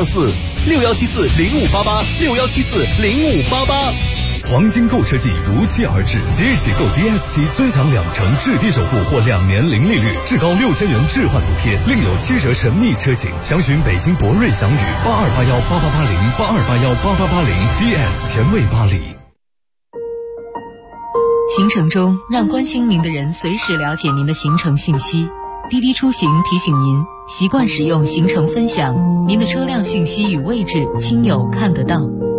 3-46174-0588，6174-0588。 黄金购车季如期而至，即日起购 DS7尊享2成置地首付或2年零利率，至高6000元置换补贴，另有7折神秘车型。详询北京博瑞祥宇82818880，82818880，DS 前卫巴黎。 行程中，让关心您的人随时了解您的行程信息。滴滴出行提醒您，习惯使用行程分享，您的车辆信息与位置，亲友看得到。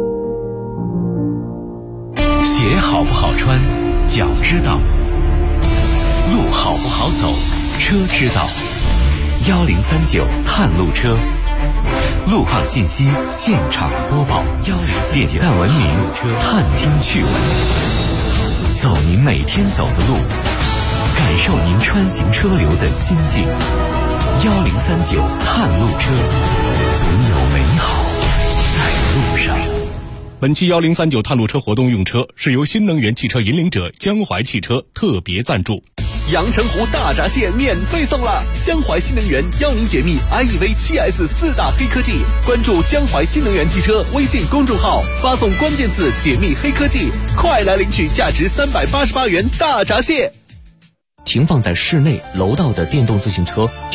鞋好不好穿，脚知道；路好不好走，车知道。1039探路车，路况信息现场播报，点赞文明，探听趣闻，走您每天走的路，感受您穿行车流的心境。1039探路车，总有美好在路上。 本期1039探路车活动用车是由新能源汽车引领者江淮汽车特别赞助。 阳澄湖大闸蟹免费送了，江淮新能源邀您解密 IEV 7S 4大黑科技。关注江淮新能源汽车微信公众号，发送关键字解密黑科技，快来领取价值388元大闸蟹。 停放在室内楼道的电动自行车